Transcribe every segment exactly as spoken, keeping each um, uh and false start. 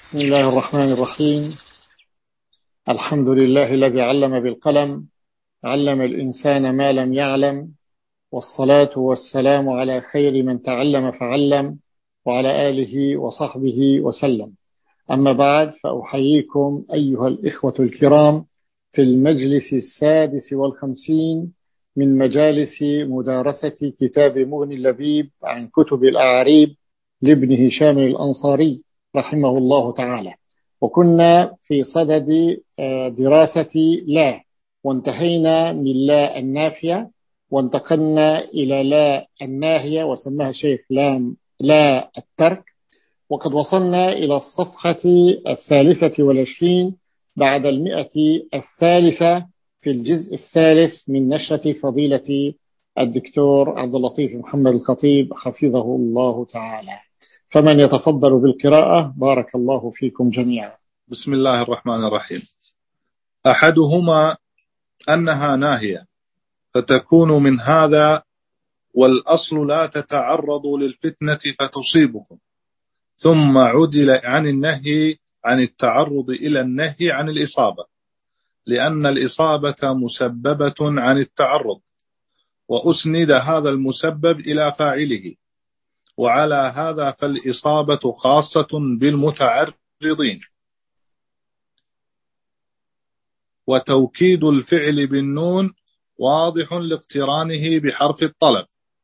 بسم الله الرحمن الرحيم. الحمد لله الذي علم بالقلم، علم الإنسان ما لم يعلم، والصلاة والسلام على خير من تعلم فعلم، وعلى آله وصحبه وسلم. أما بعد، فأحييكم أيها الإخوة الكرام في المجلس السادس والخمسين من مجالس مدارسة كتاب مغني اللبيب عن كتب الأعاريب لابن هشام الأنصاري رحمه الله تعالى. وكنا في صدد دراسة لا، وانتهينا من لا النافية وانتقلنا إلى لا الناهية، وسماها الشيخ لا, لا الترك. وقد وصلنا إلى الصفحة الثالثة والعشرين بعد المئة الثالثة في الجزء الثالث من نشرة فضيلة الدكتور عبد اللطيف محمد الخطيب حفظه الله تعالى. فمن يتفضل بالقراءة؟ بارك الله فيكم جميعا. بسم الله الرحمن الرحيم. أحدهما أنها ناهية فتكون من هذا، والأصل لا تتعرضوا للفتنة فتصيبكم، ثم عدل عن النهي عن التعرض إلى النهي عن الإصابة، لأن الإصابة مسببة عن التعرض، وأسند هذا المسبب إلى فاعله، وعلى هذا فالإصابة خاصة بالمتعرضين. وتوكيد الفعل بالنون واضح لاقترانه بحرف الطلب،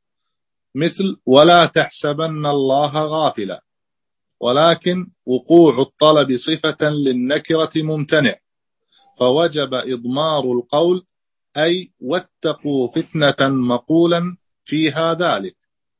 مثل ولا تحسبن الله غافلا، ولكن وقوع الطلب صفة للنكرة ممتنع، فوجب إضمار القول أي واتقوا فتنة مقولا فيها ذلك،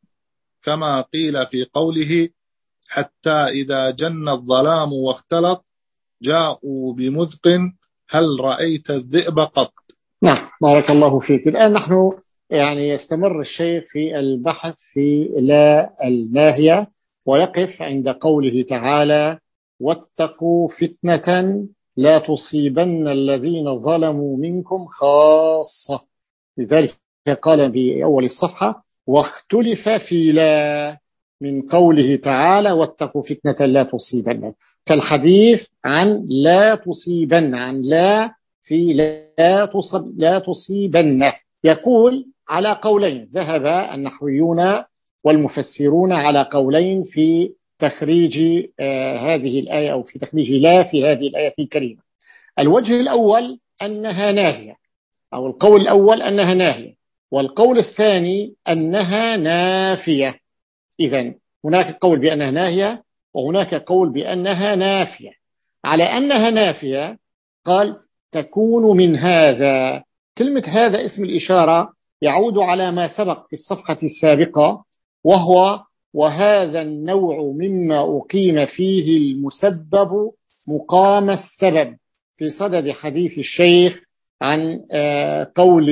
كما قيل في قوله حتى إذا جن الظلام واختلط جاءوا بمذق هل رأيت الذئب قط. نعم، بارك الله فيك. الآن نحن يعني يستمر الشيخ في البحث في لا الناهية، ويقف عند قوله تعالى واتقوا فتنة لا تصيبن الذين ظلموا منكم خاصة. لذلك قال في أول الصفحة واختلف في لا من قوله تعالى واتقوا فتنة لا تصيبن، كالحديث عن لا تصيبن، عن لا في لا تصب لا تصيبن. يقول على قولين، ذهب النحويون والمفسرون على قولين في تخريج آه هذه الآية، أو في تخريج لا في هذه الآية الكريمة. الوجه الأول أنها ناهية، أو القول الأول أنها ناهية، والقول الثاني أنها نافية. إذن هناك قول بأنها ناهية، وهناك قول بأنها نافية. على أنها نافية قال تكون من هذا. كلمة هذا اسم الإشارة يعود على ما سبق في الصفحة السابقة، وهو وهذا النوع مما أقيم فيه المسبب مقام السبب، في صدد حديث الشيخ عن قول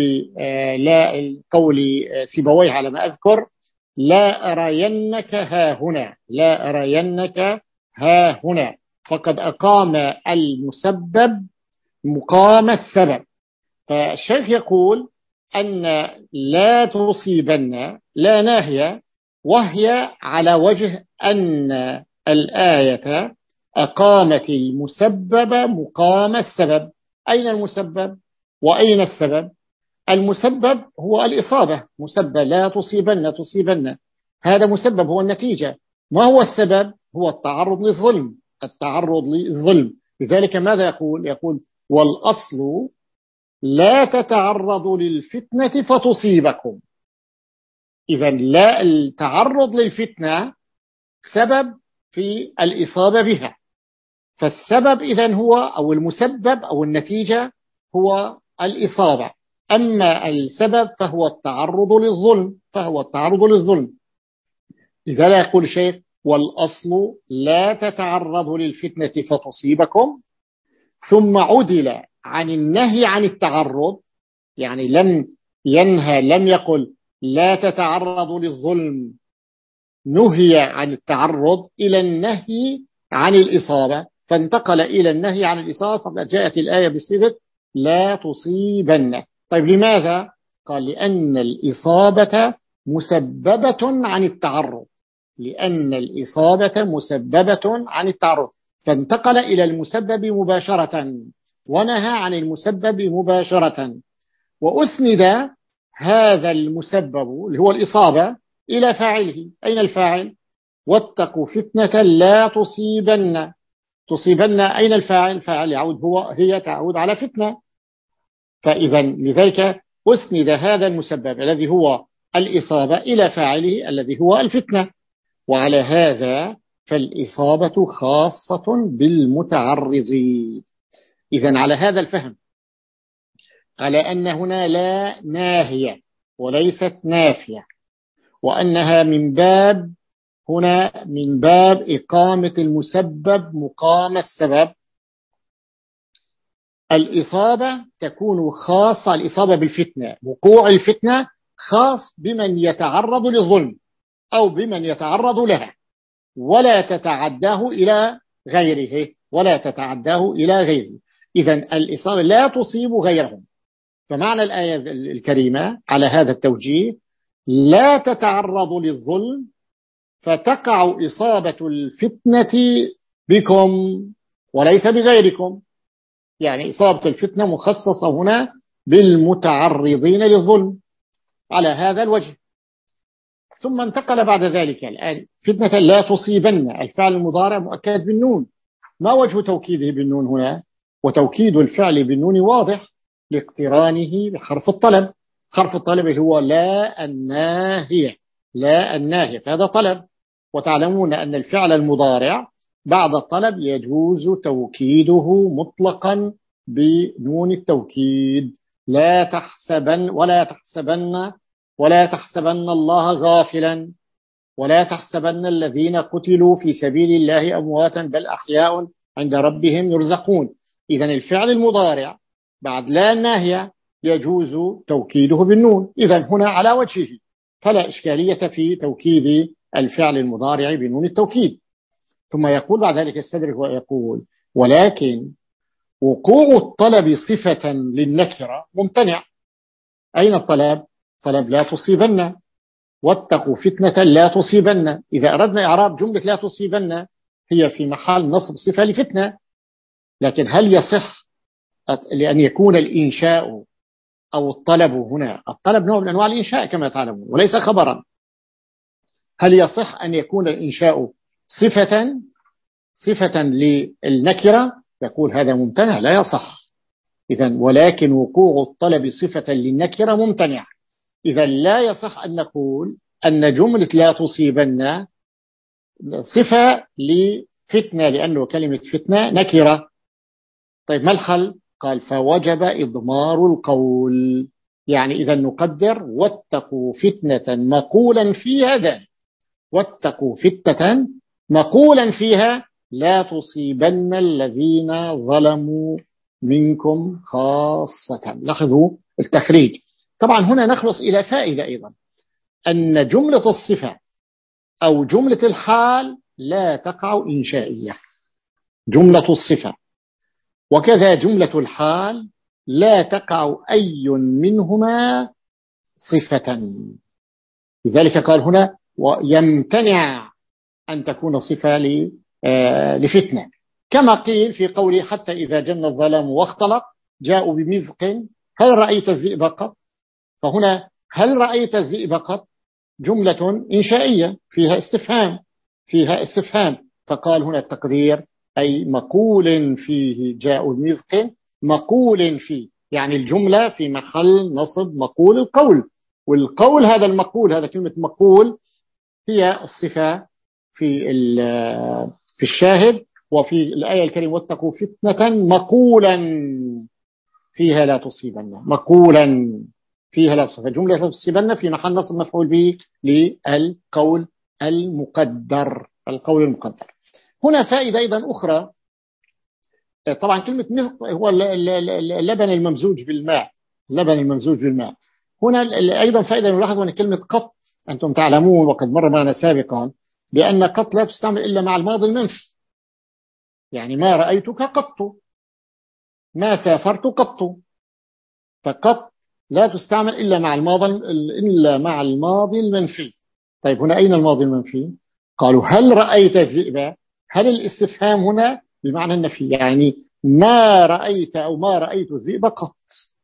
لا قول سيبويه على ما أذكر لا أرينك ها هنا، لا أرينك ها هنا، فقد أقام المسبب مقام السبب. فالشيخ يقول أن لا تصيبن لا ناهية، وهي على وجه أن الآية أقامت المسبب مقام السبب. أين المسبب وأين السبب؟ المسبب هو الإصابة، مسبب لا تصيبن تصيبن، هذا مسبب هو النتيجة. ما هو السبب؟ هو التعرض للظلم، التعرض للظلم. لذلك ماذا يقول؟ يقول والأصل لا تتعرضوا للفتنة فتصيبكم. إذن لا التعرض للفتنة سبب في الإصابة بها، فالسبب إذن هو أو المسبب أو النتيجة هو الإصابة، أما السبب فهو التعرض للظلم، فهو التعرض للظلم. لذلك يقول الشيخ والأصل لا تتعرضوا للفتنة فتصيبكم، ثم عدل عن النهي عن التعرض، يعني لم ينهى، لم يقل لا تتعرضوا للظلم، نهي عن التعرض إلى النهي عن الإصابة، فانتقل إلى النهي عن الإصابة، فجاءت الآية بصيغة لا تصيبن. طيب لماذا؟ قال لأن الإصابة مسببة عن التعرض، لأن الإصابة مسببة عن التعرض. فانتقل إلى المسبب مباشرة ونهى عن المسبب مباشرة، وأسند هذا المسبب اللي هو الإصابة إلى فاعله. أين الفاعل؟ واتقوا فتنة لا تصيبن. تصيبن أين الفاعل؟ الفاعل يعود هو هي تعود على فتنة. فإذا لذلك أسند هذا المسبب الذي هو الإصابة إلى فاعله الذي هو الفتنة. وعلى هذا فالإصابة خاصة بالمتعرضين. إذن على هذا الفهم، على أن هنا لا ناهية وليست نافية، وأنها من باب هنا من باب إقامة المسبب مقام السبب. الإصابة تكون خاصة، الإصابة بالفتنة، وقوع الفتنة خاص بمن يتعرض للظلم أو بمن يتعرض لها، ولا تتعداه إلى غيره ولا تتعداه إلى غيره. إذن الإصابة لا تصيب غيرهم. فمعنى الآية الكريمة على هذا التوجيه: لا تتعرض للظلم فتقع إصابة الفتنة بكم وليس بغيركم. يعني إصابة الفتنة مخصصة هنا بالمتعرضين للظلم على هذا الوجه. ثم انتقل بعد ذلك الآن: فتنة لا تصيبن، الفعل المضارع مؤكد بالنون. ما وجه توكيده بالنون هنا؟ وتوكيد الفعل بالنون واضح لاقترانه بحرف الطلب. حرف الطلب هو لا الناهية، لا الناهية، فهذا طلب. وتعلمون أن الفعل المضارع بعد الطلب يجوز توكيده مطلقا بنون التوكيد. لا تحسبن ولا تحسبن ولا تحسبن الله غافلا، ولا تحسبن الذين قتلوا في سبيل الله أمواتا بل أحياء عند ربهم يرزقون. إذن الفعل المضارع بعد لا الناهية يجوز توكيده بالنون. إذن هنا على وجهه فلا إشكالية في توكيد الفعل المضارع بنون التوكيد. ثم يقول بعد ذلك السدر ويقول: ولكن وقوع الطلب صفة للنكرة ممتنع. أين الطلب؟ طلب لا تصيبن، واتقوا فتنة لا تصيبن. إذا أردنا إعراب جملة لا تصيبن هي في محل نصب صفة لفتنة، لكن هل يصح لأن يكون الإنشاء أو الطلب هنا؟ الطلب نوع من أنواع الإنشاء كما تعلمون وليس خبرا. هل يصح أن يكون الإنشاء صفة صفة للنكرة؟ يقول هذا ممتنع لا يصح. إذن ولكن وقوع الطلب صفة للنكرة ممتنع. إذن لا يصح أن نقول أن جملة لا تصيبن صفة لفتنة، لأنه كلمة فتنة نكرة. طيب ما الحل؟ قال: فوجب إضمار القول. يعني إذا نقدر: واتقوا فتنة مقولا فيها ذلك، واتقوا فتنة مقولا فيها لا تصيبن الذين ظلموا منكم خاصة. لاحظوا التخريج. طبعا هنا نخلص إلى فائدة أيضا، أن جملة الصفة أو جملة الحال لا تقع إنشائية. جملة الصفة وكذا جملة الحال لا تقع أي منهما صفة. لذلك قال هنا: ويمتنع أن تكون صفة لفتنة، كما قيل في قوله: حتى إذا جن الظلام واختلط جاءوا بمذق هل رأيت الذئب قط؟ فهنا هل رأيت الذئب قط جملة إنشائية فيها استفهام فيها استفهام فقال هنا التقدير أي مقول فيه جاءوا بمذق، مقول فيه يعني الجملة في محل نصب مقول القول. والقول هذا المقول، هذا كلمة مقول هي الصفة في في الشاهد وفي الآية الكريمة: واتقوا فتنة مقولا فيها لا تصيبن. مقولا فيها لا تصيبن، جملة لا تصيبن في محل نصب مفعول به للقول المقدر. القول المقدر. هنا فائدة أيضا أخرى. طبعا كلمة مذق هو اللبن الممزوج بالماء، اللبن الممزوج بالماء. هنا أيضا فائدة نلاحظ أن كلمة قط، أنتم تعلمون وقد مر معنا سابقا بأن قط لا تستعمل إلا مع الماضي المنفي. يعني ما رأيتك قط، ما سافرت قط، فقط لا تستعمل إلا مع الماضي إلا مع الماضي المنفي. طيب هنا أين الماضي المنفي؟ قالوا: هل رأيت الذئب؟ هل الاستفهام هنا بمعنى النفي، يعني ما رأيت أو ما رأيت الذئب قط.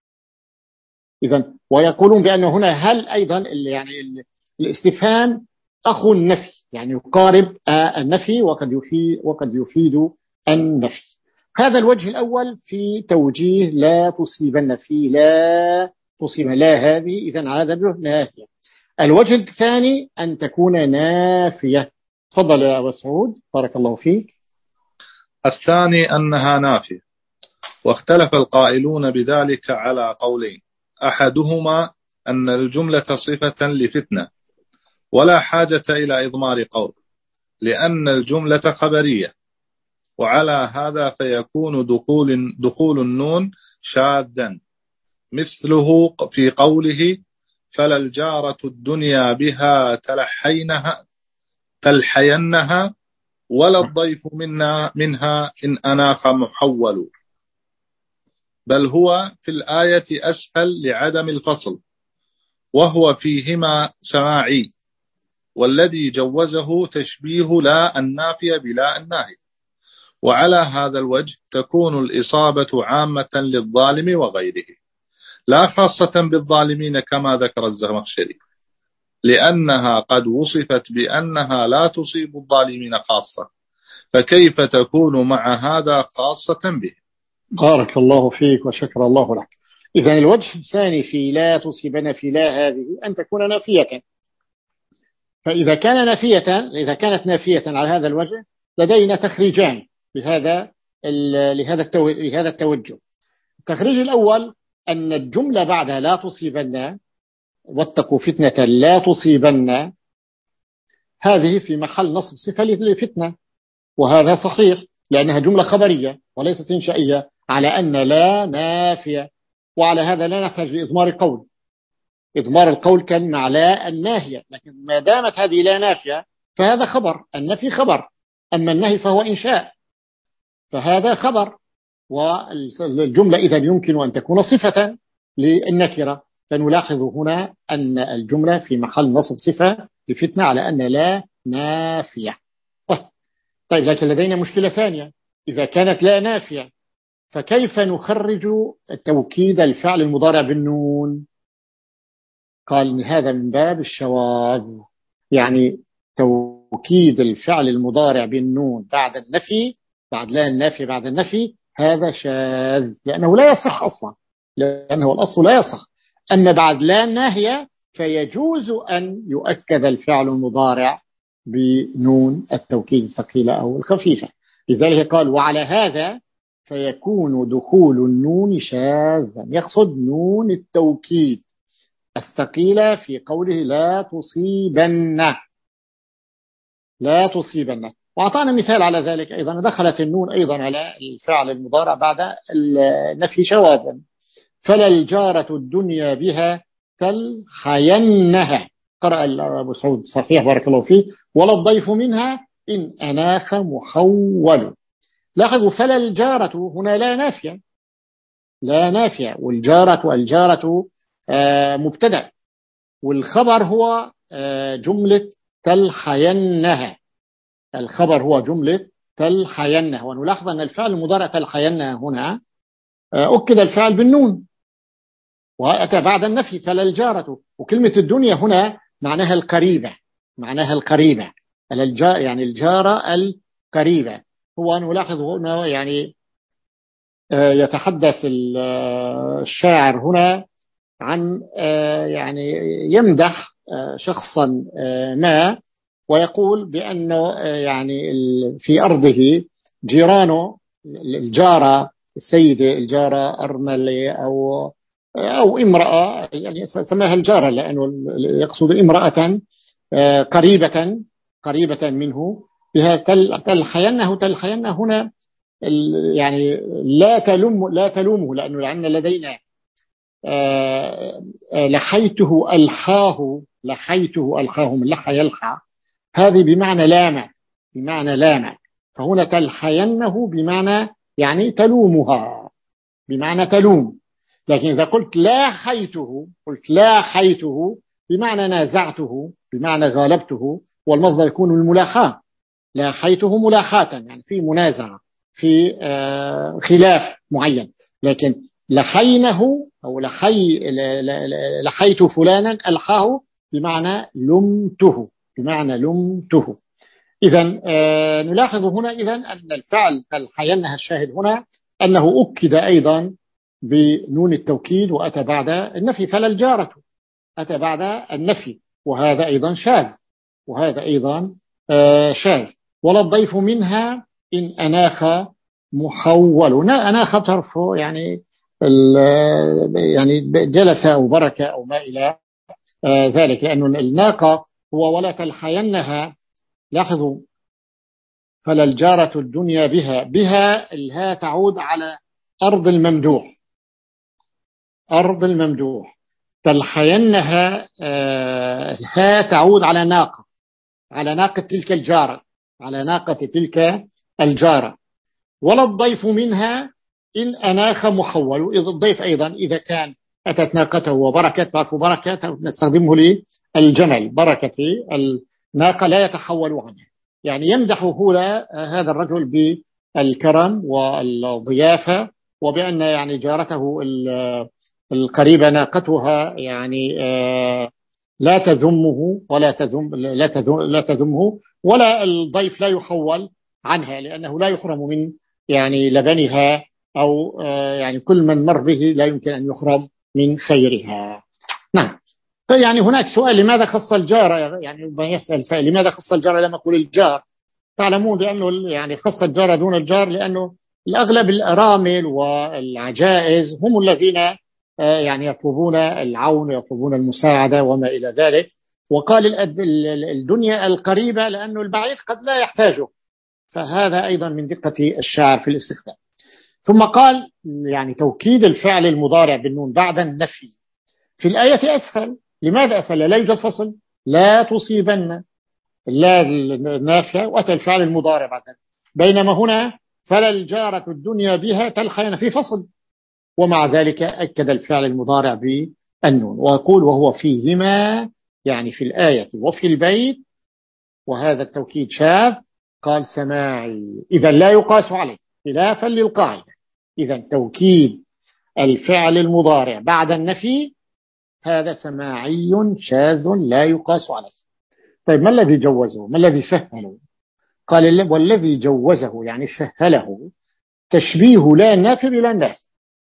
إذن ويقولون بأن هنا هل أيضا يعني الاستفهام أخو النفي، يعني يقارب النفي وقد يفيد, وقد يفيد النفي. هذا الوجه الأول في توجيه لا تصيبن، في لا تصيبن، لا هذه إذن هذا نافية. الوجه الثاني أن تكون نافية. تفضل يا أبو سعود بارك الله فيك. الثاني أنها نافية، واختلف القائلون بذلك على قولين: أحدهما أن الجملة صفة لفتنة ولا حاجة إلى إضمار قول لأن الجملة خبرية، وعلى هذا فيكون دخول, دخول النون شاذا، مثله في قوله: فلا الجارة الدنيا بها تلحينها تلحينها ولا الضيف منا منها إن أناخ محول. بل هو في الآية أسهل لعدم الفصل، وهو فيهما سماعي، والذي جوزه تشبيه لا النافية بلا الناهي. وعلى هذا الوجه تكون الإصابة عامة للظالم وغيره، لا خاصة بالظالمين كما ذكر الزمخشري، لأنها قد وصفت بأنها لا تصيب الظالمين خاصة، فكيف تكون مع هذا خاصة به؟ بارك الله فيك وشكر الله لك. إذن الوجه الثاني في لا تصيبن في لا هذه أن تكون نافية. فإذا كان نافية إذا كانت نافية على هذا الوجه لدينا تخريجان لهذا لهذا لهذا التوجه. التخريج الأول أن الجملة بعدها لا تصيبن، واتقوا فتنة لا تصيبن، هذه في محل نصب صفة لفتنة، وهذا صحيح لأنها جملة خبرية وليست إنشائية، على أن لا نافية، وعلى هذا لا نحتاج لإضمار قول. إضمار القول كان مع لا الناهية، لكن ما دامت هذه لا نافية فهذا خبر، النفي خبر، أما النهي فهو إنشاء، فهذا خبر. والجملة إذا يمكن أن تكون صفة للنكرة، فنلاحظ هنا أن الجملة في محل نصب صفة لفتنة على أن لا نافية. طيب لكن لدينا مشكلة ثانية، إذا كانت لا نافية فكيف نخرج توكيد الفعل المضارع بالنون؟ قال هذا من باب الشواذ، يعني توكيد الفعل المضارع بالنون بعد النفي، بعد لا النافي بعد النفي، هذا شاذ لأنه لا يصح أصلا، لأنه الأصل لا يصح. أما بعد لا الناهية فيجوز أن يؤكد الفعل المضارع بنون التوكيد الثقيلة أو الخفيفة. لذلك قال وعلى هذا فيكون دخول النون شاذا، يقصد نون التوكيد الثقيلة في قوله لا تصيبن، لا تصيبن. وأعطانا مثال على ذلك أيضا، دخلت النون أيضا على الفعل المضارع بعد النفي شواذا: فلا الجارة الدنيا بها تلحينها، قرأ أبو سعود صحيح بارك الله فيه، ولا الضيف منها إن أناخ محول. لاحظوا فلا الجارة هنا لا نافية، لا نافية، والجارة والجارة مبتدأ، والخبر هو جملة تلحينها، الخبر هو جملة تلحينها. ونلاحظ أن الفعل المضارع تلحينها هنا أكد الفعل بالنون وأتى بعد النفي فلا الجارة، وكلمة الدنيا هنا معناها القريبة، معناها القريبة يعني الجارة القريبة. هو نلاحظ هنا يعني يتحدث الشاعر هنا عن يعني يمدح شخصا ما، ويقول بأنه يعني في أرضه جيرانه الجارة السيدة، الجارة أرملة أو أو امرأة، يعني سماها الجارة لأنه يقصد امرأة قريبة قريبة منه، بها تلحينه. تلحينه هنا يعني لا تلوم لا تلومه، لأنه لأن لدينا لحيته ألحاه، لحيته ألحاه من لحى يلحى، هذه بمعنى لامع، بمعنى لامع، فهنا تلحينه بمعنى يعني تلومها، بمعنى تلوم. لكن إذا قلت لا حيته، قلت لا حيته بمعنى نازعته، بمعنى غالبته، والمصدر يكون الملاحاة، لا حيته ملاحاة يعني في منازعة، في خلاف معين. لكن لحينه أو لحي لحيت فلانا ألحاه بمعنى لمته، بمعنى لمته. إذا نلاحظ هنا إذا أن الفعل الحينها الشاهد هنا أنه أكد أيضا بنون التوكيد وأتى بعد النفي، فلا الجارة أتى بعد النفي، وهذا أيضا شاذ، وهذا أيضا شاذ. ولا الضيف منها إن أناخ محول. أناخ طرف يعني يعني جلس أو بركة أو ما إلى ذلك، لأن الناقة هو ولا تلحينها. لاحظوا فلا الجارة الدنيا بها، بها الها تعود على أرض الممدوح، أرض الممدوح. تلحينها الها تعود على ناقة، على ناقة تلك الجارة، على ناقة تلك الجارة. ولا الضيف منها إن أناخ محول. إذا الضيف أيضا إذا كان أتت ناقته وبركة، تعرفوا بركة نستخدمه للجمل، بركة الناقة لا يتحول عنها، يعني يمدحه هذا الرجل بالكرم والضيافة، وبأن يعني جارته القريبة ناقتها يعني لا تذمه ولا تذم لا تذم لا تذمه، ولا الضيف لا يحول عنها لأنه لا يحرم من يعني لبنها، أو يعني كل من مر به لا يمكن أن يحرم من خيرها. نعم. يعني هناك سؤال: لماذا خص الجار؟ يعني يسأل سائل: لماذا خص الجار لما يقول الجار؟ تعلمون بأنه يعني خص الجار دون الجار لأنه الأغلب الأرامل والعجائز هم الذين يعني يطلبون العون ويطلبون المساعدة وما إلى ذلك. وقال الدنيا القريبة لأنه البعيد قد لا يحتاجه، فهذا أيضا من دقة الشاعر في الاستخدام. ثم قال يعني توكيد الفعل المضارع بالنون بعد النفي في الآية أسهل. لماذا أسهل؟ لا يوجد فصل، لا تصيبن، لا النافية وأتى الفعل المضارع بعد، بينما هنا فلا الجارة الدنيا بها تلحين في فصل، ومع ذلك أكد الفعل المضارع بالنون. وأقول وهو فيهما يعني في الآية وفي البيت، وهذا التوكيد شاذ. قال سماعي، إذا لا يقاس عليه خلافا للقاعدة. إذا توكيد الفعل المضارع بعد النفي هذا سماعي شاذ لا يقاس عليه. طيب ما الذي جوزه؟ ما الذي سهله؟ قال والذي جوزه يعني سهله تشبيه لا نافي بلا نافي،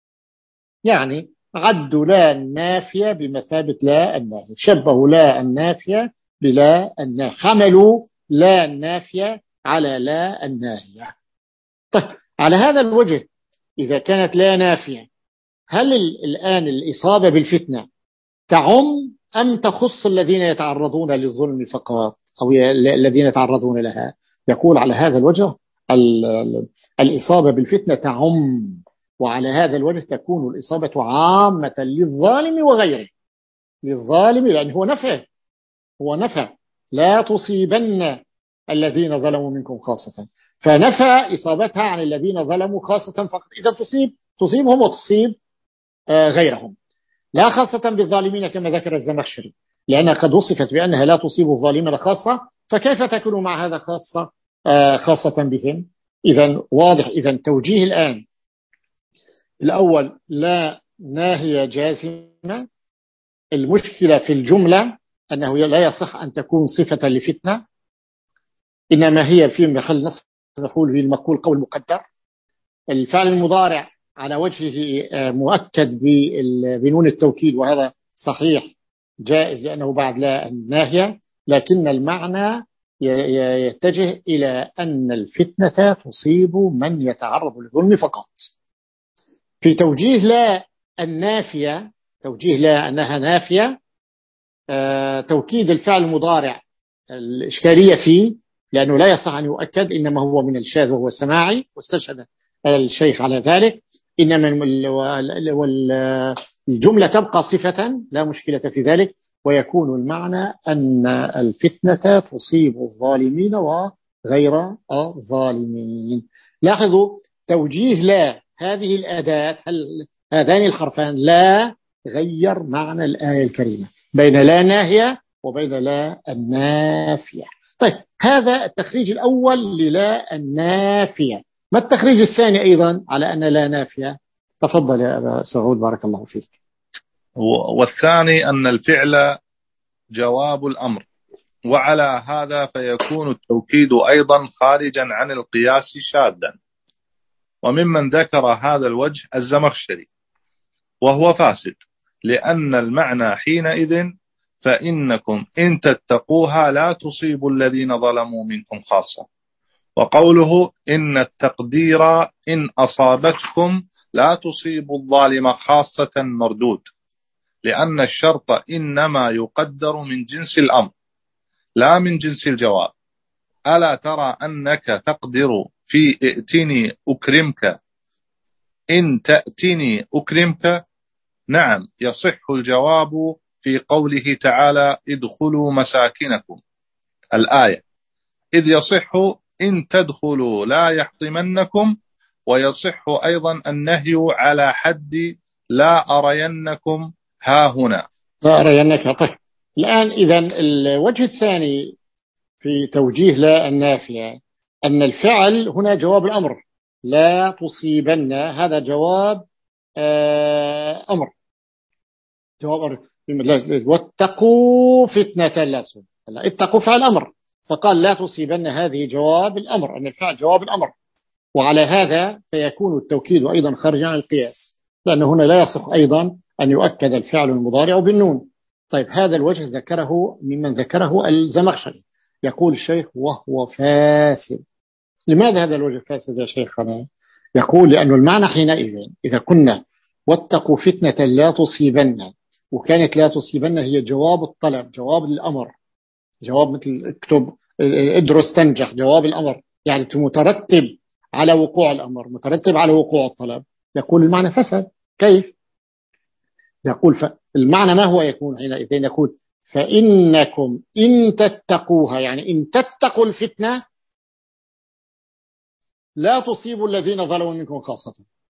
يعني عد لا النافية بمثابة لا النافية، شبهوا لا النافية بلا النافية، حملوا لا النافية على لا الناهية. طيب على هذا الوجه إذا كانت لا نافية، هل الآن الإصابة بالفتنة تعم أم تخص الذين يتعرضون للظلم فقط أو الذين يتعرضون لها؟ يقول على هذا الوجه الإصابة بالفتنة تعم، وعلى هذا الوجه تكون الإصابة عامة للظالم وغيره. للظالم لأنه هو نفع، هو نفع لا تصيبن الذين ظلموا منكم خاصة، فنفى إصابتها عن الذين ظلموا خاصة فقط. إذا تصيب تصيبهم وتصيب غيرهم، لا خاصة بالظالمين كما ذكر الزمخشري، لأنها قد وصفت بأنها لا تصيب الظالمين خاصة، فكيف تكون مع هذا خاصة خاصة بهم؟ إذا واضح. إذا توجيه الآن الأول لا ناهية جازمة. المشكلة في الجملة أنه لا يصح أن تكون صفة لفتنة، إنما هي في محل نصب نقول في المقول قول مقدر. الفعل المضارع على وجهه مؤكد بنون التوكيد، وهذا صحيح جائز لأنه بعد لا الناهية، لكن المعنى يتجه إلى أن الفتنة تصيب من يتعرض للظلم فقط. في توجيه لا النافية، توجيه لا أنها نافية، توكيد الفعل المضارع الإشكالية فيه لأنه لا يصح أن يؤكد، إنما هو من الشاذ وهو السماعي، واستشهد الشيخ على ذلك. إنما الجملة تبقى صفة لا مشكلة في ذلك، ويكون المعنى أن الفتنة تصيب الظالمين وغير الظالمين. لاحظوا توجيه لا هذه الأداة، هذان الحرفان لا غير معنى الآية الكريمة بين لا ناهية وبين لا النافية. طيب هذا التخريج الأول للا النافية. ما التخريج الثاني أيضا على أن لا نافية؟ تفضل يا أبا سعود بارك الله فيك. والثاني أن الفعل جواب الأمر، وعلى هذا فيكون التوكيد أيضا خارجا عن القياس شاذا. وممن ذكر هذا الوجه الزمخشري، وهو فاسد، لأن المعنى حينئذ فإنكم إن تتقوها لا تصيبوا الذين ظلموا منكم خاصة. وقوله إن التقدير إن أصابتكم لا تصيبوا الظالم خاصة مردود، لأن الشرط إنما يقدر من جنس الأمر لا من جنس الجواب. ألا ترى أنك تقدر في ائتني أكرمك إن تأتني أكرمك؟ نعم، يصح الجواب في قوله تعالى ادخلوا مساكنكم الآية، إذ يصح إن تدخلوا لا يحطمنكم، ويصح أيضا النهي على حد لا أرينكم ها هنا. لا أرينك. طيب الآن إذن الوجه الثاني في توجيه لا النافية أن الفعل هنا جواب الأمر، لا تصيبن، هذا جواب آه أمر، جواب أمر. واتقوا فتنة لا تصيبن، اتقوا فعل أمر، فقال لا تصيبن هذه جواب الأمر، أن الفعل جواب الأمر. وعلى هذا فيكون التوكيد أيضا خارج عن القياس، لأن هنا لا يصح أيضا أن يؤكد الفعل المضارع بالنون. طيب هذا الوجه ذكره ممن ذكره الزمخشري، يقول الشيخ وهو فاسد. لماذا هذا الوجه فاسد يا شيخنا؟ يقول لأن المعنى حينئذ إذا كنا واتقوا فتنة لا تصيبن، وكانت لا تصيبن هي جواب الطلب، جواب الأمر، جواب مثل اكتب ادرس تنجح، جواب الأمر، يعني مترتب على وقوع الأمر، مترتب على وقوع الطلب. يقول المعنى فسد. كيف؟ يقول المعنى ما هو يكون حينئذ؟ يقول فإنكم إن تتقوها، يعني إن تتقوا الفتنة لا تصيبوا الذين ظلموا منكم خاصة.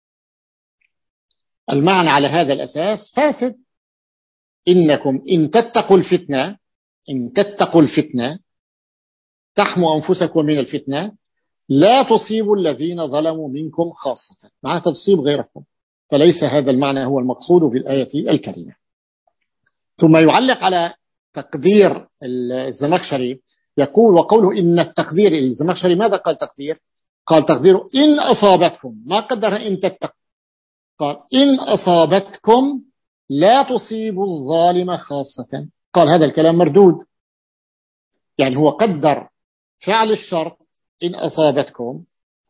المعنى على هذا الأساس فاسد. إنكم إن تتقوا الفتنة، إن تتقوا الفتنة تحموا أنفسكم من الفتنة لا تصيبوا الذين ظلموا منكم خاصة، معنى تصيب غيركم، فليس هذا المعنى هو المقصود بالآية الكريمة. ثم يعلق على تقدير الزمخشري، يقول وقوله إن التقدير، الزمخشري ماذا قال تقدير؟ قال تقدير إن أصابتكم، ما قدر إن تتقوا، قال إن أصابتكم لا تصيبوا الظالم خاصة. قال هذا الكلام مردود، يعني هو قدر فعل الشرط إن أصابتكم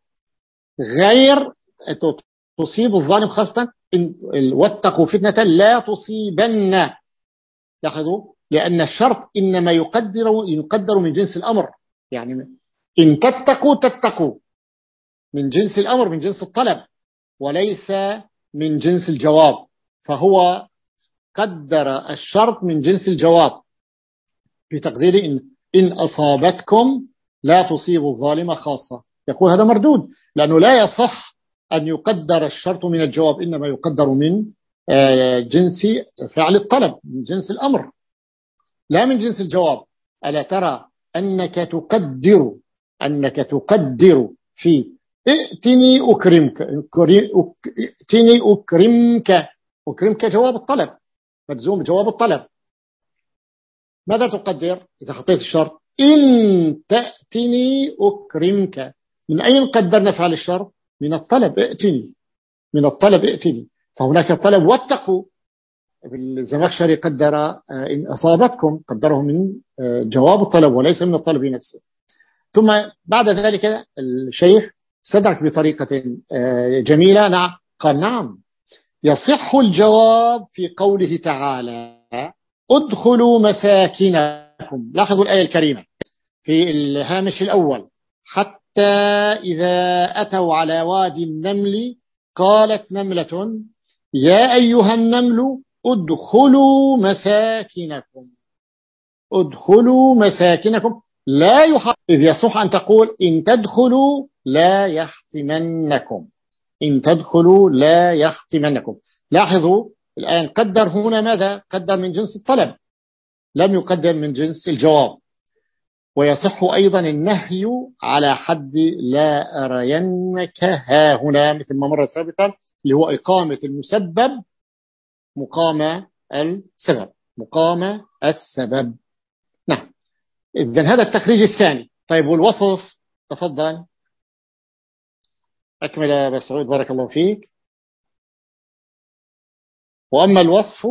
غير تصيب الظالم خاصة، إن واتقوا فتنة لا تصيبن. لاحظوا، لأن الشرط إنما يقدر يقدر من جنس الأمر، يعني إن تتقوا تتقوا من جنس الأمر، من جنس الطلب، وليس من جنس الجواب، فهو قدر الشرط من جنس الجواب بتقدير إن, إن أصابتكم لا تصيبوا الظالم خاصة. يقول هذا مردود، لأنه لا يصح أن يقدر الشرط من الجواب، إنما يقدر من جنس فعل الطلب، من جنس الأمر، لا من جنس الجواب. ألا ترى أنك تقدر أنك تقدر في ائتني أكرمك، ائتني أكرمك، أكرمك جواب الطلب، مجزوم جواب الطلب. ماذا تقدر إذا حطيت الشرط؟ إن تأتني أكرمك. من أين قدرنا فعل الشرط؟ من الطلب، ائتني، من الطلب ائتني، فهناك الطلب واتقوا. الزمخشري قدر إن أصابتكم، قدره من جواب الطلب وليس من الطلب نفسه. ثم بعد ذلك الشيخ استدرك بطريقة جميلة، نعم، قال نعم يصح الجواب في قوله تعالى ادخلوا مساكنكم. لاحظوا الآية الكريمة في الهامش الأول، حتى إذا أتوا على وادي النمل قالت نملة يا أيها النمل ادخلوا مساكنكم، ادخلوا مساكنكم لا يحق، إذ يصح أن تقول إن تدخلوا لا يحتمنكم، إن تدخلوا لا يحتمنكم. لاحظوا الآن قدر هنا ماذا؟ قدر من جنس الطلب، لم يقدر من جنس الجواب. ويصح أيضا النهي على حد لا أرينك ها هنا مثل ما مر سابقا، اللي هو إقامة المسبب مقام السبب، مقام السبب. نعم، إذن هذا التخريج الثاني. طيب والوصف؟ تفضل أكمل يا أبا سعود بارك الله فيك. وأما الوصف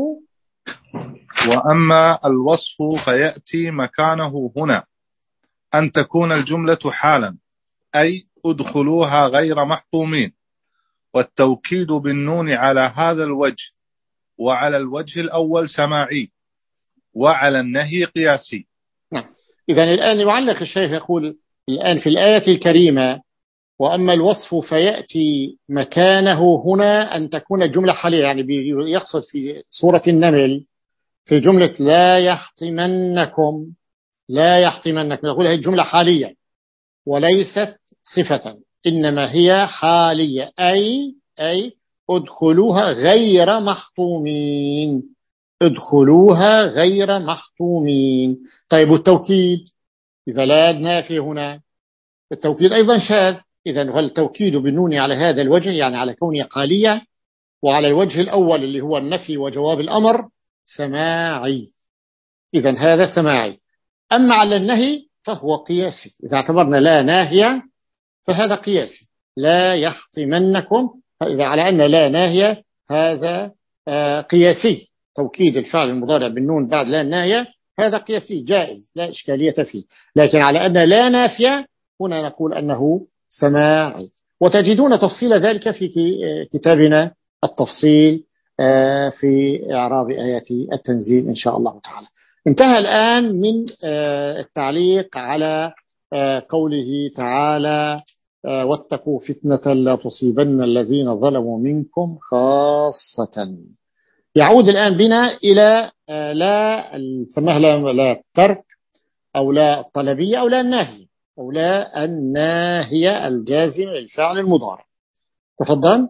وأما الوصف فيأتي مكانه هنا أن تكون الجملة حالا، أي ادخلوها غير محطومين، والتوكيد بالنون على هذا الوجه وعلى الوجه الأول سماعي، وعلى النهي قياسي. نعم. إذن الآن يعلق الشيخ يقول الآن في الآية الكريمة وأما الوصف فيأتي مكانه هنا أن تكون الجملة حالية، يعني يقصد في سورة النمل في جملة لا يحطمنكم، لا يحطمنكم يقول هذه الجملة حالية وليست صفة، إنما هي حالية، أي أي ادخلوها غير محطومين، ادخلوها غير محطومين. طيب والتوكيد إذا لا نافي هنا، التوكيد أيضا شاذ. إذن والتوكيد بالنون على هذا الوجه يعني على كونه حالية، وعلى الوجه الأول اللي هو النفي وجواب الأمر سماعي، إذن هذا سماعي. أما على النهي فهو قياسي، إذا اعتبرنا لا ناهية فهذا قياسي، لا يحطمنكم، فإذا على أن لا ناهية هذا قياسي، توكيد الفعل المضارع بالنون بعد لا ناهية هذا قياسي جائز لا إشكالية فيه. لكن على أن لا نافية هنا نقول أنه سماعي، وتجدون تفصيل ذلك في كتابنا التفصيل في إعراب آيات التنزيل إن شاء الله تعالى. انتهى الآن من التعليق على قوله تعالى واتقوا فتنة لا تصيبن الذين ظلموا منكم خاصة. يعود الآن بنا إلى لا نسميها لا الترك أو لا الطلبية أو لا الناهية أو لا الناهية الجازمة للفعل المضارع. تفضل.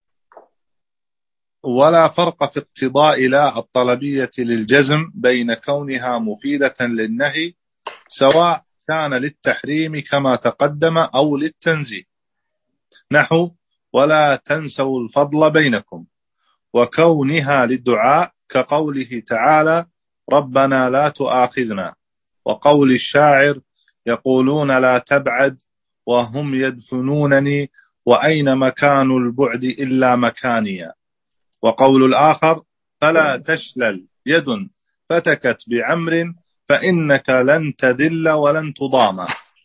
ولا فرق في اقتضاء لا الطلبية للجزم بين كونها مفيدة للنهي سواء كان للتحريم كما تقدم أو للتنزيه، نحو ولا تنسوا الفضل بينكم، وكونها للدعاء كقوله تعالى ربنا لا تؤاخذنا، وقول الشاعر يقولون لا تبعد وهم يدفنونني وأين مكان البعد إلا مكانيا، وقول الآخر فلا تشلل يد فتكت بعمر فإنك لن تذل ولن تضام.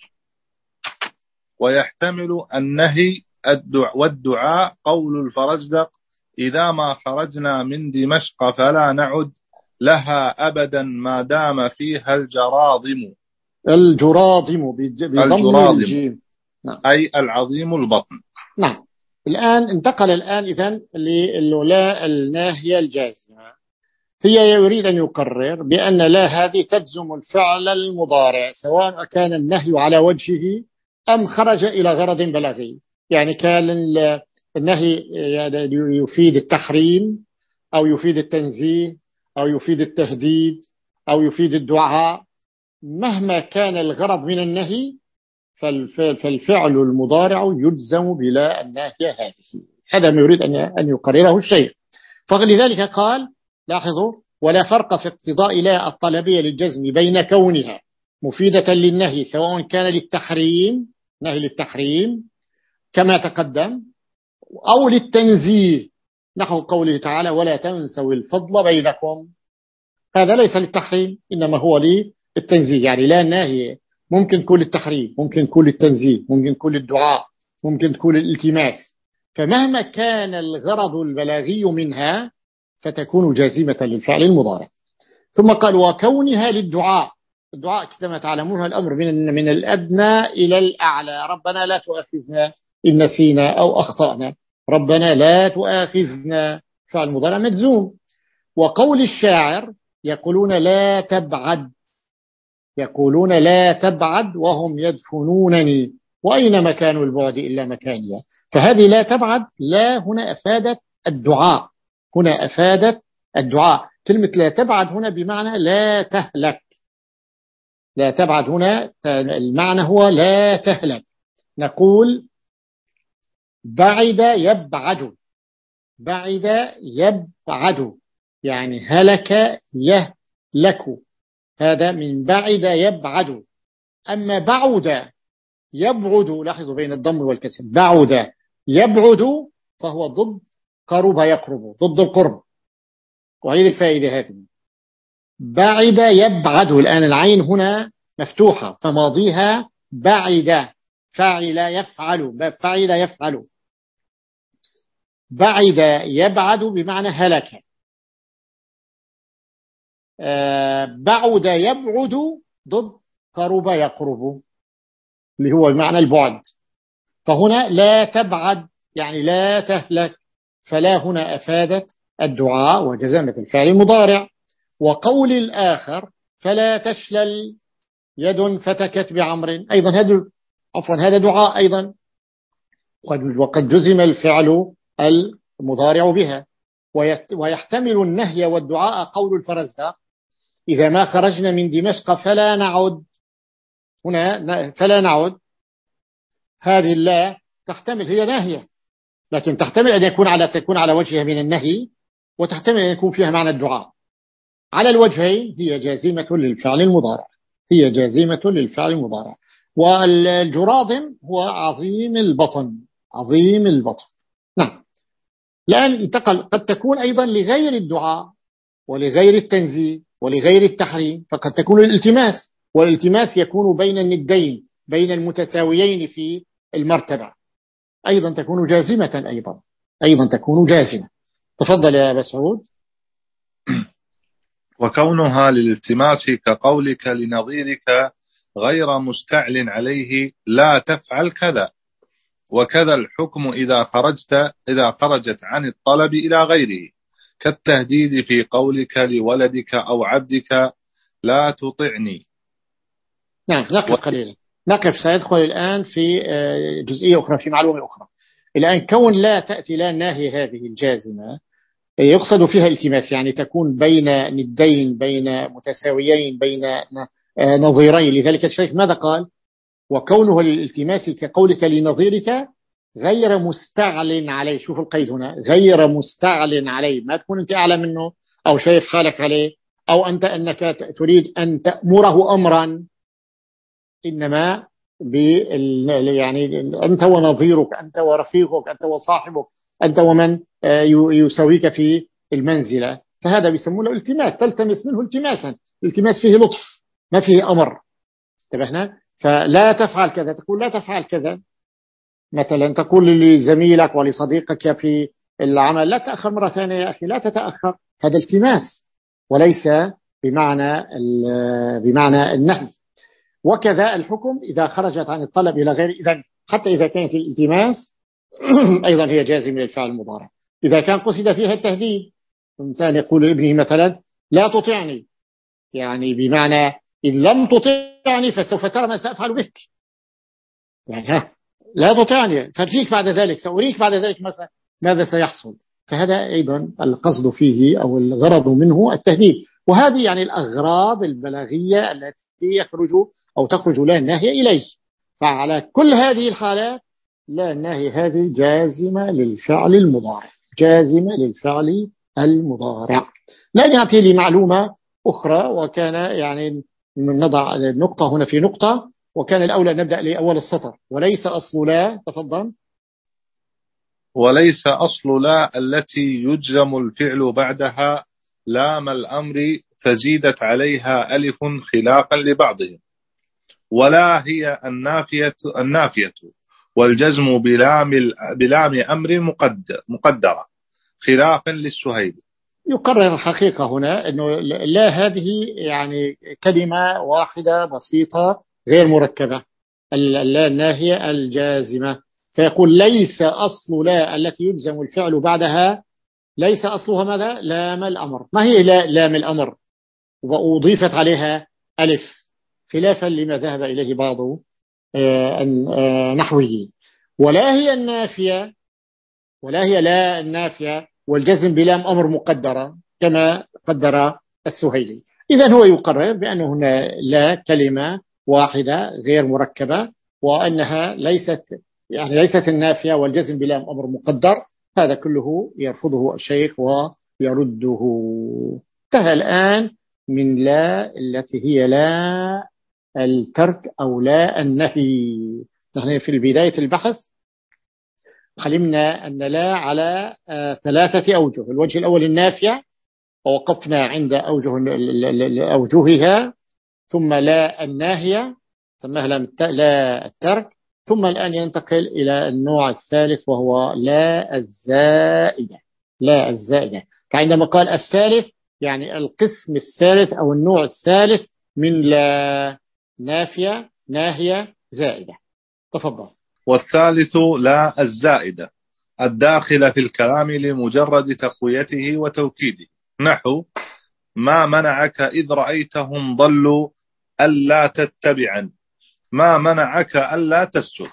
ويحتمل النهي والدعاء قول الفرزدق إذا ما خرجنا من دمشق فلا نعد لها أبدا ما دام فيها الجراضم. الجراضم بضم الجيم، نعم. أي العظيم البطن. نعم. الآن انتقل الآن إذن للا الناهية الجازمة، هي يريد أن يقرر بأن لا هذه تجزم الفعل المضارع سواء كان النهي على وجهه أم خرج إلى غرض بلاغي، يعني كان النهي يفيد التحريم أو يفيد التنزيه أو يفيد التهديد أو يفيد الدعاء، مهما كان الغرض من النهي فالفعل المضارع يجزم بلا الناهية هذه. هذا ما يريد أن يقرره الشيخ. فلذلك قال لاحظوا ولا فرق في اقتضاء لا الطلبية للجزم بين كونها مفيدة للنهي سواء كان للتحريم نهي للتحريم كما تقدم أو للتنزيه نحو قوله تعالى ولا تنسوا الفضل بينكم، هذا ليس للتحريم إنما هو للتنزيه، يعني لا ناهية ممكن تكون للتحريم ممكن تكون للتنزيه ممكن تكون للدعاء ممكن تكون للالتماس، فمهما كان الغرض البلاغي منها فتكون جازمة للفعل المضارع. ثم قال وكونها للدعاء، الدعاء كما تعلمون الأمر من من الأدنى إلى الأعلى، ربنا لا تؤاخذنا إن نسينا أو أخطأنا، ربنا لا تؤاخذنا فعل مضارع مجزوم. وقول الشاعر يقولون لا تبعد، يقولون لا تبعد وهم يدفنونني وأين مكان البعد إلا مكانيا، فهذه لا تبعد لا هنا أفادت الدعاء، هنا أفادت الدعاء. كلمة لا تبعد هنا بمعنى لا تهلك، لا تبعد هنا المعنى هو لا تهلك. نقول بعد يبعد، بعد يبعد يعني هلك يهلك، هذا من بعد يبعد. أما بعد يبعد، لاحظوا بين الضم والكسر، بعد يبعد فهو ضد قرب يقرب، ضد القرب. وهي الفائدة هذه. بعد يبعد، الآن العين هنا مفتوحة فماضيها بعد، فعل يفعل، فعل يفعل. بعد يبعد بمعنى هلك. بعد يبعد ضد قرب يقرب اللي هو المعنى البعد. فهنا لا تبعد يعني لا تهلك، فلا هنا أفادت الدعاء وجزمت الفعل المضارع. وقول الآخر فلا تشلل يد فتكت بعمر، أيضا هذا عفوا هذا دعاء أيضا، وقد جزم الفعل المضارع بها. ويحتمل النهي والدعاء قول الفرزدق إذا ما خرجنا من دمشق فلا نعد، هنا فلا نعد هذه اللا تحتمل هي ناهية، لكن تحتمل أن يكون على تكون على وجهها من النهي، وتحتمل أن يكون فيها معنى الدعاء. على الوجهين هي جازمة للفعل المضارع، هي جازمة للفعل المضارع. والجراضم هو عظيم البطن، عظيم البطن. نعم. الآن انتقل، قد تكون أيضا لغير الدعاء ولغير التنزيه ولغير التحريم، فقد تكون الالتماس، والالتماس يكون بين الندين، بين المتساويين في المرتبة، أيضا تكون جازمة، أيضا أيضا تكون جازمة. تفضل يا مسعود. وكونها للالتماس كقولك لنظيرك غير مستعل عليه لا تفعل كذا. وكذا الحكم إذا خرجت إذا خرجت عن الطلب إلى غيره، كالتهديد في قولك لولدك أو عبدك لا تطعني. نعم نقف و... قليلا، نقف، سيدخل الآن في جزئية أخرى، في معلومة أخرى. الآن كون لا تأتي لا ناهي هذه الجازمة يقصد فيها التماس، يعني تكون بين ندين، بين متساويين، بين نظيرين. لذلك الشيخ ماذا قال؟ وكونه للالتماس كقولك لنظيرك غير مستعل عليه. شوف القيد هنا، غير مستعل عليه، ما تكون أنت أعلى منه أو شايف حالك عليه، أو أنت أنك تريد أن تأمره أمرا، إنما بال يعني أنت ونظيرك، أنت ورفيقك، أنت وصاحبك، أنت ومن يسويك في المنزلة، فهذا بيسمونه التماس، تلتمس منه التماسا. التماس فيه لطف ما فيه أمر، انتبهنا؟ فلا تفعل كذا، تقول لا تفعل كذا، مثلا تقول لزميلك ولصديقك في العمل لا تأخر مرة ثانية يا أخي، لا تتأخر، هذا التماس وليس بمعنى بمعنى النهي. وكذا الحكم إذا خرجت عن الطلب إلى غير، إذا حتى إذا كانت الالتماس أيضا هي جازم للفعل المضارع. إذا كان قصد فيها التهديد، إنسان يقول لابنه مثلا لا تطعني، يعني بمعنى إن لم تطعني فسوف ترى ما سأفعل بك، يعني ها لا تطعني فرجيك بعد ذلك، سأريك بعد ذلك مثلا ماذا سيحصل. فهذا أيضا القصد فيه أو الغرض منه التهديد. وهذه يعني الأغراض البلاغية التي يخرج أو تخرج لا الناهية إليه. فعلى كل هذه الحالات لا الناهية هذه جازمة للفعل المضارع، جازمة للفعل المضارع. لا نأتي لمعلومة أخرى، وكان يعني نضع النقطة هنا في نقطة، وكان الأولى نبدأ لأول السطر. وليس أصل لا، تفضل. وليس أصل لا التي يجزم الفعل بعدها لام الأمر فزيدت عليها ألف خلافا لبعضهم، ولا هي النافية النافية والجزم بلام بلام أمر مقدر مقدرة خلافا للسهيلي. يقرر الحقيقة هنا أنه لا هذه يعني كلمة واحدة بسيطة غير مركبة، اللا الناهية الجازمة. فيقول ليس أصل لا التي يجزم الفعل بعدها، ليس أصلها ماذا؟ لام الأمر. ما هي لا لام الأمر؟ وأضيفت عليها ألف خلافا لما ذهب إليه بعض النحويين. ولا هي النافية، ولا هي لا النافية والجزم بلام أمر مقدرة كما قدر السهيلي. إذن هو يقرر بأن هنا لا كلمة واحدة غير مركبة، وأنها ليست يعني ليست النافية، والجزم بلام أمر مقدر. هذا كله يرفضه الشيخ ويرده. انتهى الآن من لا التي هي لا الترك أو لا النهي. نحن في بداية البحث علمنا أن لا على ثلاثة أوجه. الوجه الأول النافية، ووقفنا عند أوجه أوجهها، ثم لا الناهية سماها لا الترك، ثم الآن ينتقل إلى النوع الثالث وهو لا الزائدة. لا الزائدة، فعندما قال الثالث يعني القسم الثالث أو النوع الثالث من لا: نافية، ناهية، زائدة. تفضل. والثالث لا الزائدة الداخلة في الكلام لمجرد تقويته وتوكيده، نحو ما منعك إذ رأيتهم ضلوا ألا تتبعا، ما منعك ألا تسجد.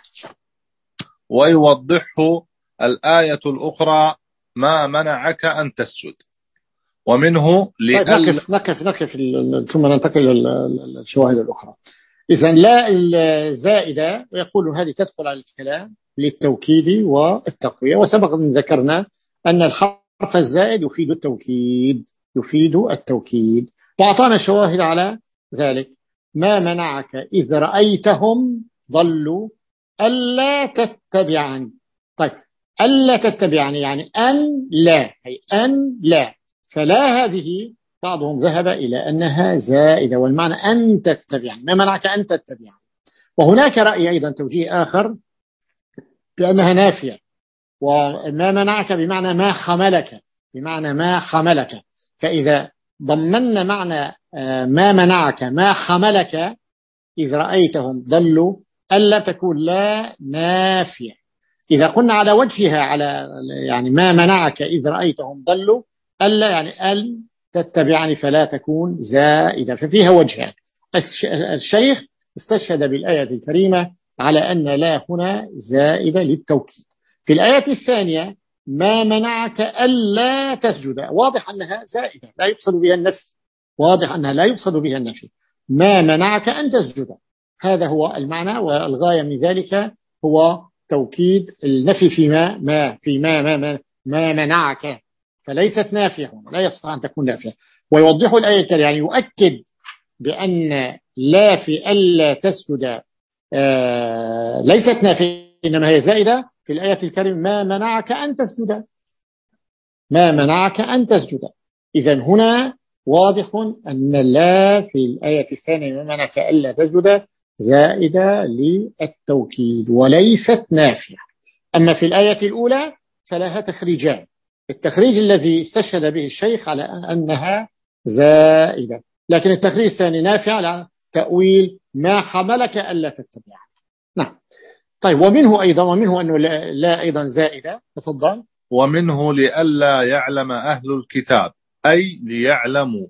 ويوضحه الآية الأخرى ما منعك أن تسجد. ومنه طيب نقف نقف نقف ثم ننتقل للشواهد الأخرى. إذن لا الزائدة ويقول هذه تدخل على الكلام للتوكيد والتقوية، وسبق أن ذكرنا أن الحرف الزائد يفيد التوكيد يفيد التوكيد وأعطانا شواهد على ذلك. ما منعك إذ رأيتهم ضلوا ألا تتبعني. طيب ألا تتبعني يعني أن لا، أي أن لا، فلا هذه بعضهم ذهب إلى أنها زائدة، والمعنى أن تتبعني، ما منعك أن تتبعني. وهناك رأي أيضا توجيه آخر بأنها نافية، وما منعك بمعنى ما حملك، بمعنى ما حملك. فإذا ضمن معنى ما منعك ما حملك إذ رأيتهم ضلوا ألا تكون لا نافية. إذا قلنا على وجهها على يعني ما منعك إذ رأيتهم ضلوا ألا يعني أن تتبعني فلا تكون زائدة، ففيها وجهان. الشيخ استشهد بالآية الكريمة على أن لا هنا زائدة للتوكيد. في الآية الثانية ما منعك ألا تسجد، واضح أنها زائدة لا يقصد بها النفي، واضح أنها لا يقصد بها النفي. ما منعك أن تسجد، هذا هو المعنى، والغاية من ذلك هو توكيد النفي فيما ما فيما ما ما, ما منعك، فليست نافية، لا يصح أن تكون نافية. ويوضح الآية يعني يؤكد بأن لا في ألا تسجد آه ليست نافية إنما هي زائدة. في الآية الكريمة ما منعك أن تسجد، ما منعك أن تسجد. إذن هنا واضح أن لا في الآية الثانية ما منعك ألا تسجد زائدة للتوكيد وليست نافية. أما في الآية الأولى فلها تخريجان، التخريج الذي استشهد به الشيخ على أنها زائدة، لكن التخريج الثاني نافع على تأويل ما حملك ألا تتبع. نعم. طيب ومنه أيضا ومنه أنه لا, لا أيضا زائدة. تفضل. ومنه لئلا يعلم أهل الكتاب أي ليعلموا.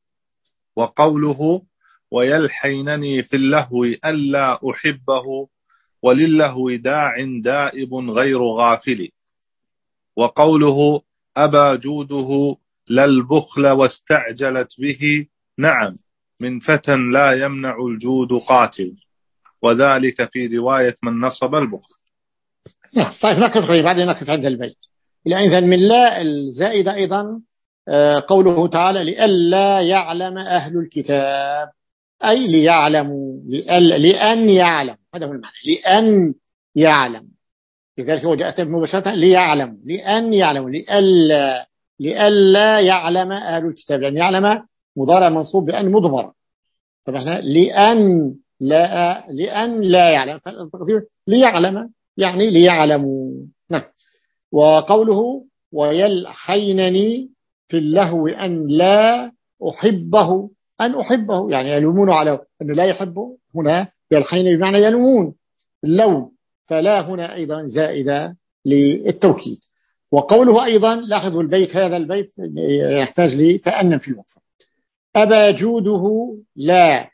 وقوله ويلحينني في اللهو ألا أحبه وللهو داع دائب غير غافل. وقوله أبى جوده للبخل واستعجلت به، نعم من فتى لا يمنع الجود قاتل، وذلك في رواية من نصب البخل. نعم. طيب نقف غير بعدين نقف عند البيت. إذن من لا الزائدة أيضا قوله تعالى لئلا يعلم أهل الكتاب، أي ليعلموا، لأن يعلم، هذا هو المعنى، لأن يعلم. لذلك هو جاءت مباشرة ليعلم، لأن يعلم، لألا لألا يعلم أهل الكتاب، يعني يعلم مضارع منصوب بأن مضمر. طبعا لأن لا لأن لا يعلم ليعلم يعني ليعلموا. نعم. وقوله ويلحينني في اللهو أن لا أحبه، أن أحبه يعني يلومون على أنه لا يحبه، هنا يلحين بمعنى يلومون اللوم، فلا هنا أيضا زائدة للتوكيد. وقوله أيضا لاحظوا البيت، هذا البيت يحتاج لتأنم في الوقفة. أبى جوده لا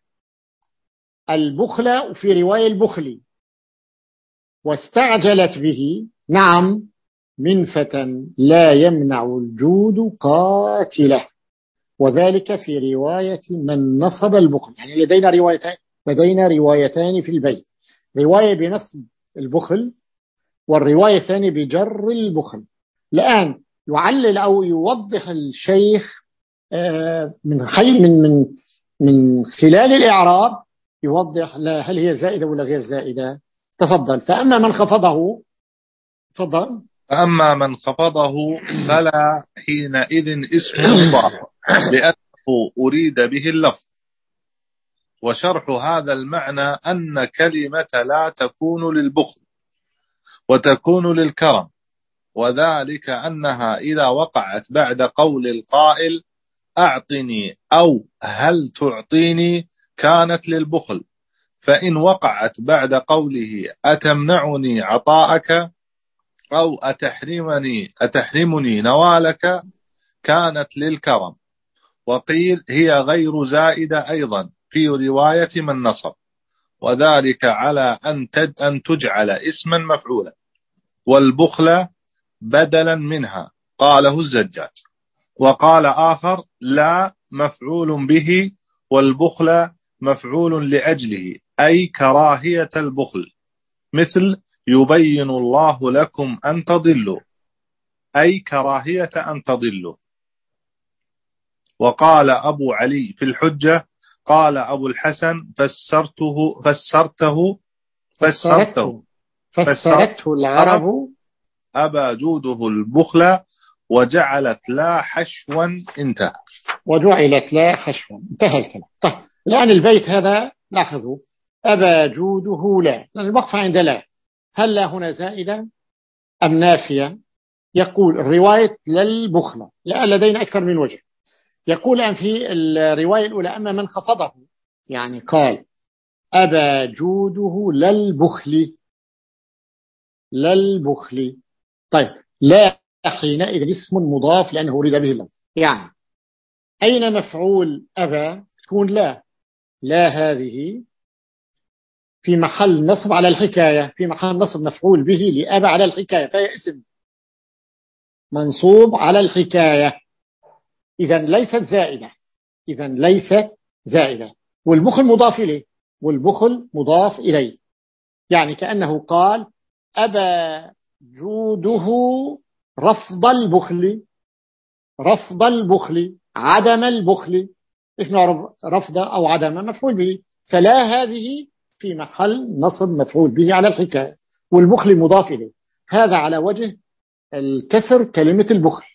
البخل في رواية البخل، واستعجلت به، نعم من فتى لا يمنع الجود قاتله. وذلك في رواية من نصب البخل. يعني لدينا روايتان لدينا روايتان في البيت، رواية بنصب البخل والرواية الثانية بجر البخل. الآن يعلل أو يوضح الشيخ من خير من من من خلال الإعراب، يوضح لا هل هي زائدة ولا غير زائدة. تفضل. فأما من خفضه تفضل. فأما من خفضه فلا حينئذ اسم مضاف لأنه أريد به اللفظ. وشرح هذا المعنى أن كلمة لا تكون للبخل وتكون للكرم، وذلك أنها إذا وقعت بعد قول القائل أعطني أو هل تعطيني كانت للبخل، فإن وقعت بعد قوله أتمنعني عطاءك أو أتحرمني أتحرمني نوالك كانت للكرم. وقيل هي غير زائدة أيضا في رواية من نصب، وذلك على أن أن تجعل اسما مفعولا والبخل بدلا منها، قاله الزجاج. وقال آخر لا مفعول به والبخل مفعول لأجله، أي كراهية البخل، مثل يبين الله لكم أن تضلوا، أي كراهية أن تضلوا. وقال أبو علي في الحجة قال أبو الحسن فسرته فسرته فسرته فسرته العرب أبا جوده البخل وجعلت لا حشوا. انتهى. وجعلت لا حشوا، انتهى الكلام. طيب الآن البيت هذا لاحظوا أبا جوده لا، لأن الوقف عند لا. هل لا هنا زائدة أم نافية؟ يقول الرواية للبخل، لا لدينا أكثر من وجه. يقول أن في الرواية الأولى أما من خفضه، يعني قال أبا جوده للبخل للبخل. طيب لا حينئذ اسم مضاف لأنه أريد به الله. يعني أين مفعول أبا؟ تكون لا لا هذه في محل نصب على الحكاية، في محل نصب مفعول به لأبا على الحكاية، فهي اسم منصوب على الحكاية، إذا ليست زائدة إذا ليست زائدة. والبخل مضاف إليه والبخل مضاف إليه، يعني كأنه قال أبا جوده رفض البخل رفض البخل عدم البخل. إيش نعرف رفض أو عدم؟ مفعول به، فلا هذه في محل نصب مفعول به على الحكاية، والبخل مضاف إليه. هذا على وجه الكسر كلمة البخل،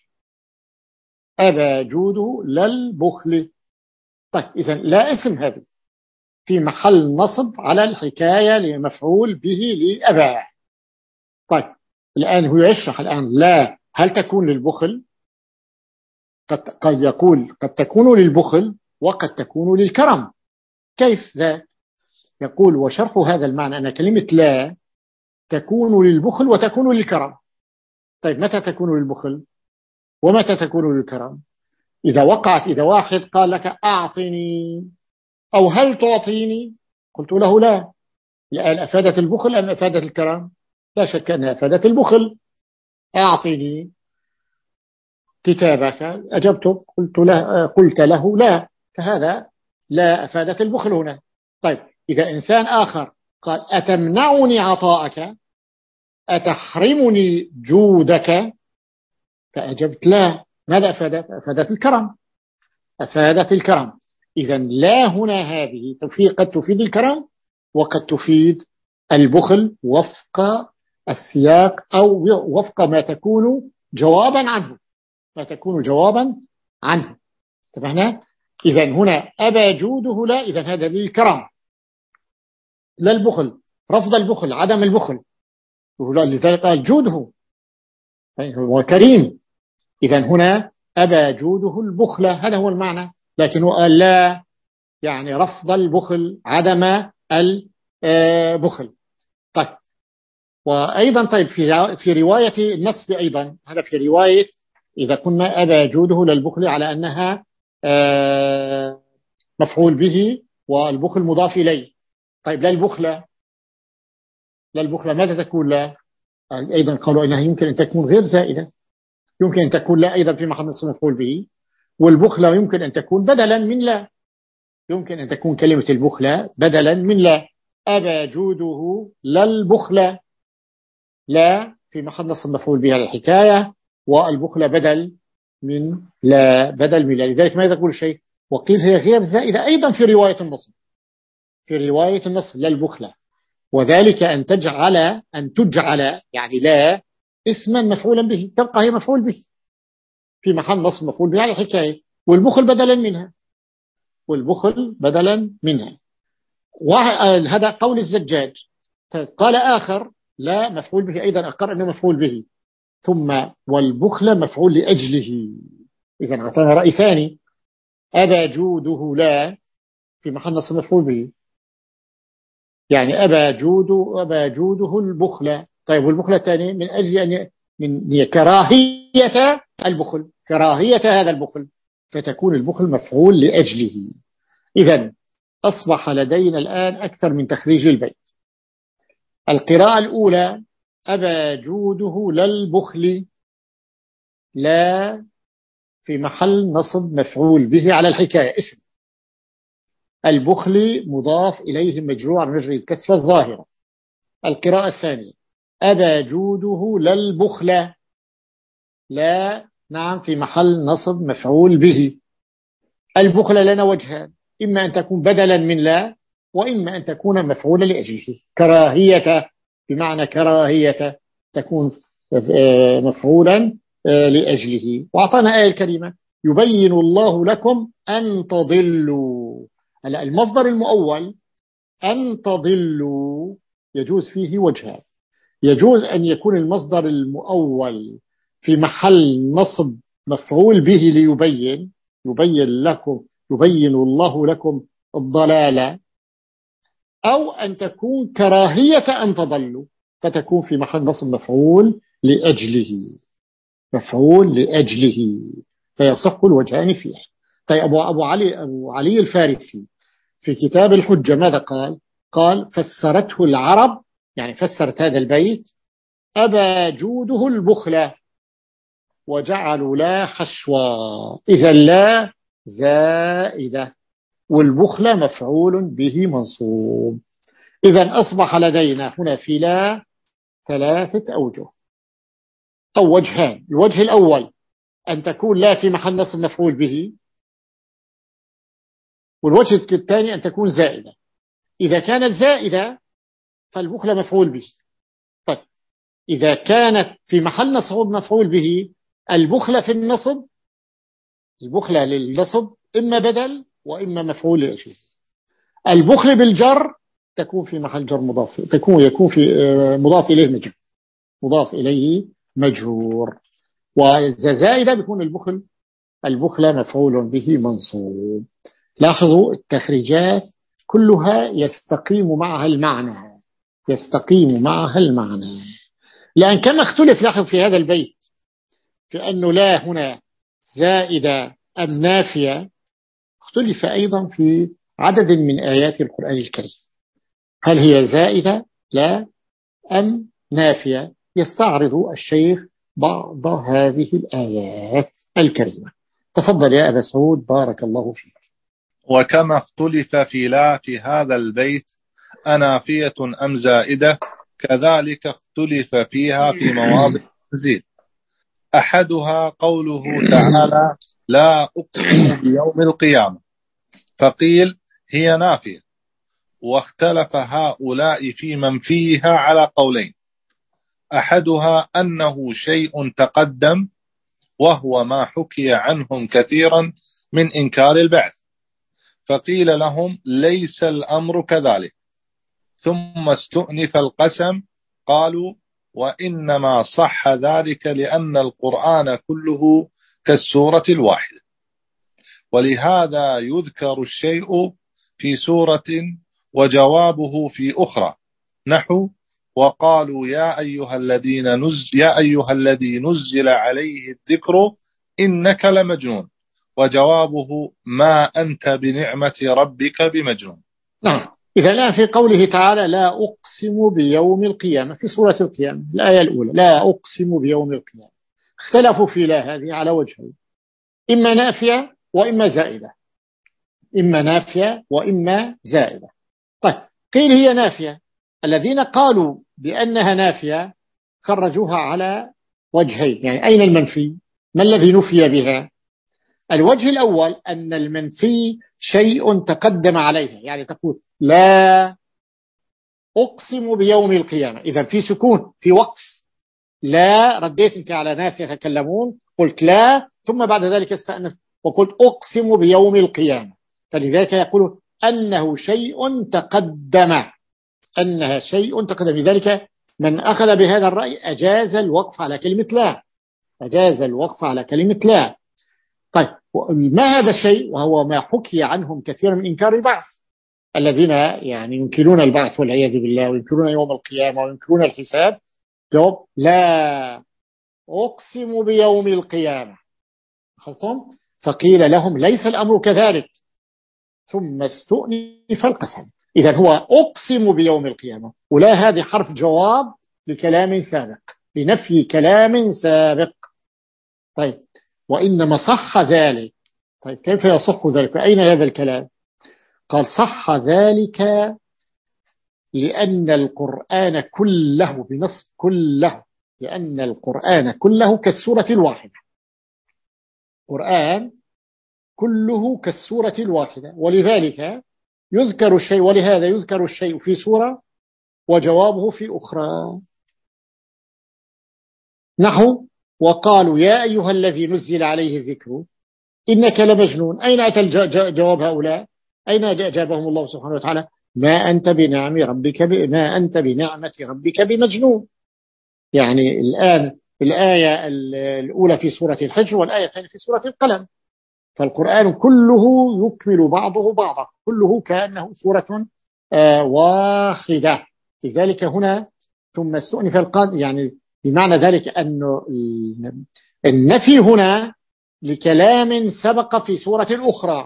أبا جوده للبخل. طيب إذن لا اسم هذه في محل نصب على الحكاية لمفعول به لأبا. طيب الآن هو يشرح الآن لا هل تكون للبخل؟ قد, قد يقول قد تكون للبخل وقد تكون للكرم. كيف ذا؟ يقول وشرح هذا المعنى أن كلمة لا تكون للبخل وتكون للكرم. طيب متى تكون للبخل ومتى تكون للكرم؟ إذا وقعت إذا واحد قال لك أعطني أو هل تعطيني، قلت له لا، الآن أفادت البخل أم أفادت الكرم؟ لا شك أنها أفادت البخل. أعطني كتابك، أجبتك قلت له, قلت له لا، فهذا لا أفادت البخل هنا. طيب إذا إنسان آخر قال أتمنعني عطاءك أتحرمني جودك، فأجبت لا، ماذا أفادت؟ أفادت الكرم أفادت الكرم. إذا لا هنا هذه تفيد قد تفيد الكرم وقد تفيد البخل وفق السياق أو وفق ما تكون جوابا عنه ما تكون جوابا عنه تفهمنا؟ إذا هنا أبا جوده لا، إذا هذا للكرم لا البخل، رفض البخل عدم البخل، لذلك قال جوده هو كريم. إذا هنا أبا جوده البخل، هذا هو المعنى. لكن هو قال لا يعني رفض البخل عدم البخل. طيب وأيضا طيب في في رواية النصب أيضا، هذا في رواية إذا كنا أبا جوده للبخل على أنها مفعول به والبخل مضاف إليه. طيب لا البخل لا البخل ماذا تكون لا؟ أيضا قالوا إنها يمكن أن تكون غير زائدة، يمكن أن تكون لا أيضا في محل نصب مفعول به، والبخلة يمكن أن تكون بدلا من لا، يمكن أن تكون كلمة البخلة بدلا من لا. أبى جوده لا البخلة، لا في محل نصب مفعول بها الحكاية، والبخلة بدل من لا، بدل من لا. لذلك ماذا تقول شيء؟ وقيل هي غير زائدة أيضا في رواية النصب، في رواية النصب لا البخلة، وذلك أن تجعل أن تجعل يعني لا اسما مفعولا به، تبقى هي مفعول به في محل نصب مفعول به على الحكاية، والبخل بدلا منها، والبخل بدلا منها. وهذا قول الزجاج. قال آخر لا مفعول به أيضا، أقر أنه مفعول به، ثم والبخل مفعول لأجله. إذن أعطانا رأي ثاني، أبى جوده لا في محل نصب مفعول به، يعني أبى جوده أبى جوده البخل. طيب والبخل الثاني من أجل أن من كراهية البخل، كراهية هذا البخل، فتكون البخل مفعول لأجله. إذن أصبح لدينا الآن أكثر من تخريج البيت. القراءة الأولى أبى جوده للبخل، لا في محل نصب مفعول به على الحكاية اسم، البخل مضاف إليه مجرور على وجه الكسرة الظاهرة. القراءة الثانية أبى جوده للبخل، لا نعم في محل نصب مفعول به. البخل لنا وجهان، إما أن تكون بدلا من لا، وإما أن تكون مفعولا لأجله. كراهية بمعنى كراهية تكون مفعولا لأجله. وأعطانا آية الكريمة يبين الله لكم أن تضلوا. المصدر المؤول أن تضلوا يجوز فيه وجهان، يجوز أن يكون المصدر المؤول في محل نصب مفعول به ليبين، يبين لكم يبين الله لكم الضلال، أو أن تكون كراهية أن تضلوا فتكون في محل نصب مفعول لأجله، مفعول لأجله، فيصح الوجهان فيه. طيب أبو, أبو, علي أبو علي الفارسي في كتاب الحجة ماذا قال؟ قال فسرته العرب، يعني فسرت هذا البيت أبى جوده البخلة وجعلوا لا حشوا، إذا لا زائدة والبخلة مفعول به منصوب. إذا أصبح لدينا هنا في لا ثلاثة أوجه أو وجهان. الوجه الأول أن تكون لا في محل نصب مفعول به، والوجه الثاني أن تكون زائدة. إذا كانت زائدة فالبخلة مفعول به. طيب إذا كانت في محل نصب مفعول به، البخلة في النصب، البخلة للنصب إما بدل وإما مفعول لأجله. البخل بالجر تكون في محل جر مضاف، تكون يكون في مضاف إليه مجرور، مضاف إليه مجرور. وإذا زائدة بيكون البخل البخل مفعول به منصوب. لاحظوا التخريجات كلها يستقيم معها المعنى، يستقيم معها المعنى، لأن كما اختلف لاحظ في هذا البيت في أنه لا هنا زائدة أم نافية، اختلف أيضا في عدد من آيات القرآن الكريم، هل هي زائدة لا أم نافية؟ يستعرض الشيخ بعض هذه الآيات الكريمة. تفضل يا أبا سعود بارك الله فيك. وكما اختلف في لا في هذا البيت أنافية أم زائدة، كذلك اختلف فيها في مواضع التنزيل. أحدها قوله تعالى لا أقسم بيوم القيامة، فقيل هي نافية، واختلف هؤلاء في من فيها على قولين. أحدها أنه شيء تقدم، وهو ما حكي عنهم كثيرا من إنكار البعث، فقيل لهم ليس الأمر كذلك، ثم استؤنف القسم قالوا وإنما صح ذلك لأن القرآن كله كالسورة الواحدة، ولهذا يذكر الشيء في سورة وجوابه في أخرى، نحو وقالوا يا أيها الذين نزل يا أيها الذي نزل عليه الذكر إنك لمجنون، وجوابه ما أنت بنعمة ربك بمجنون. نعم. إذا الآن في قوله تعالى لا أقسم بيوم القيامة في سورة القيامة الآية الأولى لا أقسم بيوم القيامة، اختلفوا في لا هذه على وجهين. إما نافية وإما زائدة، إما نافية وإما زائدة. طيب قيل هي نافية. الذين قالوا بأنها نافية خرجوها على وجهين، يعني أين المنفي؟ ما الذي نفي بها؟ الوجه الأول أن المنفي شيء تقدم عليه، يعني تقول لا أقسم بيوم القيامة، إذا في سكون في وقف، لا رديت أنت على ناس يتكلمون قلت لا، ثم بعد ذلك استأنف وقلت أقسم بيوم القيامة، فلذلك يقول أنه شيء تقدم، أنها شيء تقدم. لذلك من أخذ بهذا الرأي أجاز الوقف على كلمة لا، أجاز الوقف على كلمة لا. طيب ما هذا الشيء؟ وهو ما حكي عنهم كثيرا من إنكار البعث، الذين يعني ينكرون البعث والعياذ بالله، وينكرون يوم القيامة وينكرون الحساب. جواب لا أقسم بيوم القيامة، خلصهم. فقيل لهم ليس الأمر كذلك، ثم استؤنف القسم. إذا هو أقسم بيوم القيامة، ولا هذه حرف جواب لكلام سابق، لنفي كلام سابق. طيب وإنما صح ذلك. طيب كيف يصح ذلك؟ أين هذا الكلام؟ قال صح ذلك لأن القرآن كله بنص كله، لأن القرآن كله كالسورة الواحدة، القرآن كله كالسورة الواحدة، ولذلك يذكر الشيء، ولهذا يذكر الشيء في سورة وجوابه في أخرى. نحو وقالوا يا أيها الذي نزل عليه الذكر إنك لمجنون. أين أتى جواب هؤلاء؟ أين أجابهم الله سبحانه وتعالى؟ ما أنت بنعم ربك ب... ما أنت بنعمة ربك بمجنون. يعني الآن الآية الأولى في سورة الحجر والآية الثانية في سورة القلم، فالقرآن كله يكمل بعضه بعضا، كله كأنه سورة آه واحدة. لذلك هنا ثم استؤنف القاد، يعني بمعنى ذلك أن النفي هنا لكلام سبق في سورة أخرى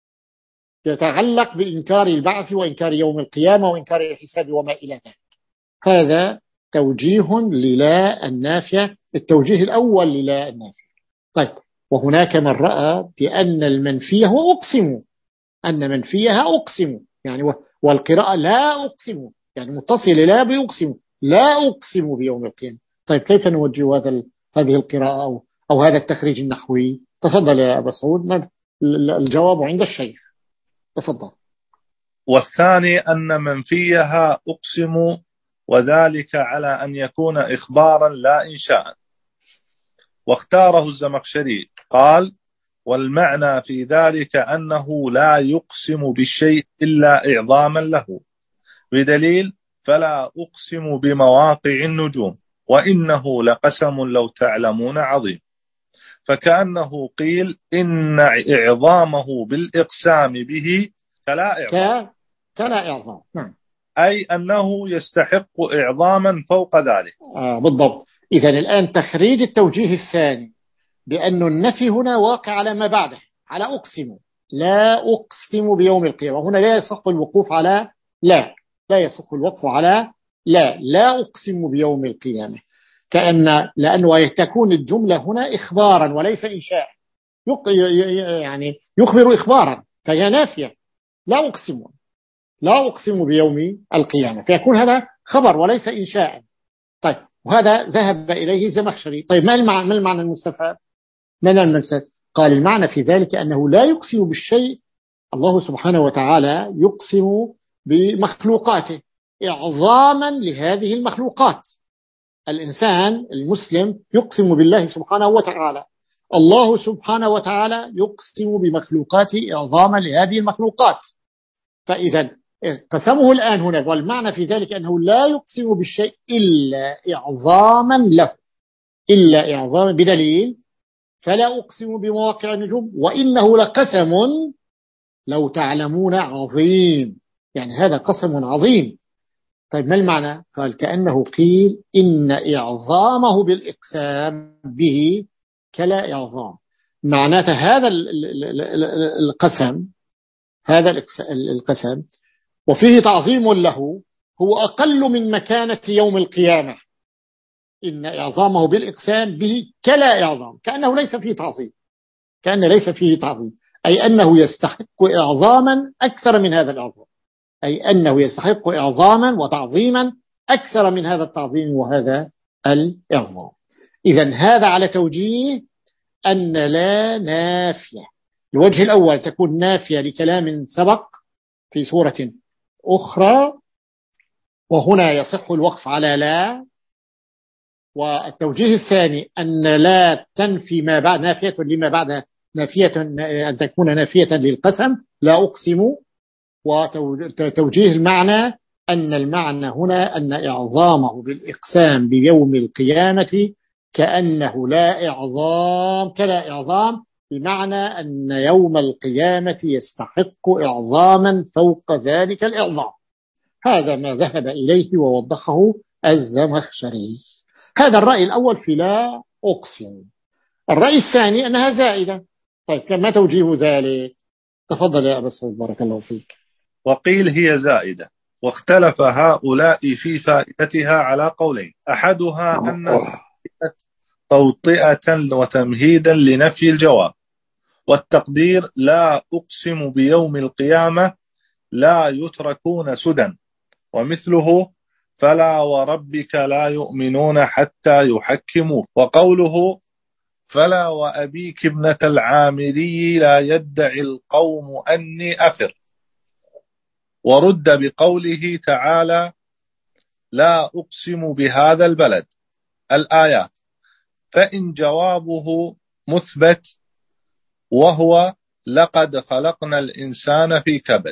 يتعلق بإنكار البعث وإنكار يوم القيامة وإنكار الحساب وما إلى ذلك. هذا توجيه للا النافية، التوجيه الأول للا النافية. طيب وهناك من رأى بأن المنفية هو أقسم، أن منفيها أقسم، يعني والقراءة لا أقسم، يعني متصل لا بأقسم، لا أقسم بيوم القيامة. طيب كيف نوجه هذا هذه القراءة أو, أو هذا التخريج النحوي؟ تفضل يا أبا سعود، الجواب عند الشيخ، تفضل. والثاني أن منفيها أقسم، وذلك على أن يكون إخبارا لا إنشاء. واختاره الزمخشري قال والمعنى في ذلك أنه لا يقسم بالشيء إلا إعظاما له، بدليل فلا أقسم بمواقع النجوم وإنه لقسم لو تعلمون عظيم. فكأنه قيل إن إعظامه بالإقسام به كلا إعظام، كلا إعظام، نعم، أي أنه يستحق إعظاما فوق ذلك. آه بالضبط. إذن الآن تخريج التوجيه الثاني بأن النفي هنا واقع على ما بعده، على أقسم، لا أقسم بيوم القيامة. هنا لا يصح الوقوف على لا، لا يصح الوقف على لا، لا أقسم بيوم القيامة، كأن لأنه تكون الجملة هنا إخبارا وليس إنشاء، يعني يخبر إخبارا، فهي نافية، لا أقسم، لا أقسم بيوم القيامة، فيكون هذا خبر وليس إنشاء. طيب وهذا ذهب إليه الزمخشري. طيب ما المعنى, ما المعنى المستفاد من المنسد؟ قال المعنى في ذلك أنه لا يقسم بالشيء، الله سبحانه وتعالى يقسم بمخلوقاته إعظاما لهذه المخلوقات. الإنسان المسلم يقسم بالله سبحانه وتعالى، الله سبحانه وتعالى يقسم بمخلوقاته إعظاما لهذه المخلوقات. فإذا قسمه الآن هنا، والمعنى في ذلك أنه لا يقسم بالشيء إلا إعظاما له، إلا إعظاما، بدليل فلا أقسم بمواقع النجوم وإنه لقسم لو تعلمون عظيم، يعني هذا قسم عظيم. طيب ما المعنى؟ قال كأنه قيل إن إعظامه بالإقسام به كلا إعظام، معناته هذا القسم، هذا القسم وفيه تعظيم له هو أقل من مكانة يوم القيامة. إن إعظامه بالإقسام به كلا إعظام، كأنه ليس فيه تعظيم، كأن ليس فيه تعظيم، أي أنه يستحق إعظاما أكثر من هذا الإعظام، أي أنه يستحق إعظاما وتعظيما أكثر من هذا التعظيم وهذا الإعظام. إذن هذا على توجيه أن لا نافية. الوجه الأول تكون نافية لكلام سبق في سورة أخرى، وهنا يصح الوقف على لا. والتوجيه الثاني أن لا تنفي ما بعد، نافية لما بعد، نافية أن تكون نافية للقسم لا أقسم. وتوجيه المعنى أن المعنى هنا أن إعظامه بالإقسام بيوم القيامة كأنه لا إعظام، كلا إعظام، بمعنى أن يوم القيامة يستحق إعظاما فوق ذلك الإعظام. هذا ما ذهب إليه ووضحه الزمخشري. هذا الرأي الأول في لا أقسم. الرأي الثاني أنها زائدة. طيب كما توجيه ذلك؟ تفضل يا أبا سعود بارك الله فيك. وقيل هي زائدة، واختلف هؤلاء في فائدتها على قولين. أحدها أن توطئة وتمهيدا لنفي الجواب، والتقدير لا أقسم بيوم القيامة لا يتركون سدى، ومثله فلا وربك لا يؤمنون حتى يحكموا. وقوله فلا وأبيك ابنة العامري لا يدعي القوم أني أفر. ورد بقوله تعالى لا أقسم بهذا البلد الآيات، فإن جوابه مثبت وهو لقد خلقنا الإنسان في كبد،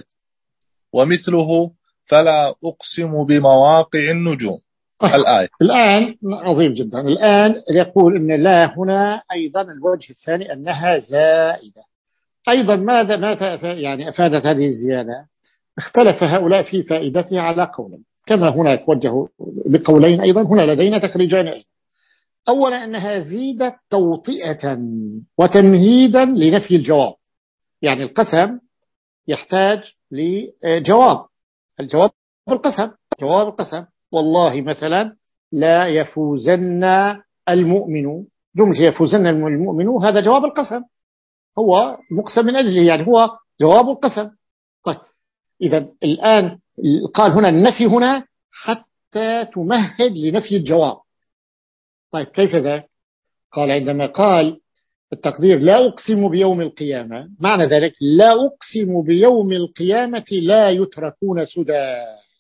ومثله فلا أقسم بمواقع النجوم الآية. الآن عظيم جدا. الآن يقول إن لا هنا أيضا الوجه الثاني أنها زائدة. أيضا ماذا ماذا يعني أفادت هذه الزيادة؟ اختلف هؤلاء في فائدتها على قولين، كما هناك وجهوا بقولين أيضا، هنا لدينا تخريجان أيضا. أولا أنها زيدت توطئة وتمهيدا لنفي الجواب، يعني القسم يحتاج لجواب، الجواب بالقسم، جواب القسم والله مثلا لا يفوزن المؤمن، جملة يفوزن المؤمن هذا جواب القسم، هو مقسم من أجله، يعني هو جواب القسم. طيب إذا الآن قال هنا النفي هنا حتى تمهد لنفي الجواب. طيب كيف ذا؟ قال عندما قال التقدير لا أقسم بيوم القيامة، معنى ذلك لا أقسم بيوم القيامة لا يتركون سدى.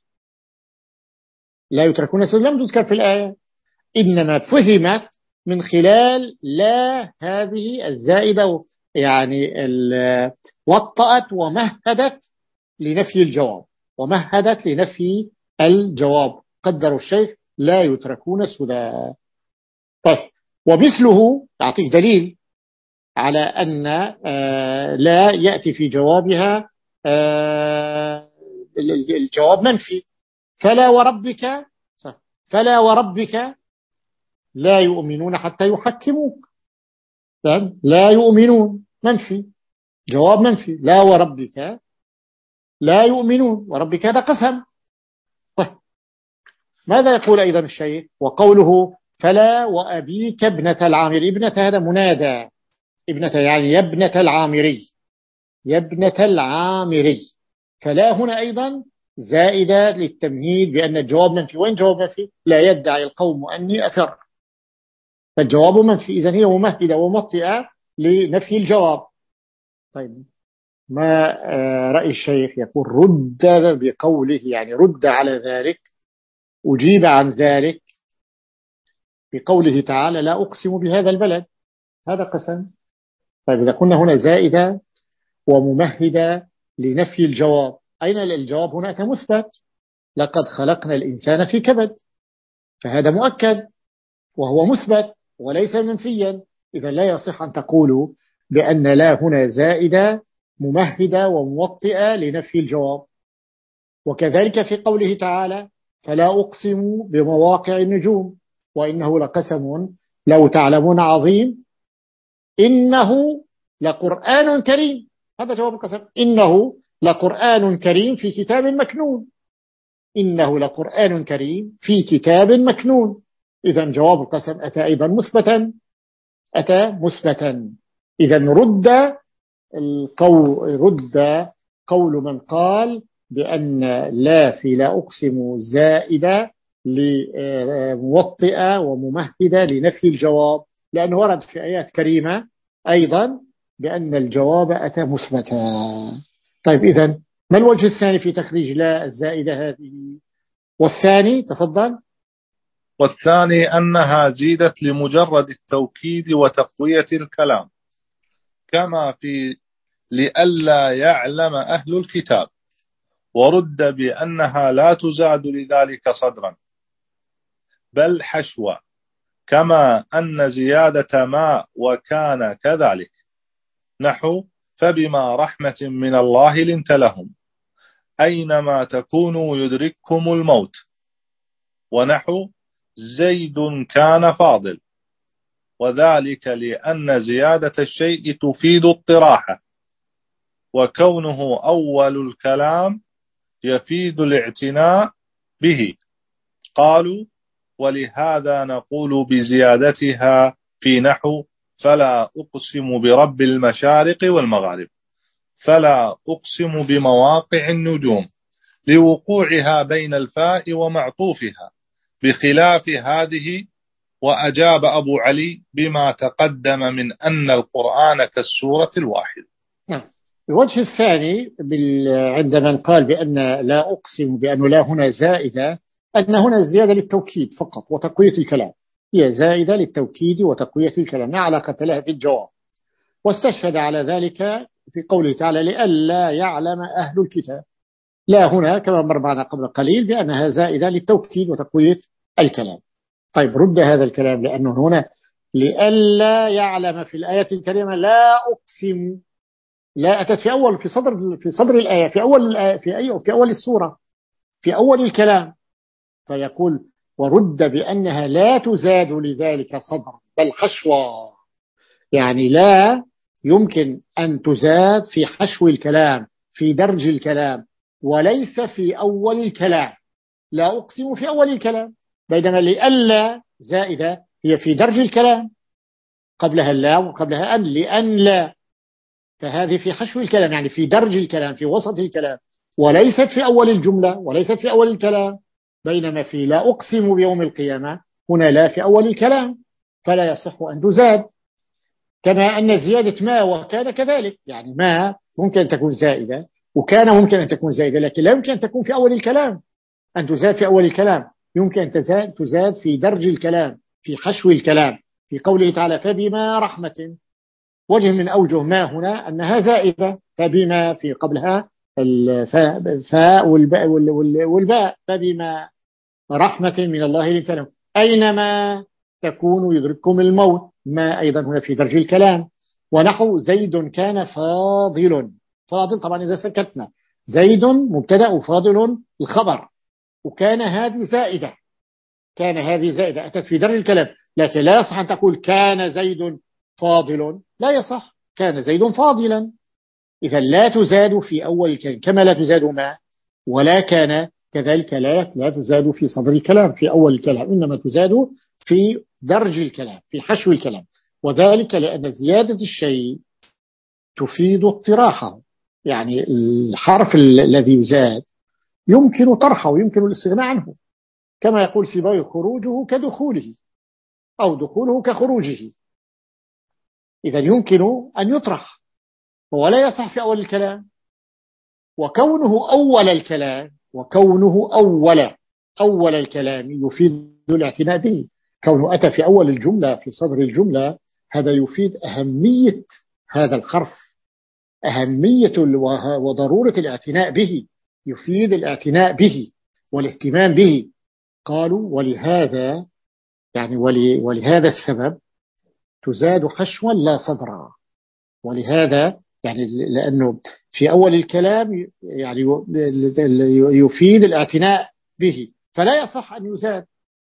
لا يتركون سدى لم تذكر في الآية، إنما فهمت من خلال لا هذه الزائدة، يعني وطأت ومهدت لنفي الجواب، ومهدت لنفي الجواب. قدروا الشيخ لا يتركون سدى. طيب ومثله يعطيك دليل على أن لا يأتي في جوابها الجواب منفي. فلا وربك، فلا وربك لا يؤمنون حتى يحكموك، لا يؤمنون منفي، جواب منفي، لا وربك لا يؤمنون، وربك هذا قسم. طيب ماذا يقول أيضا الشيخ؟ وقوله فلا وأبيك ابنة العامري، ابنة هذا منادى، ابنة يعني يا ابنة العامري، يا ابنة العامري. فلا هنا أيضا زائدة للتمهيد بأن الجواب منفي. وين جواب منفي؟ لا يدعي القوم أني أثر، فالجواب منفي، إذن هي ممهدة ومطئة لنفي الجواب. طيب ما رأي الشيخ؟ يقول رد بقوله، يعني رد على ذلك، أجيب عن ذلك بقوله تعالى لا أقسم بهذا البلد، هذا قسم. طيب إذا كنا هنا زائدة وممهدة لنفي الجواب، أين الجواب هناك مثبت؟ لقد خلقنا الإنسان في كبد، فهذا مؤكد وهو مثبت وليس منفيا. إذا لا يصح أن تقولوا بأن لا هنا زائدة ممهدة وموطئة لنفي الجواب. وكذلك في قوله تعالى فلا أقسم بمواقع النجوم وإنه لقسم لو تعلمون عظيم إنه لقرآن كريم، هذا جواب القسم، إنه لقرآن كريم في كتاب مكنون، إنه لقرآن كريم في كتاب مكنون. إذن جواب القسم أتى أيضا مثبتا، أتى مثبتا. إذا رد القول رد قول من قال بأن لا في لا أقسم زائدة لموطئة وممهدة لنفي الجواب، لأنه ورد في آيات كريمة أيضا بأن الجواب أتى مثبتا. طيب إذن ما الوجه الثاني في تخريج لا الزائدة هذه؟ والثاني تفضل. والثاني أنها زيدت لمجرد التوكيد وتقوية الكلام، كما في لئلا يعلم أهل الكتاب، ورد بأنها لا تزاد لذلك صدرا بل حشوا، كما أن زيادة ما وكان كذلك، نحو فبما رحمة من الله لنت لهم أينما تكونوا يدرككم الموت، ونحو زيد كان فاضل، وذلك لأن زيادة الشيء تفيد الطراحة، وكونه أول الكلام يفيد الاعتناء به. قالوا ولهذا نقول بزيادتها في نحو فلا أقسم برب المشارق والمغارب، فلا أقسم بمواقع النجوم، لوقوعها بين الفاء ومعطوفها، بخلاف هذه. وأجاب أبو علي بما تقدم من أن القرآن كالسورة الواحدة. نعم. الوجه الثاني عند من قال بأن لا أقسم بأن لا هنا زائدة، أن هنا الزيادة للتوكيد فقط وتقوية الكلام، هي زائدة للتوكيد وتقوية الكلام لا علاقة لها في الجواب. واستشهد على ذلك في قوله تعالى لئلا يعلم أهل الكتاب، لا هنا كما مر معنا قبل قليل بأنها زائدة للتوكيد وتقوية الكلام. طيب رد هذا الكلام، لأنه هنا لئلا يعلم في الآية الكريمة لا أقسم، لا أتت في أول في صدر في صدر الآية في أول الآية في أي في أول السورة في أول الكلام، فيقول ورد بأنها لا تزاد لذلك صدر بل حشوا، يعني لا يمكن أن تزاد في حشو الكلام في درج الكلام وليس في أول الكلام. لا أقسم في أول الكلام، بينما لئلا زائدة هي في درج الكلام قبلها اللا وقبلها أن، لأن لا، فهذه في حشو الكلام يعني في درج الكلام في وسط الكلام، وليست في أول الجملة وليست في أول الكلام. بينما في لا أقسم بيوم القيامة هنا لا في أول الكلام، فلا يصح أن تزاد. كما أن زيادة ما وكان كذلك، يعني ما ممكن أن تكون زائدة وكان ممكن أن تكون زائدة، لكن لا يمكن أن تكون في أول الكلام، أن تزاد في أول الكلام، يمكن أن تزاد, تزاد في درج الكلام في حشو الكلام. في قوله تعالى فبما رحمة، وجه من أوجه ما هنا أنها زائدة، فبما في قبلها الفاء والباء, والباء فبما رحمة من الله لنت لهم أينما تكونوا يدرككم الموت، ما أيضا هنا في درج الكلام. ونحو زيد كان فاضل، فاضل طبعا إذا سكتنا زيد مبتدأ وفاضل الخبر، وكان هذه زائدة، كان هذه زائدة أتت في درج الكلام، لكن لا يصح أن تقول كان زيد فاضل، لا يصح، كان زيد فاضلا. إذا لا تزاد في أول الكلام كما لا تزاد ما ولا كان، كذلك لا لا تزاد في صدر الكلام في أول الكلام، إنما تزاد في درج الكلام في حشو الكلام. وذلك لأن زيادة الشيء تفيد اطراحه، يعني الحرف الذي يزاد يمكن طرحه ويمكن الاستغناء عنه، كما يقول سيبويه خروجه كدخوله أو دخوله كخروجه، إذا يمكن أن يطرح ولا يصح في أول الكلام. وكونه أول الكلام وكونه أول أول الكلام يفيد الاعتناء به، كونه أتى في أول الجملة في صدر الجملة هذا يفيد أهمية هذا الحرف، أهمية وضرورة الاعتناء به، يفيد الاعتناء به والاهتمام به. قالوا ولهذا يعني ولهذا السبب تزاد حشوا لا صدرا، ولهذا يعني لأنه في أول الكلام يعني يفيد الاعتناء به فلا يصح أن يزاد.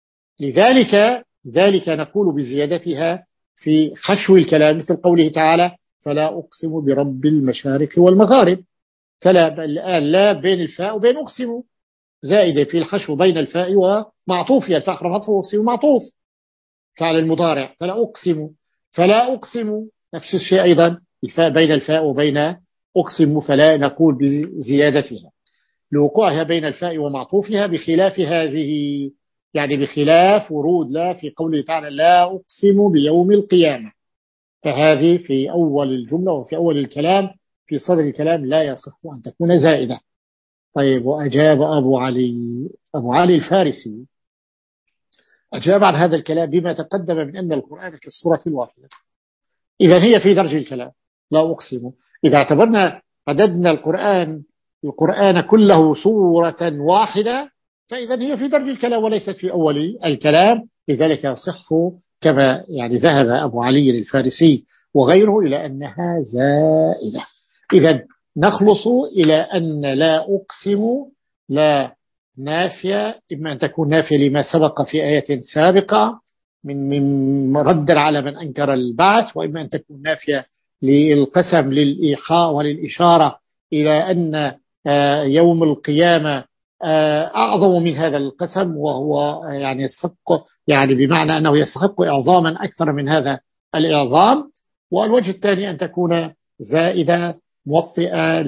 لذلك ذلك نقول بزيادتها في حشو الكلام، مثل قوله تعالى فلا أقسم برب المشارق والمغارب، فلا الآن لا بين الفاء وبين أقسم زائدة في الحشو بين الفاء ومعطوفها، الفاء حرف عطف وأقسم معطوف فعل المضارع، فلا أقسم فلا أقسم نفس الشيء أيضا الفاء بين الفاء وبين أقسم فلا نقول بزيادتها لوقوعها بين الفاء ومعطوفها بخلاف هذه، يعني بخلاف ورود لا في قوله تعالى لا أقسم بيوم القيامة، فهذه في أول الجملة وفي أول الكلام في صدر الكلام لا يصح أن تكون زائدة. طيب، وأجاب أبو علي أبو علي الفارسي أجاب عن هذا الكلام بما تقدم من أن القرآن كالسورة الواحدة، إذا هي في درج الكلام لا أقسم. إذا اعتبرنا عددنا القرآن القرآن كله سورة واحدة فإذا هي في درج الكلام وليست في أول الكلام، لذلك يصح كما يعني ذهب أبو علي الفارسي وغيره إلى أنها زائدة. إذا نخلص إلى أن لا أقسم لا نافية، إما أن تكون نافية لما سبق في آية سابقة من من رد على من أنكر البعث، وإما أن تكون نافية للقسم للإيحاء وللإشارة إلى أن يوم القيامة أعظم من هذا القسم، وهو يعني يستحق يعني بمعنى أنه يستحق إعظاما أكثر من هذا الإعظام. والوجه الثاني أن تكون زائدة موطئة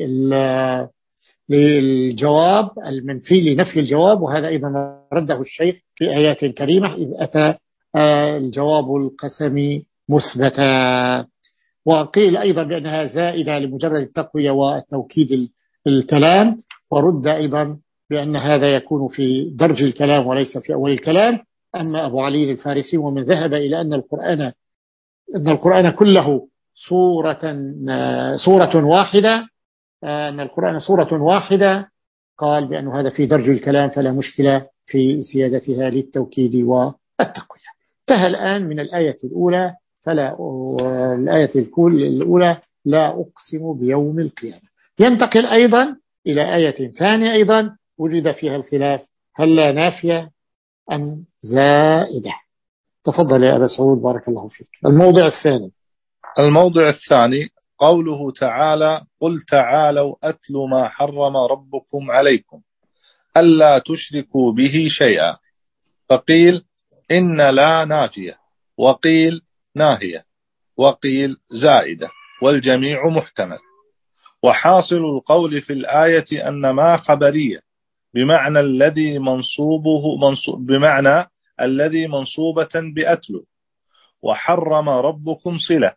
للجواب المنفي لنفي الجواب، وهذا أيضا رده الشيخ في آيات كريمة إذ أتى الجواب القسم مثبتا. وقيل أيضا بأنها زائدة لمجرد التقوية والتوكيد الكلام، ورد أيضا بأن هذا يكون في درج الكلام وليس في أول الكلام. أما أبو علي الفارسي ومن ذهب إلى أن القرآن أن القرآن كله سورة سورة واحدة أن القرآن سورة واحدة قال بأن هذا في درج الكلام فلا مشكلة في زيادتها للتوكيد والتقوية. انتهى الآن من الآية الأولى فلا الآية الأولى لا أقسم بيوم القيامة. ينتقل أيضا إلى آية ثانية أيضا وجد فيها الخلاف هل لا نافية أم زائدة. تفضل يا أبا سعود بارك الله فيك. الموضع الثاني الموضع الثاني قوله تعالى قل تعالوا أتل ما حرم ربكم عليكم ألا تشركوا به شيئا، فقيل إن لا نافية، وقيل ناهية، وقيل زائدة، والجميع محتمل. وحاصل القول في الآية أن ما خبرية بمعنى الذي منصوبه منصوب بمعنى الذي منصوبة بأتل، وحرم ربكم صلة،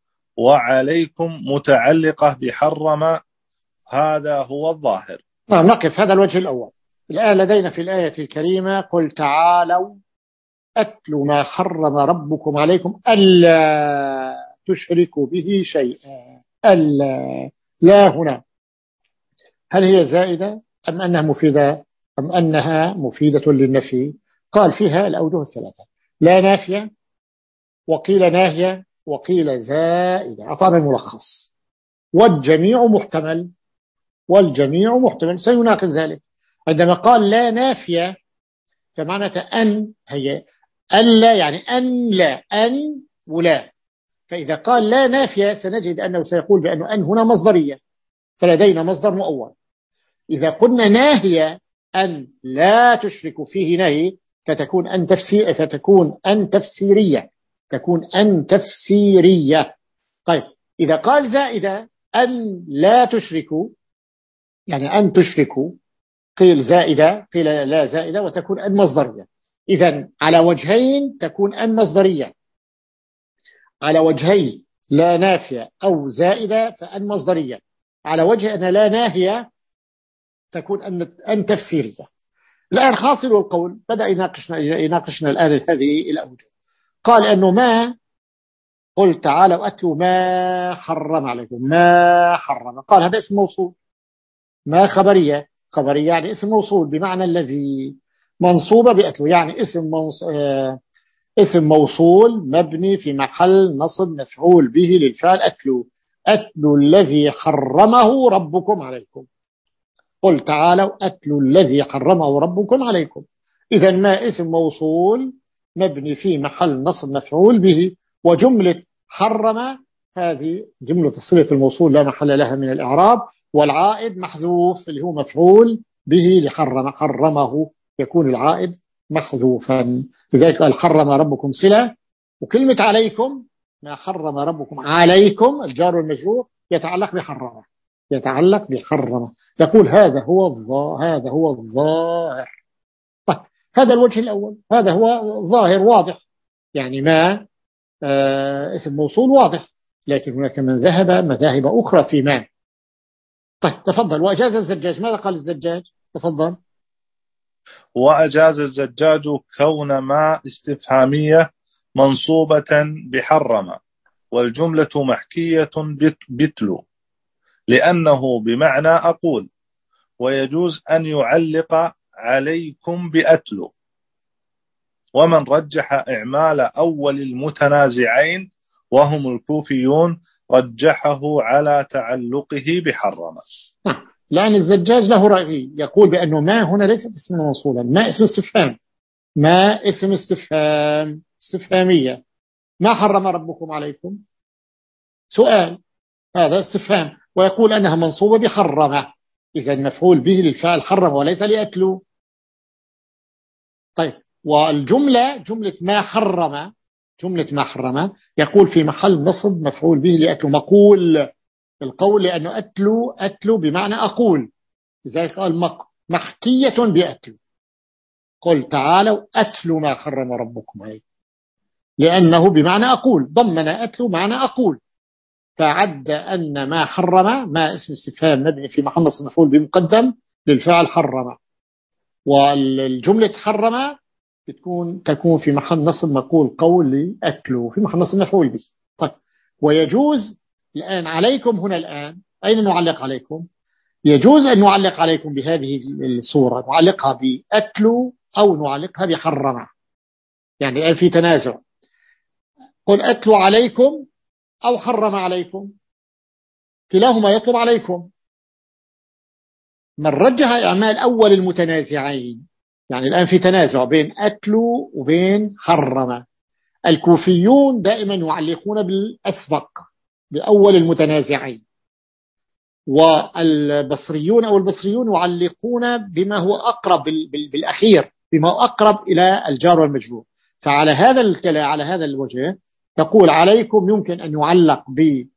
وعليكم متعلقة بحرم، هذا هو الظاهر. نعم، نقف هذا الوجه الأول. الآن لدينا في الآية الكريمة قل تعالوا أتل ما حرم ربكم عليكم ألا تشركوا به شيئا. ألا لا هنا هل هي زائدة أم أنها مفيدة أم أنها مفيدة للنفي؟ قال فيها الأوجه الثلاثة، لا نافية وقيل ناهية وقيل زائدة، أعطانا الملخص. والجميع محتمل والجميع محتمل سيناقض ذلك. عندما قال لا نافية فمعنى أن هي ألا يعني أن لا أن ولا، فإذا قال لا نافية سنجد أنه سيقول بأنه أن هنا مصدرية فلدينا مصدر مؤول. إذا قلنا ناهية أن لا تشرك فيه نهي فتكون أن تفسير فتكون أن تفسيرية تكون أن تفسيرية. طيب، إذا قال زائدة أن لا تشركوا يعني أن تشركوا قيل زائدة قيل لا زائدة وتكون أن مصدرية. إذن على وجهين تكون أن مصدرية، على وجهي لا نافية أو زائدة فأن مصدرية، على وجه أن لا ناهية تكون أن, أن تفسيرية. الآن حاصل القول بدأ يناقشنا, يناقشنا الآن هذه الأوجه. قال أنه ما قل تعالوا أتلوا ما حرم عليكم ما حرم، قال هذا اسم موصول، ما خبرية خبرية يعني اسم موصول بمعنى الذي، منصوبة بأتلوا يعني اسم موصول اسم موصول مبني في محل نصب مفعول به للفعل أتلوا أتلوا الذي حرمه ربكم عليكم. قل تعالوا أتلوا الذي حرمه ربكم عليكم. إذا ما اسم موصول مبني في محل نصب مفعول به، وجملة حرم هذه جملة صلة الموصول لا محل لها من الإعراب، والعائد محذوف اللي هو مفعول به لحرم حرمه يكون العائد محذوفا. لذلك قال حرم ربكم صلة، وكلمة عليكم ما حرم ربكم عليكم، الجار والمجرور يتعلق بحرم، يتعلق بحرم، يقول هذا هو الظاهر، هذا هو الظاهر. طيب هذا الوجه الأول، هذا هو ظاهر واضح، يعني ما آه اسم موصول واضح، لكن هناك من ذهب مذاهب أخرى في ما. طيب تفضل. وأجاز الزجاج، ماذا قال الزجاج؟ تفضل. وأجاز الزجاج كون ما استفهامية منصوبة بحرم والجملة محكية بتلو لأنه بمعنى أقول، ويجوز أن يعلق عليكم بأتلو. ومن رجح إعمال أول المتنازعين وهم الكوفيون رجحه على تعلقه بحرم. لأن الزجاج له رأي، يقول بأنه ما هنا ليست اسم موصولا، ما اسم استفهام، ما اسم استفهام استفهامية. ما حرم ربكم عليكم سؤال، هذا استفهام، ويقول أنها منصوبة بحرم، إذا مفعول به للفعل حرم وليس لأكله. طيب والجملة جملة ما حرم، جملة ما حرم يقول في محل نصب مفعول به لأكله، مقول القول، لأنه أتلو أتلو بمعنى أقول، لذلك قال محكية بأتلو. قل تعالوا أتلو ما حرم ربكم عليكم، لأنه بمعنى أقول، ضمن أتلو معنى أقول، فعد أن ما حرم ما اسم استفهام مبني في محل نصب مفعول بمقدم للفعل حرم، والجملة حرم بتكون تكون في محل نصب مقول قول لأكله في محل نصب مفعول به. طيب ويجوز الآن عليكم، هنا الآن أين نعلق عليكم؟ يجوز أن نعلق عليكم بهذه الصورة، نعلقها بأكلوا أو نعلقها بحرم، يعني الآن في تنازع، قل أتلوا عليكم أو حرم عليكم، كلاهما يطلب عليكم. من رجح إعمال أول المتنازعين، يعني الآن في تنازع بين أتلوا وبين حرم. الكوفيون دائما يعلقون بالأسبق بأول المتنازعين، والبصريون أو البصريون يعلقون بما هو أقرب بالأخير، بما هو أقرب إلى الجار والمجرور. فعلى هذا الكلام على هذا الوجه تقول عليكم يمكن أن يعلق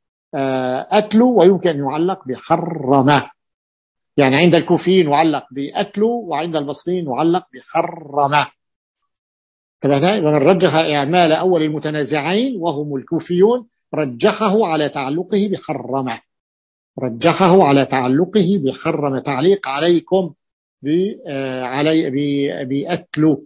بأتلو ويمكن أن يعلق بحرم، يعني عند الكوفيين يعلق بأتلو وعند البصريين يعلق بحرم. طبعا من رجح إعمال أول المتنازعين وهم الكوفيون رجحه على تعلقه بحرم، رجحه على تعلقه بحرم، تعليق عليكم علي بأتلو،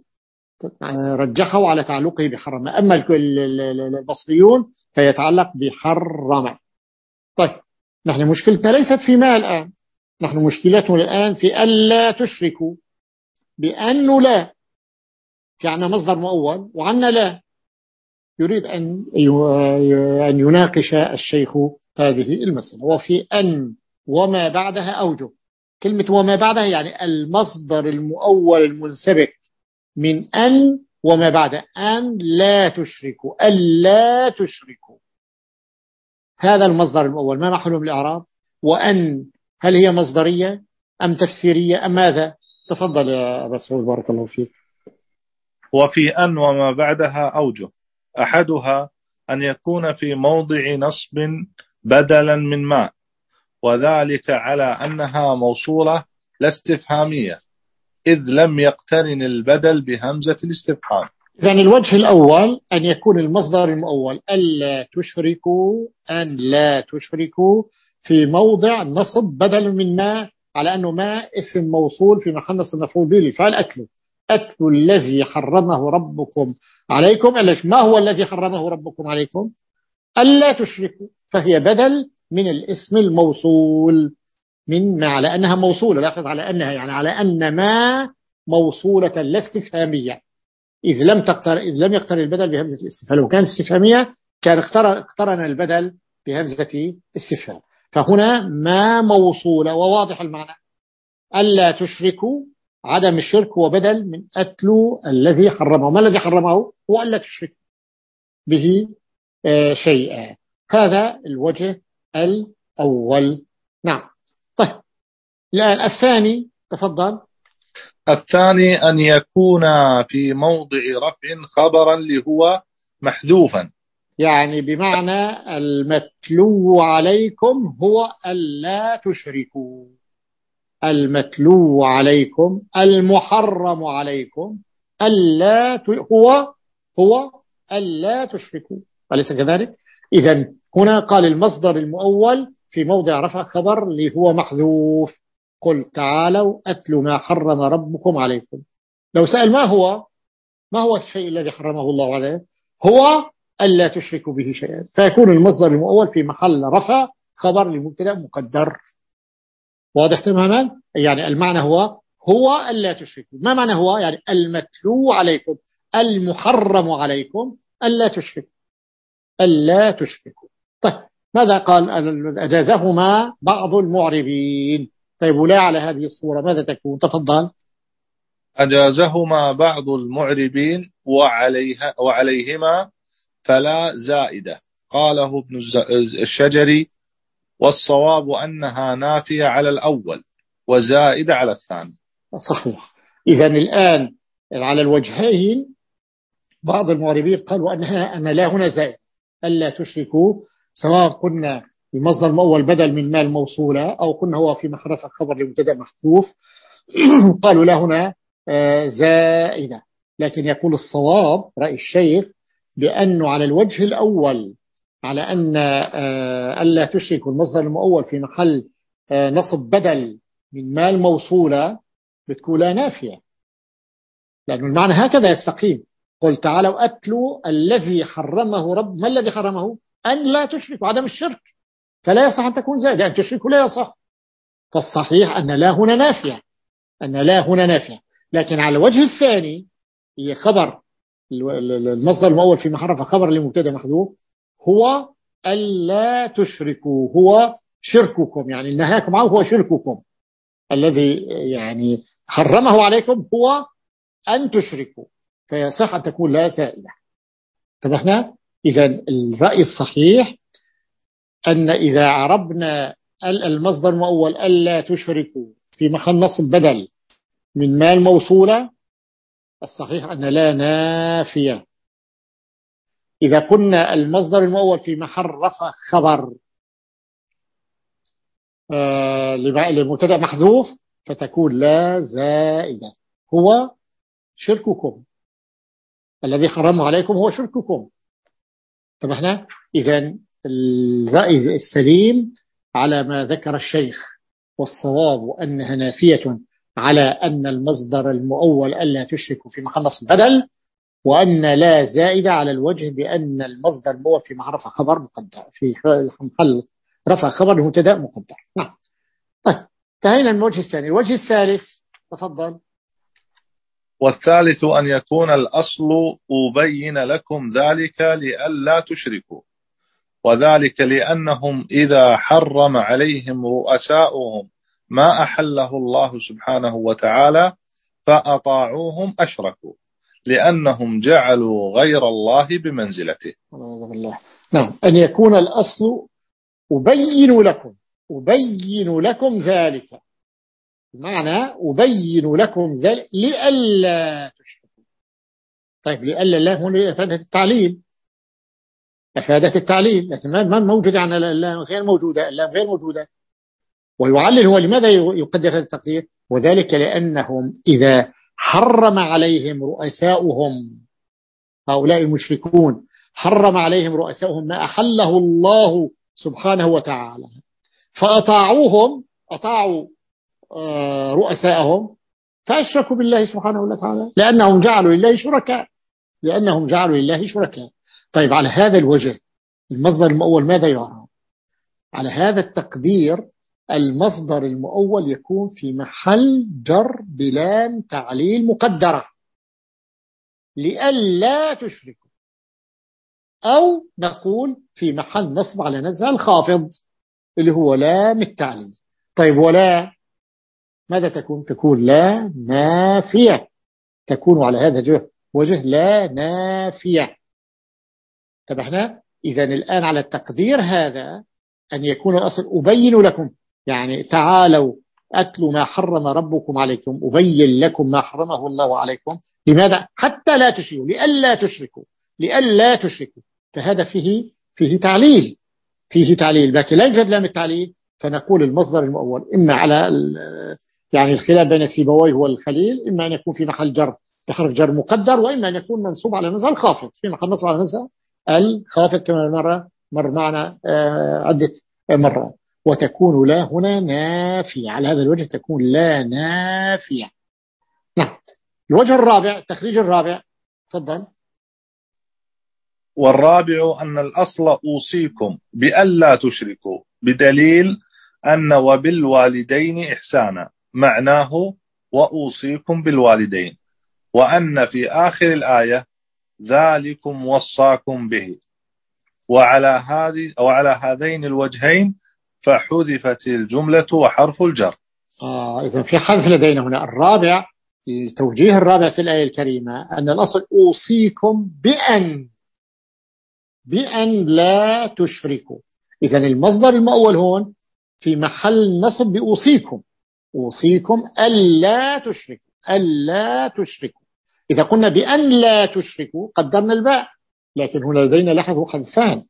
رجحه على تعلقه بحرم. أما البصريون فيتعلق بحرم. طيب نحن مشكلتنا ليست في ما الآن، نحن مشكلتنا الآن في ألا تشركوا، بأنه لا، في عنا مصدر مؤول وعنا لا. يريد أن أن يناقش الشيخ هذه المسألة. وفي أن وما بعدها أوجه، كلمة وما بعدها يعني المصدر المؤول المنسبك من أن وما بعد أن لا تشركوا، ألا تشركوا، هذا المصدر المؤول. ما محله من الإعراب؟ وأن هل هي مصدرية أم تفسيرية أم ماذا؟ تفضل يا أبا سعود بارك الله فيك. وفي أن وما بعدها أوجه، أحدها أن يكون في موضع نصب بدلا من ما، وذلك على أنها موصولة لا استفهامية إذ لم يقترن البدل بهمزة الاستفهام. يعني الوجه الأول أن يكون المصدر المؤول ألا تشركوا، أن لا تشركوا في موضع نصب بدل من ما، على أنه ما اسم موصول في محل نصب مفعول به للفعل أكله، أكل الذي حرمه ربكم عليكم. ما هو الذي حرمه ربكم عليكم؟ ألا تشركوا، فهي بدل من الاسم الموصول من ما، على أنها موصولة، لاحظ على أنها يعني على أن ما موصولة لا استفهامية إذ لم تقتر إذ لم يقترن البدل بهمزة الاستفهام. لو كانت استفهامية كان اقترن البدل بهمزة استفهام. فهنا ما موصولة وواضح المعنى. ألا تشركوا عدم الشرك هو بدل من أتلو الذي حرمه. ما الذي حرمه؟ هو ألا تشرك به شيئا. هذا الوجه الأول. نعم. طيب الآن الثاني تفضل. الثاني أن يكون في موضع رفع خبرا لهو محذوفا، يعني بمعنى المتلو عليكم هو ألا تشركوا. المتلو عليكم المحرم عليكم ألا ت... هو هو ألا تشركوا، أليس كذلك؟ إذا هنا قال المصدر المؤول في موضع رفع خبر اللي هو محذوف. قل تعالوا أتلوا ما حرم ربكم عليكم. لو سأل ما هو ما هو الشيء الذي حرمه الله عليه؟ هو ألا تشركوا به شيئا، فيكون المصدر المؤول في محل رفع خبر لمبتدا مقدر. واضح تماما؟ يعني المعنى هو هو ألا تشركوا. ما معنى هو؟ يعني المتلو عليكم المحرم عليكم ألا تشركوا ألا تشركوا. طيب ماذا قال؟ أجازهما بعض المعربين. طيب ولا على هذه الصورة ماذا تكون؟ تفضل. أجازهما بعض المعربين وعليها وعليهما فلا زائدة. قاله ابن الشجري والصواب أنها نافية على الأول وزائدة على الثاني. صحيح. إذا الآن على الوجهين بعض المعربين قالوا أنها أن لا هنا زائد ألا تشركوا، سواء قلنا المصدر المؤول بدل من مال موصولة أو قلنا هو في محرف الخبر لمبتدا محذوف. قالوا لا هنا زائدة. لكن يقول الصواب رأي الشيخ بأنه على الوجه الأول على أن ألا تشركوا المصدر المؤول في محل نصب بدل من مال موصولة بتكون لا نافية، لأن المعنى هكذا يستقيم. قل تعالوا أتلوا الذي حرمه رب. ما الذي حرمه؟ أن لا تشركوا، عدم الشرك، فلا يصح أن تكون زائدة. أن تشركوا لا يصح. فالصحيح أن لا هنا نافية أن لا هنا نافية. لكن على الوجه الثاني هي خبر المصدر المؤول في محرف خبر لمبتدا محذوف هو ألا تشركوا، هو شرككم، يعني نهاكم عنه هو شرككم الذي يعني حرمه عليكم هو أن تشركوا، فيصح أن تكون لا زائدة. انتبهنا؟ إذا الرأي الصحيح أن إذا عربنا المصدر المؤول ألا تشركوا في محل نصب بدل من مال موصولة، الصحيح أن لا نافية. إذا قلنا المصدر المؤول في محل رفع خبر آه لمبتدا محذوف فتكون لا زائدة. هو شرككم الذي حرمه عليكم هو شرككم. انتبهنا؟ إذن الرأي السليم على ما ذكر الشيخ، والصواب أنها نافية على أن المصدر المؤول ألا تشركوا في محل نصب بدل، وأن لا زائدة على الوجه بأن المصدر المؤول في محل رفع خبر مقدر في محل رفع خبر المبتدا مقدر. نعم. طيب انتهينا من الوجه الثاني. الوجه الثالث تفضل. والثالث أن يكون الأصل أبين لكم ذلك لئلا تشركوا، وذلك لأنهم إذا حرم عليهم رؤساؤهم ما أحله الله سبحانه وتعالى فأطاعوهم أشركوا لأنهم جعلوا غير الله بمنزلته. الله. نعم. أن يكون الأصل أبين لكم أبين لكم ذلك، بمعنى أبين لكم ذلك لئلا تشركوا. طيب لئلا لا هنا أفادت التعليل أفادت التعليل لكن ما موجودة عن اللام غير موجودة اللام غير موجودة. ويعلل هو لماذا يقدر هذا التقدير؟ وذلك لأنهم إذا حرم عليهم رؤساؤهم هؤلاء المشركون حرم عليهم رؤساؤهم ما أحله الله سبحانه وتعالى فأطاعوهم أطاعوا رؤساءهم فأشركوا بالله سبحانه وتعالى لأنهم جعلوا لله شركاء لأنهم جعلوا لله شركاء. طيب على هذا الوجه المصدر المؤول ماذا يعرف؟ على هذا التقدير المصدر المؤول يكون في محل جر بلام تعليل مقدرة لئلا تشركوا، أو نقول في محل نصب على نزع الخافض اللي هو لام التعليل. طيب ولا ماذا تكون؟ تكون لا نافية، تكون على هذا وجه لا نافية. تبحنا إذن الآن على التقدير هذا أن يكون الأصل أبين لكم، يعني تعالوا أتلوا ما حرم ربكم عليكم، أبين لكم ما حرمه الله عليكم. لماذا؟ حتى لا تشركوا لئلا تشركوا لئلا تشركوا فهذا فيه فيه تعليل فيه تعليل لكن لا يوجد لام التعليل، فنقول المصدر المؤول إما على يعني الخلاف بين سيبويه والخليل، إما أن يكون في محل جر بحرف جر مقدر، وإما أن يكون منصوب على نزع الخافض في محل نصب على نزع الخافض كما مر مر معنا عدة مرات. وتكون لا هنا نافية، على هذا الوجه تكون لا نافية. نعم. الوجه الرابع، التخريج الرابع، تفضل. والرابع أن الأصل أوصيكم بألا تشركوا، بدليل أن وبالوالدين إحسانا معناه وأوصيكم بالوالدين، وأن في آخر الآية ذلكم وصاكم به. وعلى هذه أو على هذين الوجهين فحذفت الجملة وحرف الجر. آه إذن في حذف لدينا هنا. الرابع، التوجيه الرابع في الآية الكريمة أن الأصل أوصيكم بأن بأن لا تشركوا. إذن المصدر المؤول هون في محل نصب بأوصيكم، أوصيكم ألا تشركوا، ألا تشركوا. إذا قلنا بأن لا تشركوا قدرنا الباء، لكن هنا لدينا لاحظوا حذفان.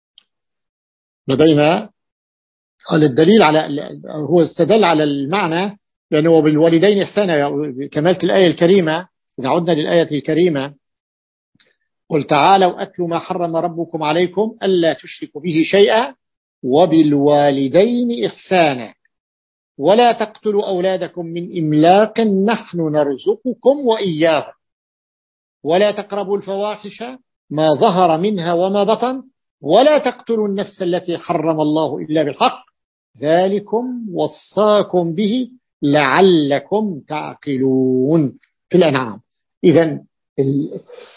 لدينا الدليل على هو استدل على المعنى لأنه بالوالدين إحسانا كمالة الآية الكريمة. إذا عدنا للآية الكريمة قل تعالوا أتلوا ما حرم ربكم عليكم ألا تشركوا به شيئا وبالوالدين إحسانا ولا تقتلوا أولادكم من إملاق نحن نرزقكم وإياهم ولا تقربوا الفواحش ما ظهر منها وما بطن ولا تقتلوا النفس التي حرم الله إلا بالحق ذلكم وصاكم به لعلكم تعقلون في الأنعام. إذن ال...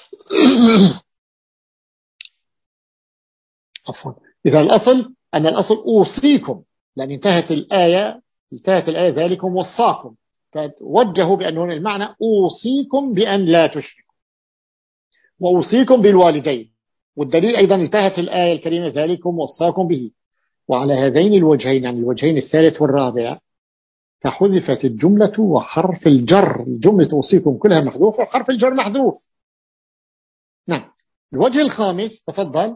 عفوا. إذا الأصل أن الأصل أوصيكم، لأن انتهت الآية انتهت الآية ذلكم وصاكم، فتوجهوا بأنه المعنى أوصيكم بأن لا تشركوا وأوصيكم بالوالدين، والدليل أيضا انتهت الآية الكريمة ذلكم وصاكم به. وعلى هذين الوجهين يعني الوجهين الثالث والرابع فحذفت الجملة وحرف الجر. الجملة أوصيكم كلها محذوفة وحرف الجر محذوف. نعم. الوجه الخامس، تفضل.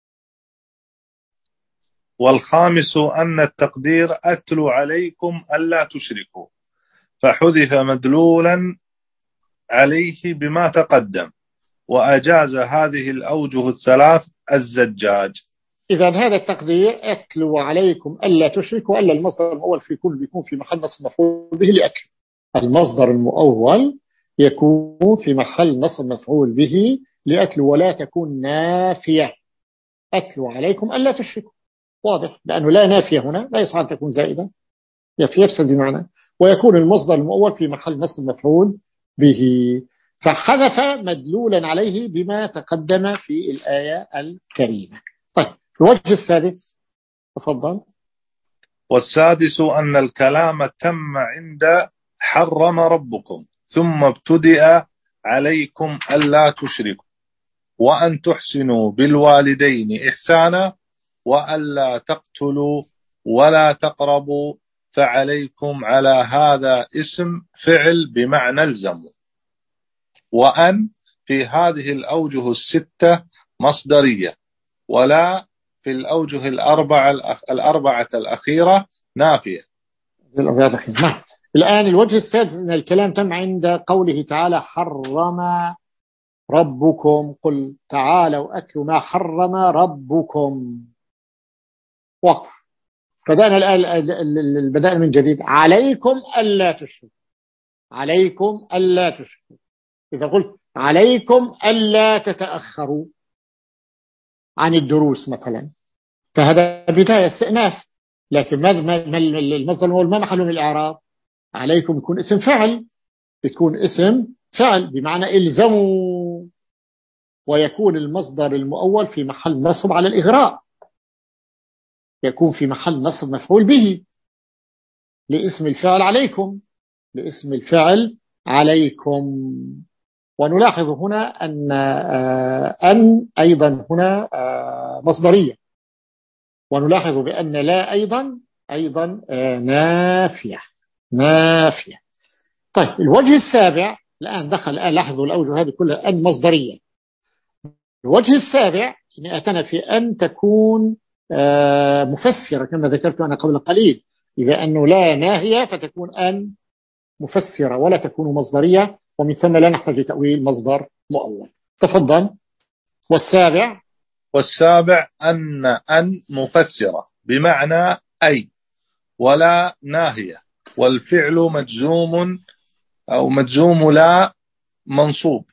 والخامس أن التقدير أتلو عليكم ألا تشركوا، فحذف مدلولا عليه بما تقدم، وأجاز هذه الأوجه الثلاث الزجاج. إذا هذا التقدير أتلو عليكم ألا تشركوا، ألا المصدر المؤول في كل بيكون في محل نصب مفعول به لأتلو. المصدر المؤول يكون في محل نصب مفعول به لأتلو ولا تكون نافية. أتلو عليكم ألا تشركوا واضح، لأنه لا نافية هنا لا يصح أن تكون زائدة يفسد بمعنى، ويكون المصدر المؤول في محل نصب مفعول به، فحذف مدلولا عليه بما تقدم في الآية الكريمة. طيب الوجه السادس، تفضل. والسادس أن الكلام تم عند حرم ربكم ثم ابتدأ عليكم ألا تشركوا وأن تحسنوا بالوالدين إحسانا وألا تقتلوا ولا تقربوا، فعليكم على هذا اسم فعل بمعنى الزموا. وأن في هذه الأوجه الستة مصدرية، ولا في الأوجه الأربعة الأربعة الأخيرة نافية. الآن الوجه السادس أن الكلام تم عند قوله تعالى حرم ربكم قل تعالوا أتلوا ما حرم ربكم. وقف. بدأنا الآن بدأنا من جديد. عليكم ألا تشركوا، عليكم ألا تشركوا. إذا قلت عليكم ألا تتأخروا عن الدروس مثلا فهذا بداية استئناف، لكن ما المصدر المؤول ما محله من الإعراب؟ عليكم يكون اسم فعل، يكون اسم فعل بمعنى الزموا، ويكون المصدر المؤول في محل نصب على الإغراء، يكون في محل نصب مفعول به لاسم الفعل عليكم، لاسم الفعل عليكم. ونلاحظ هنا أن أن أيضا هنا مصدرية، ونلاحظ بأن لا أيضا أيضا نافية نافية. طيب الوجه السابع الآن دخل، الآن لاحظوا الأوجه هذه كلها أن مصدرية. الوجه السابع نأتنا في أن تكون مفسرة كما ذكرت أنا قبل قليل، إذا أنه لا ناهية فتكون أن مفسرة ولا تكون مصدرية، ومن ثم لا نحتاج لتأويل مصدر مؤول. تفضل. والسابع والسابع أن أن مفسرة بمعنى أي ولا ناهية، والفعل مجزوم أو مجزوم لا منصوب،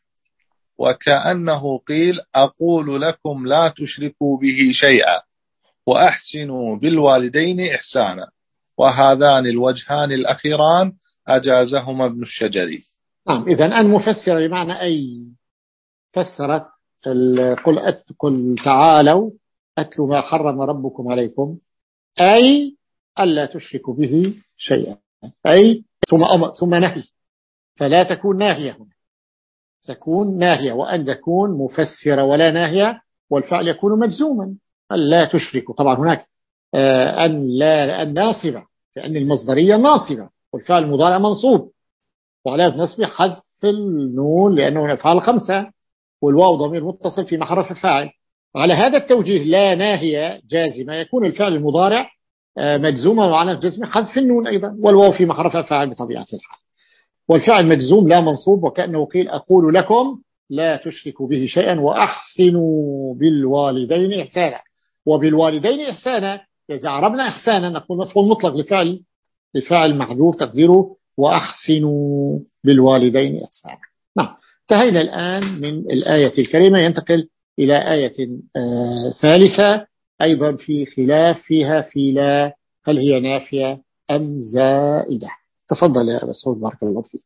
وكأنه قيل أقول لكم لا تشركوا به شيئا وأحسنوا بالوالدين إحسانا، وهذان الوجهان الأخيران أجازهما ابن الشجري. نعم، إذن أن مفسرة بمعنى أي، فسرت قل, أت قل تعالوا أتلوا ما حرم ربكم عليكم، أي ألا تشركوا به شيئا، أي ثم أمر ثم نهي، فلا تكون ناهية هنا، تكون ناهية، وأن تكون مفسرة ولا ناهية، والفعل يكون مجزوما ألا تشركوا. طبعا هناك أن لا أن ناصبة، لأن المصدرية ناصبة والفعل المضارع منصوب، وعلى نصب حذف النون لأنه أفعال خمسة، والواو ضمير متصل في محل رفع فاعل. وعلى هذا التوجيه لا ناهية جازمة يكون الفعل المضارع مجزوما وعلى جزم حذف النون أيضا، والواو في محل رفع فاعل بطبيعة الحال، والفعل مجزوم لا منصوب، وكأنه قيل أقول لكم لا تشركوا به شيئا وأحسنوا بالوالدين إحسانا. وبالوالدين إحسانا إذا عربنا إحسانا نقول مفعول مطلق لفعل لفعل محذوف تقديره وأحسنوا بالوالدين إحسانا. نعم، انتهينا الآن من الآية الكريمة، ينتقل إلى آية آه ثالثة أيضا في خلاف فيها في لا، هل هي نافية أم زائدة؟ تفضل يا مسعود بارك الله فيك.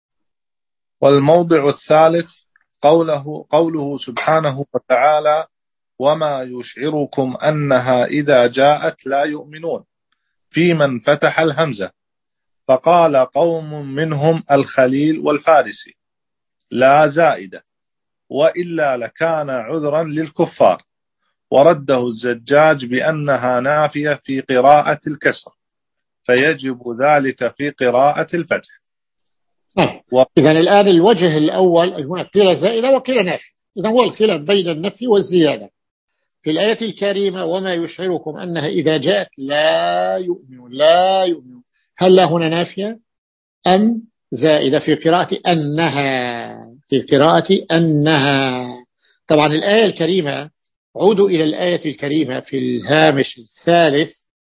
والموضع الثالث قوله قوله سبحانه وتعالى وما يشعركم أنها إذا جاءت لا يؤمنون، في من فتح الهمزة، فقال قوم منهم الخليل والفارسي لا زائدة، وإلا لكان عذرا للكفار، ورده الزجاج بأنها نافية في قراءة الكسر، فيجب ذلك في قراءة الفتح. و... إذن الآن الوجه الأول هنا قيل زائدة وقيل نافي، إذن هو الخلاف بين النفي والزيادة في الآية الكريمة وما يشعركم أنها إذا جاءت لا يؤمنون لا يؤمنون، هل لا هنا نافية أم زائدة في قراءة أنها في قراءة أنها. طبعا الآية الكريمة، عودوا إلى الآية الكريمة في الهامش الثالث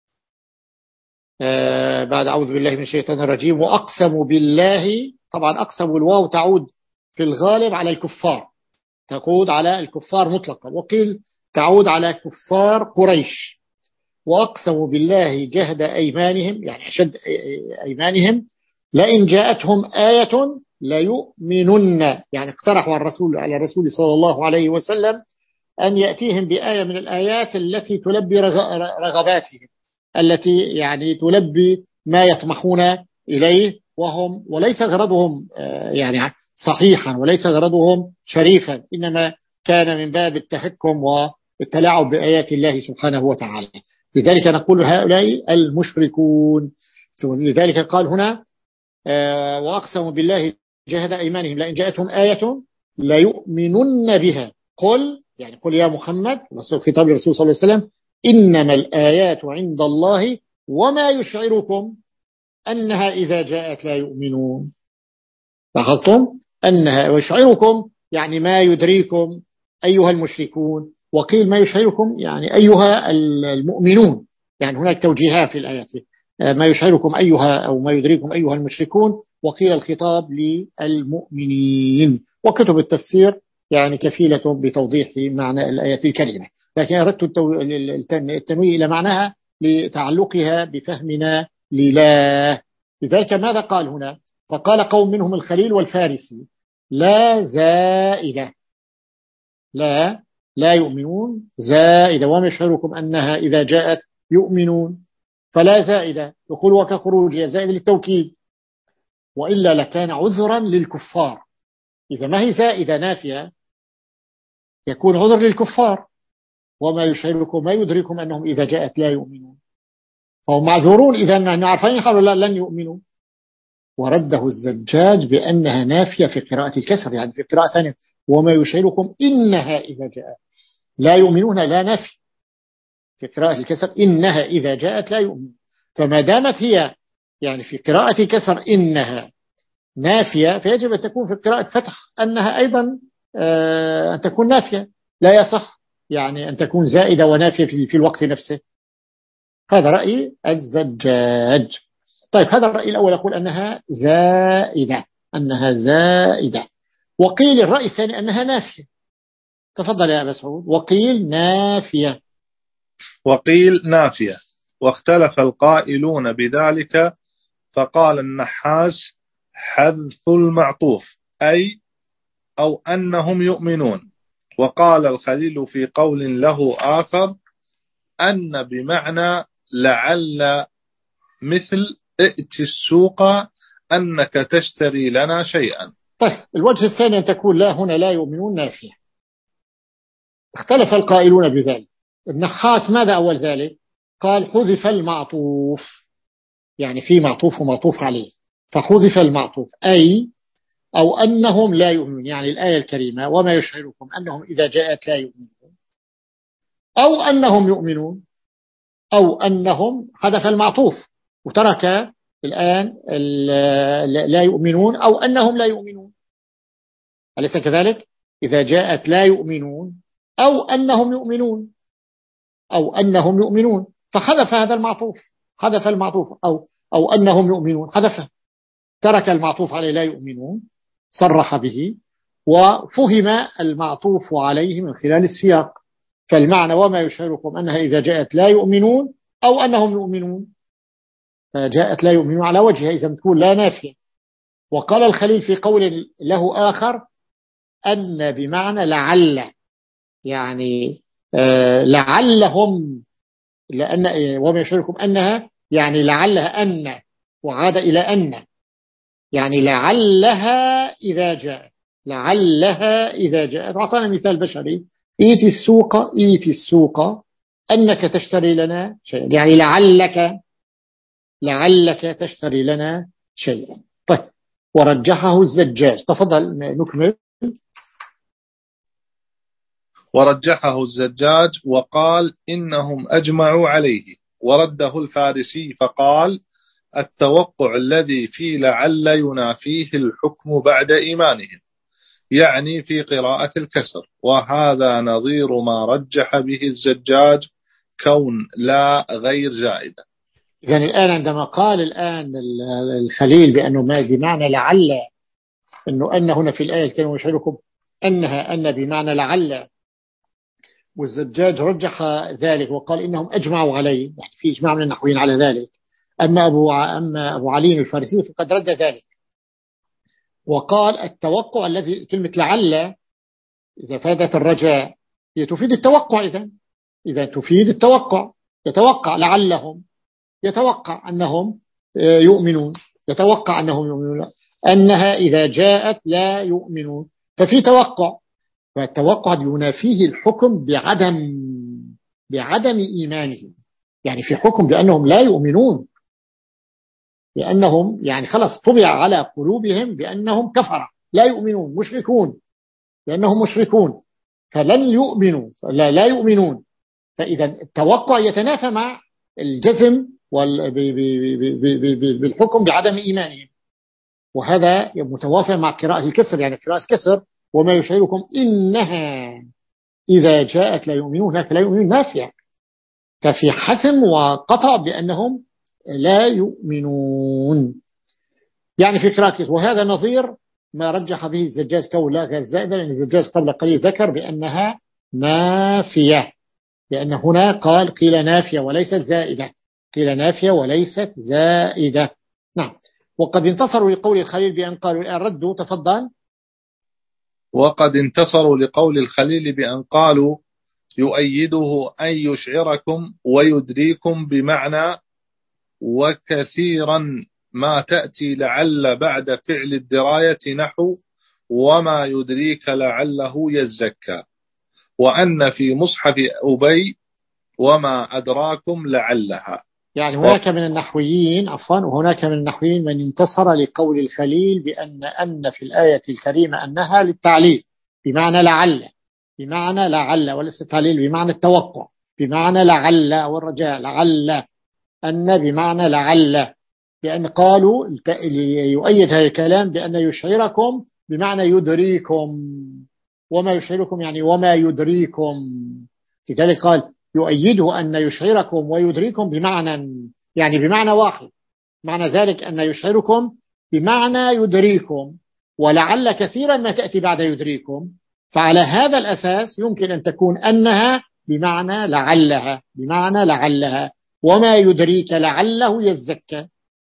آه بعد أعوذ بالله من الشيطان الرجيم وأقسموا بالله، طبعا أقسموا الواو تعود في الغالب على الكفار، تقود على الكفار مطلقا، وقيل تعود على كفار قريش. وأقسموا بالله جهد أيمانهم، يعني أشد أيمانهم، لئن جاءتهم آية ليؤمنن، يعني اقترحوا على الرسول على الرسول صلى الله عليه وسلم أن يأتيهم بآية من الآيات التي تلبي رغباتهم، التي يعني تلبي ما يطمحون إليه، وهم وليس غرضهم يعني صحيحا وليس غرضهم شريفا، إنما كان من باب التهكم والتلاعب بآيات الله سبحانه وتعالى. لذلك نقول هؤلاء المشركون. لذلك قال هنا وأقسموا بالله جهد أيمانهم لئن جاءتهم آية ليؤمنن بها، قل يعني قل يا محمد خطاب الرسول صلى الله عليه وسلم إنما الآيات عند الله وما يشعركم أنها إذا جاءت لا يؤمنون. لاحظتم أنها ويشعركم يعني ما يدريكم أيها المشركون، وقيل ما يشعركم يعني أيها المؤمنون، يعني هناك توجيهات في الآيات، ما يشعركم أيها أو ما يدريكم أيها المشركون، وقيل الخطاب للمؤمنين. وكتب التفسير يعني كفيلة بتوضيح معنى الآية الكريمة، لكن أردت التنويه إلى معناها لتعلقها بفهمنا لله. لذلك ماذا قال هنا؟ فقال قوم منهم الخليل والفارسي لا زائدة، لا لا يؤمنون زائدة، وما يشعركم أنها إذا جاءت يؤمنون، فلا زائدة دخول وكخروج زائد للتوكيد، وإلا لكان عذرا للكفار. إذا ما هي زائدة نافية يكون عذر للكفار، وما يشعركم ما يدركم أنهم إذا جاءت لا يؤمنون، فهم معذورون إذا نعرفين قالوا لا لن يؤمنوا. ورده الزجاج بأنها نافية في قراءة الكسر، يعني في قراءة ثانية وما يشعركم إنها إذا جاءت لا يؤمنون لا نافي، في قراءة الكسر إنها إذا جاءت لا يؤمن. فما دامت هي يعني في قراءة كسر إنها نافية، فيجب أن تكون في قراءة فتح أنها أيضا أن تكون نافية. لا يصح يعني أن تكون زائدة ونافية في الوقت نفسه. هذا رأي الزجاج. طيب هذا الرأي الأول يقول أنها زائدة، أنها زائدة. وقيل الرأي الثاني أنها نافية. تفضل يا أبا سعود. وقيل نافية. وقيل نافية، واختلف القائلون بذلك، فقال النحاس حذف المعطوف أي أو أنهم يؤمنون. وقال الخليل في قول له آخر أن بمعنى لعل، مثل ائت السوق أنك تشتري لنا شيئا. طيب الوجه الثاني أن تكون لا هنا لا يؤمنون نافية. اختلف القائلون بذلك. النحاس ماذا أول ذلك؟ قال حذف المعطوف، يعني في معطوف ومعطوف عليه، فحذف المعطوف أي أو أنهم لا يؤمنون، يعني الآية الكريمة وما يشعركم أنهم إذا جاءت لا يؤمنون، أو أنهم يؤمنون، أو أنهم حذف المعطوف وترك الآن لا يؤمنون أو أنهم لا يؤمنون. أليس كذلك؟ إذا جاءت لا يؤمنون أو أنهم يؤمنون، أو أنهم يؤمنون، فحذف هذا المعطوف، حذف المعطوف أو أو أنهم يؤمنون، حذفه، ترك المعطوف عليه لا يؤمنون، صرح به، وفهم المعطوف عليه من خلال السياق. فالمعنى وما يشعركم أنها إذا جاءت لا يؤمنون أو أنهم يؤمنون، فجاءت لا يؤمنون على وجهها إذا تكون لا نافية. وقال الخليل في قول له آخر أن بمعنى لعل، يعني آه لعلهم، لأن وما يشعركم أنها يعني لعلها أن، وعاد إلى أن، يعني لعلها إذا جاءت، لعلها إذا جاءت. أعطانا مثال بشري، إيتي السوق، إيتي السوق أنك تشتري لنا شيئا، يعني لعلك، لعلك تشتري لنا شيئا. طيب ورجحه الزجاج. تفضل نكمل. ورجحه الزجاج وقال إنهم أجمعوا عليه، ورده الفارسي فقال التوقع الذي في لعل ينافيه الحكم بعد إيمانهم، يعني في قراءة الكسر، وهذا نظير ما رجح به الزجاج كون لا غير زائدة. يعني الآن عندما قال الآن الخليل بأنه ما بمعنى لعل، أنه أن هنا في الآية الكريمة يشعركم أنها أن بمعنى لعل، والزجاج رجح ذلك وقال إنهم أجمعوا عليه، يعني في إجماع من النحويين على ذلك. أما أبو, أما أبو علي الفارسي فقد رد ذلك وقال التوقع الذي، كلمة لعل إذا فادت الرجاء هي تفيد التوقع، إذا إذا تفيد التوقع، يتوقع لعلهم، يتوقع أنهم يؤمنون، يتوقع أنهم يؤمنون، أنها إذا جاءت لا يؤمنون، ففي توقع. فالتوقع ينافيه الحكم بعدم بعدم إيمانهم، يعني في حكم بأنهم لا يؤمنون، لأنهم يعني خلص طبع على قلوبهم بأنهم كفر لا يؤمنون مشركون، لأنهم مشركون فلن يؤمنوا، لا, لا يؤمنون. فإذا التوقع يتنافى مع الجزم بالحكم بعدم إيمانهم، وهذا متوافق مع قراءة الكسر، يعني قراءة كسر وما يشعركم إنها إذا جاءت لا يؤمنون، هناك لا يؤمنون نافية، ففي حسم وقطع بأنهم لا يؤمنون، يعني في قراءة. وهذا نظير ما رجح به الزجاج كون لا غير زائدة، لأن الزجاج قبل قليل ذكر بأنها نافية، لأن هنا قال قيل نافية وليست زائدة، قيل نافية وليست زائدة. نعم. وقد انتصروا لقول الخليل بأن قالوا الآن ردوا. تفضل. وقد انتصروا لقول الخليل بأن قالوا يؤيده أن يشعركم ويدريكم بمعنى وكثيرا ما تأتي لعل بعد فعل الدراية نحو وما يدريك لعله يزكى، وأن في مصحف أبي وما أدراكم لعلها. يعني هناك من النحويين عفوا وهناك من النحويين من انتصر لقول الخليل بأن أن في الآية الكريمة أنها للتعليل بمعنى لعل، بمعنى لعل، وليس تعليل بمعنى التوقع، بمعنى لعل أو الرجاء، لعل أن بمعنى لعل، لأن قالوا يؤيد هذا الكلام بأن يشعركم بمعنى يدريكم، وما يشعركم يعني وما يدريكم، لذلك قال يؤيده أن يشعركم ويدريكم بمعنى، يعني بمعنى واحد، معنى ذلك أن يشعركم بمعنى يدريكم، ولعل كثيرا ما تأتي بعد يدريكم، فعلى هذا الأساس يمكن أن تكون أنها بمعنى لعلها، بمعنى لعلها، وما يدريك لعله يزكى.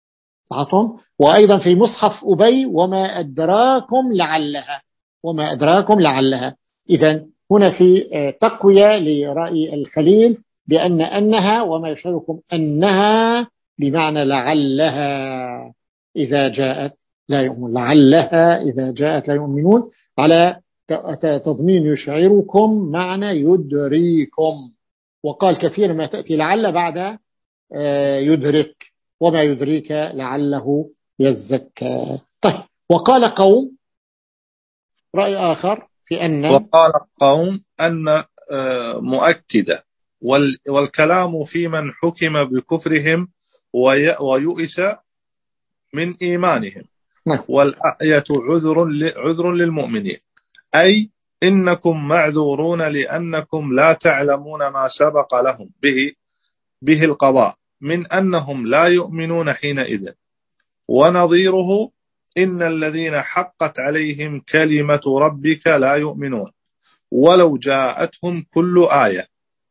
وأيضا في مصحف أبي وما أدراكم لعلها، وما أدراكم لعلها. إذن هنا في تقوية لرأي الخليل بأن أنها وما يشعركم أنها بمعنى لعلها إذا جاءت لا يؤمنون، لعلها إذا جاءت لا يؤمنون، على تضمين يشعركم معنى يدريكم. وقال كثير ما تأتي لعل بعد يدرك، وما يدريك لعله يزكى. طيب، وقال قوم رأي آخر في أن، وقال قوم أن مؤكدة، والكلام في من حكم بكفرهم ويؤس من إيمانهم، والآية عذر عذر للمؤمنين، أي إنكم معذورون لأنكم لا تعلمون ما سبق لهم به به القضاء من أنهم لا يؤمنون حينئذ. ونظيره إن الذين حقت عليهم كلمة ربك لا يؤمنون ولو جاءتهم كل آية.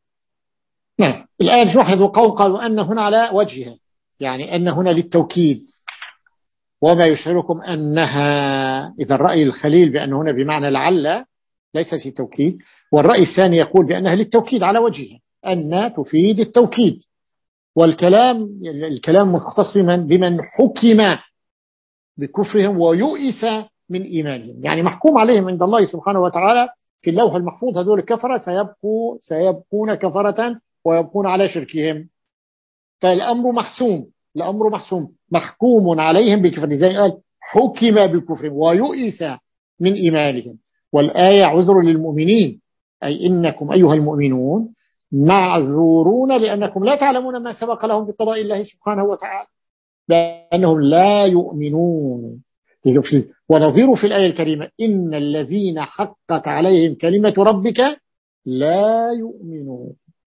نعم، الآن تلاحظوا قوم قالوا أن هنا على وجهها، يعني أن هنا للتوكيد، وما يشعركم أنها. إذا الرأي الخليل بأن هنا بمعنى لعل ليس في توكيد، والرأي الثاني يقول بأنها للتوكيد على وجهها، أن تفيد التوكيد. والكلام الكلام مختص بمن بمن حكم بكفرهم ويؤس من إيمانهم، يعني محكوم عليهم عند الله سبحانه وتعالى في اللوح المحفوظ، هذول الكفرة سيبقوا سيبقون كفرة ويبقون على شركهم، فالأمر محسوم، الأمر محسوم محكوم عليهم بكفر، زي قال حكم بكفرهم ويؤس من إيمانهم. والآية عذر للمؤمنين، أي إنكم أيها المؤمنون معذورون لأنكم لا تعلمون ما سبق لهم بقضاء الله سبحانه وتعالى، لأنهم لا يؤمنون. ونظير في الآية الكريمة إن الذين حقت عليهم كلمة ربك لا يؤمنون،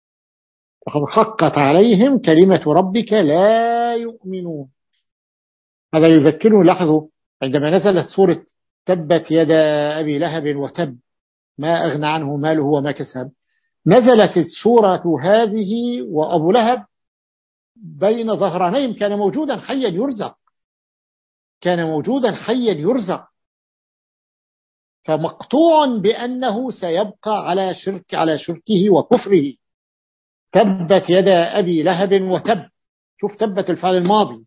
حقت عليهم كلمة ربك لا يؤمنون. هذا يذكرني، لاحظوا عندما نزلت سورة تبت يدا أبي لهب وتب ما أغنى عنه ماله وما كسب، نزلت السورة هذه وأبو لهب بين ظهرانين، كان موجودا حيا يرزق، كان موجودا حيا يرزق، فمقطوع بأنه سيبقى على شرك على شركه وكفره. تبت يدا أبي لهب وتب، شوف تبت الفعل الماضي.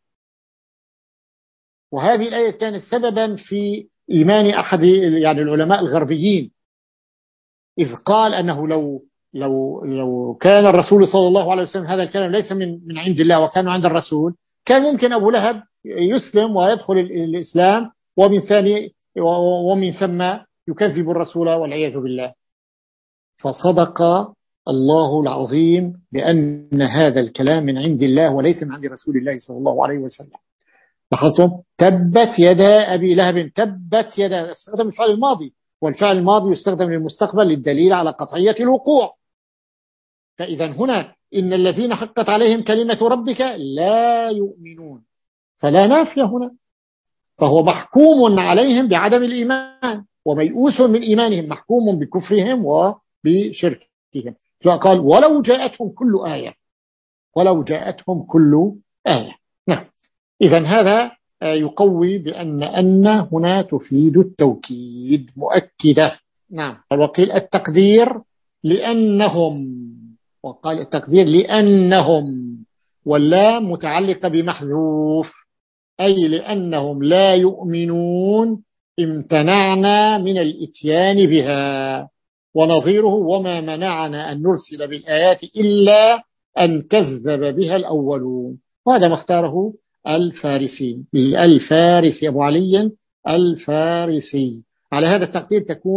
وهذه الآية كانت سببا في إيمان أحد يعني العلماء الغربيين، إذ قال أنه لو لو لو كان الرسول صلى الله عليه وسلم هذا الكلام ليس من من عند الله وكان عند الرسول، كان ممكن أبو لهب يسلم ويدخل الإسلام، ومن ثاني ومن ثم يكذب الرسول والعياذ بالله. فصدق الله العظيم بأن هذا الكلام من عند الله وليس من عند رسول الله صلى الله عليه وسلم. لاحظتم تبت يدا أبي لهب، تبت يدا، استخدم الفعل الماضي، والفعل الماضي يستخدم للمستقبل للدليل على قطعية الوقوع. فإذا هنا إن الذين حقت عليهم كلمة ربك لا يؤمنون، فلا نافية هنا، فهو محكوم عليهم بعدم الإيمان وميؤوس من إيمانهم، محكوم بكفرهم وبشركهم. فقال ولو جاءتهم كل آية، ولو جاءتهم كل آية. نعم، إذن هذا يقوي بأن أن هنا تفيد التوكيد مؤكدة. نعم، وقيل التقدير لأنهم، وقال التقدير لأنهم، واللام متعلقة بمحذوف، أي لأنهم لا يؤمنون امتنعنا من الإتيان بها. ونظيره وما منعنا أن نرسل بالآيات إلا أن كذب بها الأولون. وهذا ما اختاره الفارسي، الفارسي أبو علي الفارسي. على هذا التقدير تكون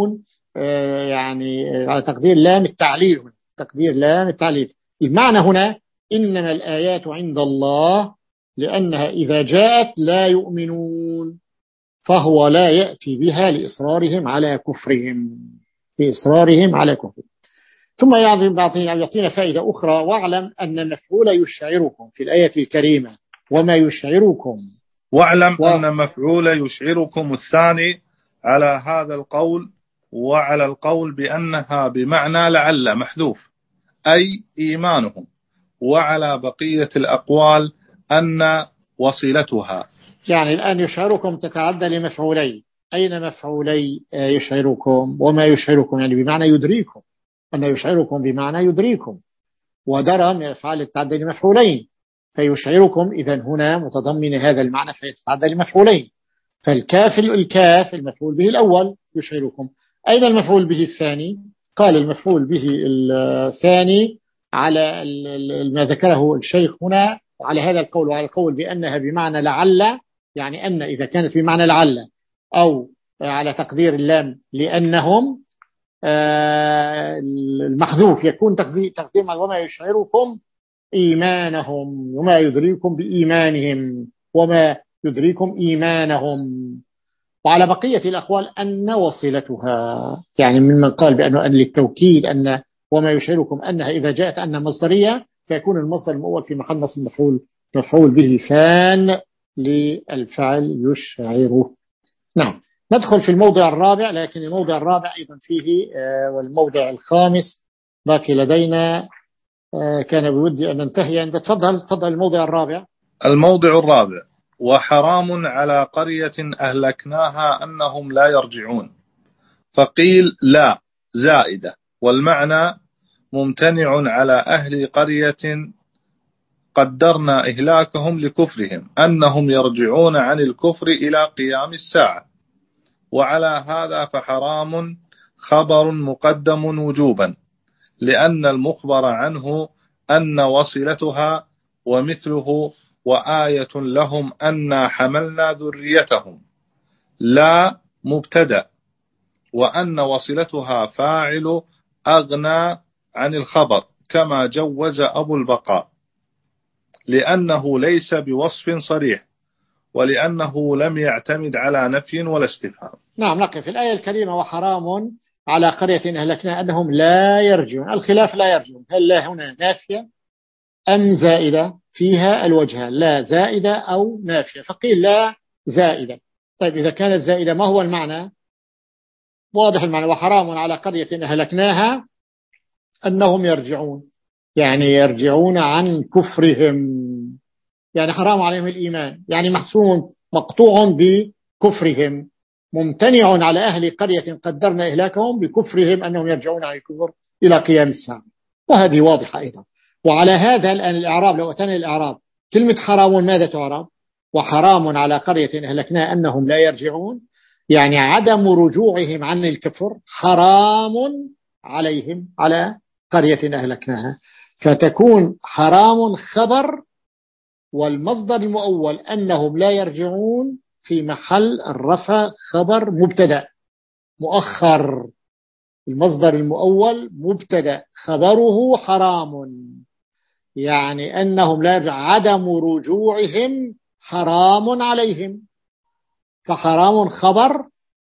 يعني على تقدير لام التعليل هنا، تقدير لام التعليل. المعنى هنا إنما الآيات عند الله لأنها إذا جاءت لا يؤمنون، فهو لا يأتي بها لإصرارهم على كفرهم، لإصرارهم على كفرهم. ثم يعطينا فائدة أخرى: واعلم أن مفعول يشعركم في الآية الكريمة وما يشعركم. واعلم و... أن مفعول يشعركم الثاني على هذا القول وعلى القول بأنها بمعنى لعل محذوف أي إيمانهم، وعلى بقية الأقوال أن وصلتها. يعني الآن يشعركم تتعدى لمفعولين. أين مفعولي يشعركم؟ وما يشعركم يعني بمعنى يدريكم، أن يشعركم بمعنى يدريكم، ودرى من الأفعال تتعدى لمفعولين، فيشعركم إذن هنا متضمن هذا المعنى فيتعدى لمفعولين. فالكاف الكاف المفعول به الأول يشعركم. أين المفعول به الثاني؟ قال المفعول به الثاني على ما ذكره الشيخ هنا، وعلى هذا القول وعلى القول بأنها بمعنى لعل، يعني أن إذا كانت بمعنى لعل، أو على تقدير اللام لأنهم، المحذوف يكون تقدير وما يشعركم إيمانهم، وما يدريكم بإيمانهم، وما يدريكم إيمانهم. وعلى بقية الأقوال أن وصلتها، يعني ممن قال بأنه أن للتوكيد أن وما يشعركم أنها إذا جاءت أن مصدرية فيكون المصدر المؤول في محل نصب مفعول مفعول به ثان للفعل يشعره. نعم، ندخل في الموضع الرابع، لكن الموضع الرابع أيضا فيه والموضع الخامس باقي لدينا، كان بودي أن ننتهي عند. تفضل تفضل الموضع الرابع. الموضع الرابع: وحرام على قرية أهلكناها أنهم لا يرجعون. فقيل لا زائدة، والمعنى ممتنع على أهل قرية قدرنا إهلاكهم لكفرهم أنهم يرجعون عن الكفر إلى قيام الساعة. وعلى هذا فحرام خبر مقدم وجوبا، لأن المخبر عنه أن وصلتها، ومثله وآية لهم أن حملنا ذريتهم لا مبتدأ، وأن وصلتها فاعل أغنى عن الخبر كما جوز أبو البقاء، لأنه ليس بوصف صريح، ولأنه لم يعتمد على نفي ولا استفهام. نعم، نقف في الآية الكريمة: وحرام على قرية أهلكنا أنهم لا يرجعون. الخلاف لا يرجعون، هل لا هنا نافية أم زائدة؟ فيها الوجهان، لا زائدة أو نافية. فقيل لا زائدة. طيب إذا كانت زائدة ما هو المعنى؟ واضح المعنى: وحرام على قرية أهلكناها أنهم يرجعون، يعني يرجعون عن كفرهم، يعني حرام عليهم الإيمان، يعني محسوم مقطوع بكفرهم، ممتنع على أهل قرية قدرنا إهلاكهم بكفرهم أنهم يرجعون عن الكفر إلى قيام الساعة. وهذه واضحة أيضا. وعلى هذا الآن الإعراب، لو أتانا الإعراب كلمة حرام ماذا تعرب؟ وحرام على قرية أهلكنا أنهم لا يرجعون، يعني عدم رجوعهم عن الكفر حرام عليهم، على قرية أهلكناها. فتكون حرام خبر، والمصدر المؤول أنهم لا يرجعون في محل الرفع خبر مبتدأ مؤخر. المصدر المؤول مبتدأ خبره حرام، يعني أنهم لا يرجع، عدم رجوعهم حرام عليهم، فحرام خبر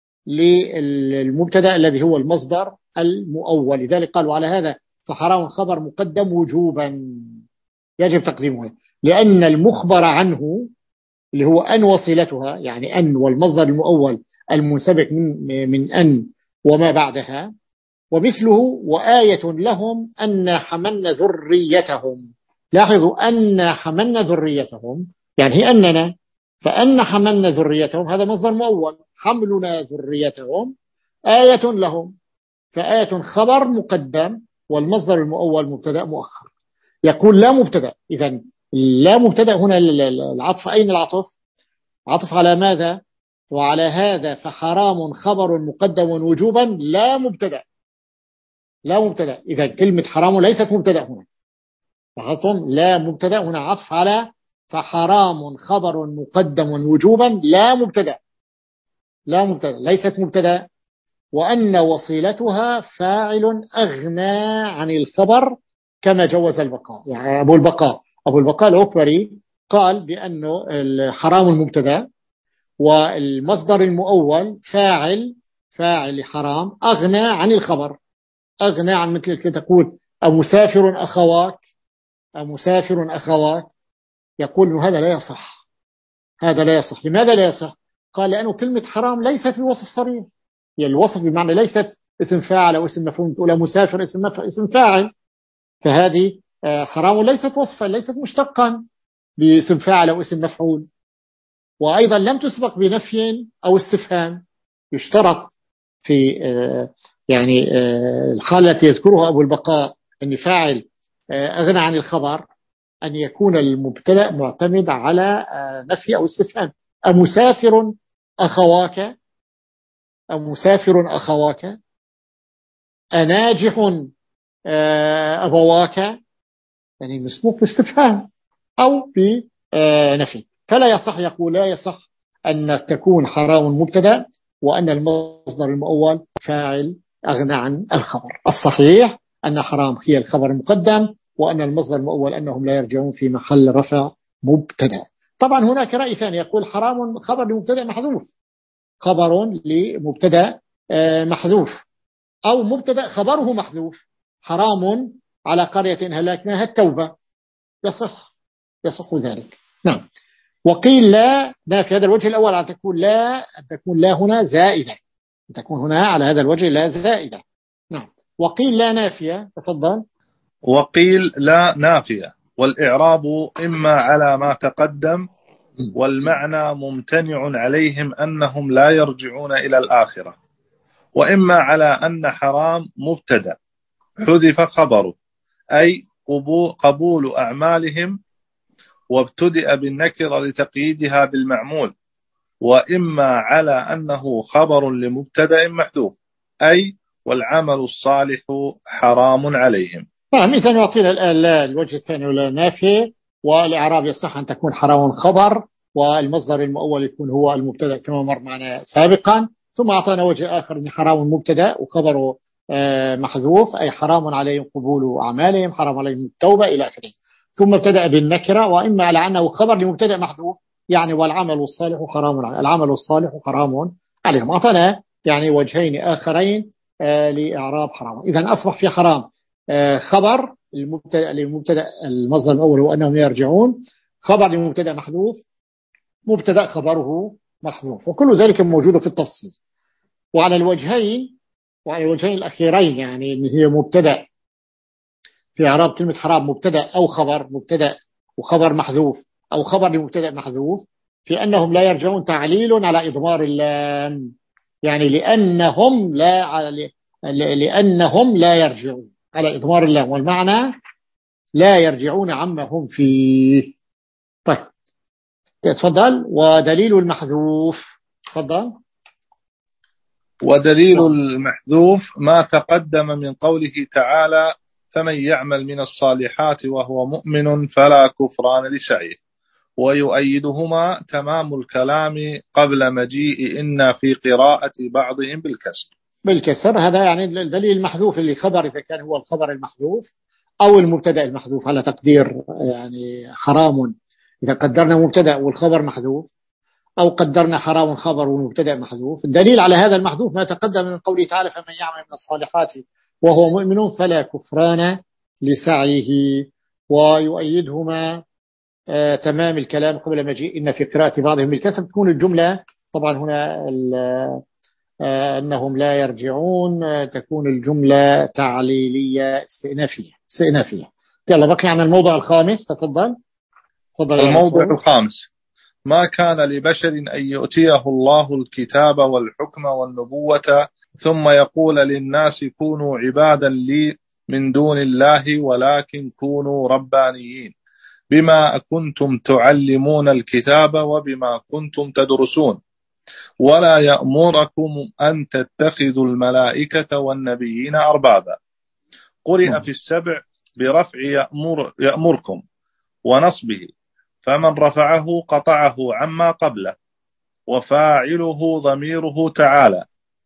للمبتدأ الذي هو المصدر المؤول. لذلك قالوا على هذا فحرام خبر مقدم وجوبا يجب تقديمه، لأن المخبر عنه اللي هو أن وصلتها، يعني أن والمصدر المؤول المنسبك من, من أن وما بعدها، ومثله وآية لهم أن حملنا ذريتهم. لاحظوا أن حملنا ذريتهم يعني هي أننا، فأن حملنا ذريتهم هذا مصدر مؤول، حملنا ذريتهم آية لهم، فآية خبر مقدم والمصدر المؤول مبتدأ مؤخر. يقول لا مبتدأ، إذن لا مبتدأ هنا العطف، أين العطف؟ عطف على ماذا؟ وعلى هذا فحرام خبر مقدم وجوبا لا مبتدأ، لا مبتدأ. إذا كلمة حرام ليست مبتدأ هنا، لاحظتم؟ لا مبتدأ هنا عطف على فحرام خبر مقدم وجوبا لا مبتدأ، لا مبتدأ ليست مبتدأ. وأن وصيلتها فاعل أغنى عن الخبر كما جوز البقاء. يعني أبو البقاء أبو البقاء العكبري قال بأنه الحرام المبتدأ والمصدر المؤول فاعل فاعل حرام أغنى عن الخبر، أغنى عن مثل تقول أمسافر أخواك أمسافر أخواك، يقول هذا لا يصح، هذا لا يصح. لماذا لا يصح؟ قال لأنه كلمة حرام ليست بوصف صريح، يعني الوصف بمعنى ليست اسم فاعل أو اسم مفعول، تقول مسافر اسم اسم فاعل، فهذه حرام ليست وصفا، ليست مشتقا باسم فاعل أو اسم مفعول. وأيضا لم تسبق بنفي أو استفهام. يشترط في يعني الحالة التي يذكرها أبو البقاء أن فاعل أغنى عن الخبر أن يكون المبتدأ معتمد على نفي أو استفهام. أمسافر أخواك أمسافر أخواك أناجح أبواك، يعني مسبوق باستفهام أو بنفي. فلا يصح، يقول لا يصح أن تكون حرام مبتدأ وأن المصدر المؤول فاعل أغنى عن الخبر. الصحيح أن حرام هي الخبر المقدم، وأن المصدر المؤول أنهم لا يرجعون في محل رفع مبتدأ. طبعا هناك رأي ثاني يقول حرام خبر لمبتدأ محذوف، خبر لمبتدأ محذوف، أو مبتدأ خبره محذوف، حرام على قرية هلكناها التوبة، يصح يصح ذلك. نعم. وقيل لا نافي، هذا الوجه الأول أن تكون لا أن تكون لا هنا زائدة، أن تكون هنا على هذا الوجه لا زائدة. نعم. وقيل لا نافية، تفضل. وقيل لا نافية، والإعراب إما على ما تقدم، والمعنى ممتنع عليهم أنهم لا يرجعون إلى الآخرة، وإما على أن حرام مبتدأ حذف خبره أي قبول أعمالهم وابتدأ بالنكرة لتقييدها بالمعمول، وإما على أنه خبر لمبتدأ محذوف أي والعمل الصالح حرام عليهم. نعم. إذن يعطينا الوجه الثاني ولا نافي، والإعراب يصح أن تكون حرام خبر والمصدر المؤول يكون هو المبتدأ كما مر معنا سابقا. ثم أعطانا وجه آخر أن حرام مبتدأ وخبره محذوف أي حرام عليهم قبول أعمالهم، حرام عليهم التوبة إلى آخره. ثم ابتدأ بالنكرة، وإما على أنه خبر لمبتدأ محذوف يعني والعمل الصالح حرام عليهم، العمل الصالح حرام عليهم. أعطانا يعني وجهين آخرين لإعراب حرام. إذن أصبح في حرام خبر المبتدأ لمبتدأ المصدر الأول هو أنهم يرجعون، خبر لمبتدأ محذوف، مبتدأ خبره محذوف، وكل ذلك موجود في التفصيل. وعلى الوجهين وعلى الوجهين الأخيرين يعني إن هي مبتدأ في إعراب كلمة حرام مبتدأ أو خبر، مبتدأ وخبر محذوف أو خبر لمبتدأ محذوف، في أنهم لا يرجعون تعليل على إضمار اللام، يعني لأنهم لا على لأنهم لا يرجعون على إضمار اللام، والمعنى لا يرجعون عما هم فيه. طيب تفضل. ودليل المحذوف، تفضل. ودليل المحذوف ما تقدم من قوله تعالى فمن يعمل من الصالحات وهو مؤمن فلا كفران لسعيه، ويؤيدهما تمام الكلام قبل مجيء إن في قراءة بعضهم بالكسر. بالكسر هذا يعني الدليل المحذوف اللي خبر إذا كان هو الخبر المحذوف أو المبتدأ المحذوف على تقدير يعني حرام إذا قدرنا مبتدأ والخبر محذوف، أو قدرنا حرام خبر والمبتدأ محذوف. الدليل على هذا المحذوف ما تقدم من قوله تعالى فمن يعمل من الصالحات وهو مؤمن فلا كفران لسعيه، ويؤيدهما آه تمام الكلام قبل مجيء إن في قراءة بعضهم بالكسر. تكون الجملة طبعا هنا آه أنهم لا يرجعون آه تكون الجملة تعليلية استئنافية استئنافية. يلا بقي عن الموضوع الخامس، تفضل. تفضل. الموضوع الخامس ما كان لبشر أن يؤتيه الله الكتاب والحكم والنبوة ثم يقول للناس كونوا عبادا لي من دون الله ولكن كونوا ربانيين بما كنتم تعلمون الكتاب وبما كنتم تدرسون، ولا يأمركم أن تتخذوا الملائكة والنبيين أربابا. قرئ في السبع برفع يأمر يأمركم ونصبه، فمن رفعه قطعه عما قبله، وفاعله ضميره تعالى،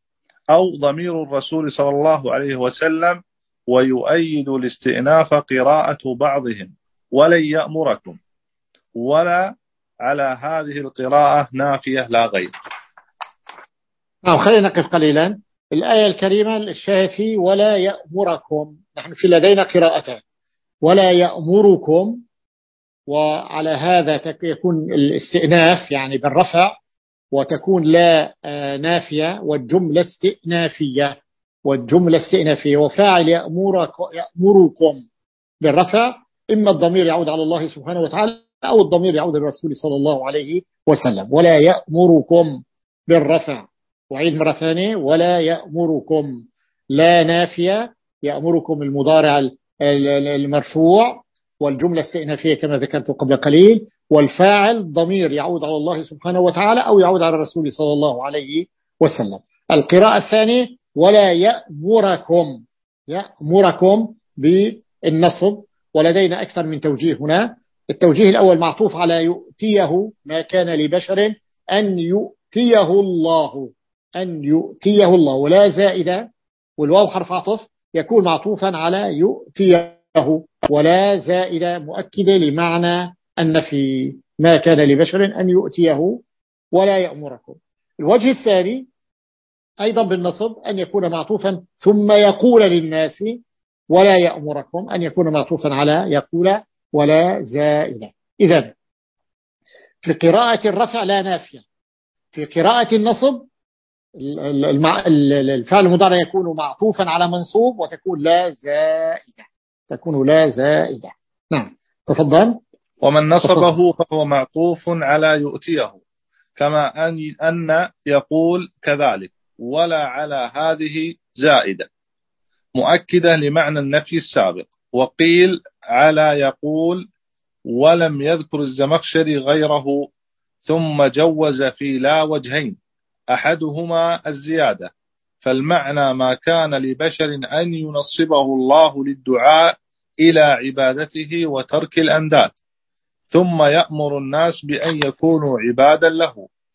أو ضمير الرسول صلى الله عليه وسلم، ويؤيد الاستئناف قراءة بعضهم ولن يأمركم، ولا على هذه القراءة نافية لا غير. نعم، خلينا نقف قليلا. الآية الكريمة الشاهد فيه ولا يأمركم، نحن في لدينا قراءتان، ولا يأمركم، وعلى هذا يكون الاستئناف يعني بالرفع، وتكون لا نافية، والجملة استئنافية، والجملة استئنافية، وفاعل يأمرك يأمركم بالرفع، إما الضمير يعود على الله سبحانه وتعالى أو الضمير يعود للرسول صلى الله عليه وسلم. ولا يأمركم بالرفع، وعيد مرة ثانية، ولا يأمركم لا نافية، يأمركم المضارع المرفوع، والجملة استئنافية كما ذكرت قبل قليل، والفاعل ضمير يعود على الله سبحانه وتعالى أو يعود على الرسول صلى الله عليه وسلم. القراءة الثانية ولا يأمركم، يأمركم بالنصب، ولدينا أكثر من توجيه هنا. التوجيه الأول معطوف على يؤتيه، ما كان لبشر أن يؤتيه الله، أن يؤتيه الله، ولا زائدة، والواو حرف عطف، يكون معطوفا على يؤتيه، ولا زائدة مؤكدة لمعنى النفي، ما كان لبشر أن يؤتيه ولا يأمركم. الوجه الثاني أيضا بالنصب أن يكون معطوفا ثم يقول للناس ولا يأمركم، أن يكون معطوفا على يقول ولا زائدة. إذن في قراءة الرفع لا نافية، في قراءة النصب الفعل المضارع يكون معطوفا على منصوب وتكون لا زائدة، تكون لا زائدة. نعم تفضل. ومن نصبه فهو معطوف على يؤتيه، كما أن أن يقول كذلك، ولا على هذه زائدة مؤكدة لمعنى النفي السابق. وقيل على يقول، ولم يذكر الزمخشري غيره، ثم جوز في لا وجهين، أحدهما الزيادة، فالمعنى ما كان لبشر أن ينصبه الله للدعاء إلى عبادته وترك الأنداد، ثم يأمر الناس بأن يكونوا عبادا له،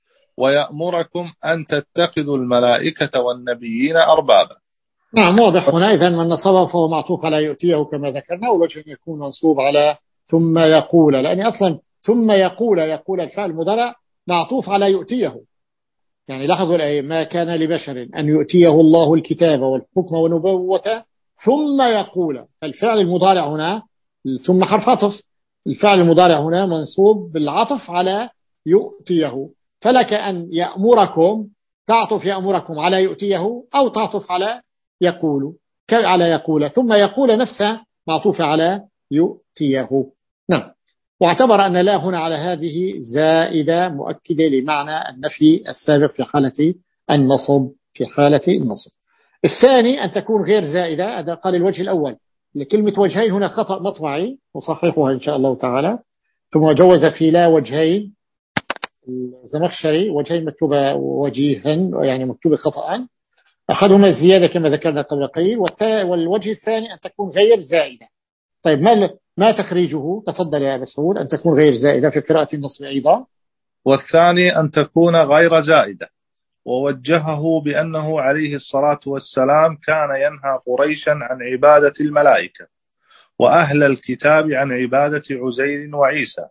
ويأمركم أن تتخذوا الملائكة والنبيين أربابا. نعم واضح هنا. إذن من نصبه فهو معطوف على يؤتيه كما ذكرنا، والوجه يكون منصوب على ثم يقول، لأن أصلا ثم يقول يقول الفعل المضارع معطوف على يؤتيه. يعني لاحظوا الآية، ما كان لبشر أن يؤتيه الله الكتاب والحكم والنبوة ثم يقول، فالفعل المضارع هنا ثم حرف عطف، الفعل المضارع هنا منصوب بالعطف على يؤتيه، فلك أن يأمركم تعطف يأمركم على يؤتيه، أو تعطف على يقول على يقول، ثم يقول نفسه معطوف على يؤتيه. نعم. واعتبر أن لا هنا على هذه زائدة مؤكدة لمعنى النفي السابق في حالة النصب، في حالة النصب. الثاني أن تكون غير زائدة، هذا قال الوجه الأول، لكلمة وجهين هنا خطأ مطبعي نصححها إن شاء الله تعالى. ثم جوز في لا وجهين، الزمخشري وجهين مكتوبة وجيها يعني مكتوبة خطأ، أحدهما الزيادة كما ذكرنا قبل قليل، والوجه الثاني أن تكون غير زائدة. طيب ما ما تخريجه؟ تفضل يا مسعود. أن تكون غير زائدة في قراءة النصب أيضا. والثاني أن تكون غير زائدة، ووجهه بأنه عليه الصلاة والسلام كان ينهى قريشا عن عبادة الملائكة، وأهل الكتاب عن عبادة عزير وعيسى،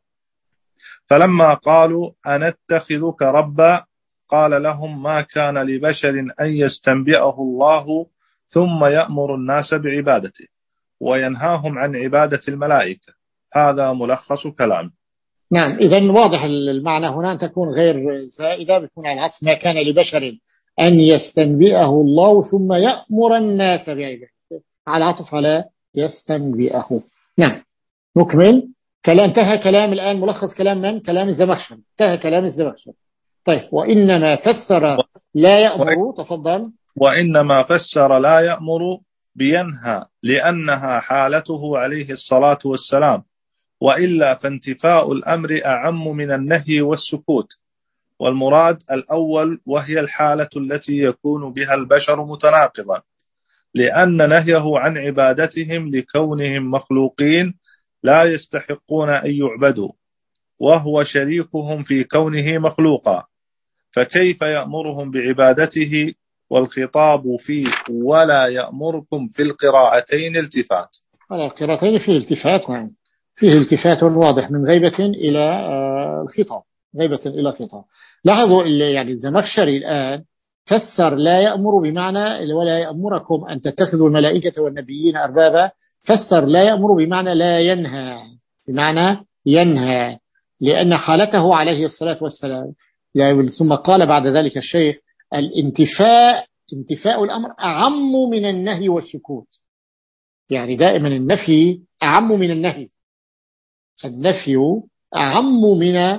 فلما قالوا أنتخذك ربا قال لهم ما كان لبشر أن يستنبئه الله ثم يأمر الناس بعبادته وينهاهم عن عبادة الملائكة. هذا ملخص كلام. نعم. إذن واضح المعنى هنا، أن تكون غير زائدة بيكون على العطف، ما كان لبشر أن يستنبئه الله ثم يأمر الناس بعبادته، على العطف على يستنبئه. نعم نكمل. كلام انتهى كلام الآن ملخص كلام من؟ كلام الزمخشري، انتهى كلام الزمخشري. طيب وإنما فسر لا يأمر. تفضل. وإنما فسر لا يأمر بينهى لأنها حالته عليه الصلاة والسلام، وإلا فانتفاء الأمر أعم من النهي والسكوت، والمراد الأول وهي الحالة التي يكون بها البشر متناقضا، لأن نهيه عن عبادتهم لكونهم مخلوقين لا يستحقون أن يعبدوا، وهو شريكهم في كونه مخلوقا، فكيف يأمرهم بعبادته والخطاب فيه ولا يأمركم في القراءتين التفات. على القراءتين فيه التفات، نعم فيه التفات واضح من غيبة إلى الخطاب، غيبة إلى خطاب. لاحظوا يعني الزمخشري الآن فسر لا يأمر بمعنى ولا يأمركم أن تتخذوا الملائكة والنبيين أربابا، فسر لا يأمر بمعنى لا ينهى، بمعنى ينهى، لأن حالته عليه الصلاة والسلام يعني. ثم قال بعد ذلك الشيخ الانتفاء انتفاء الأمر أعم من النهي والسكوت، يعني دائما النفي أعم من النهي، النفي أعم من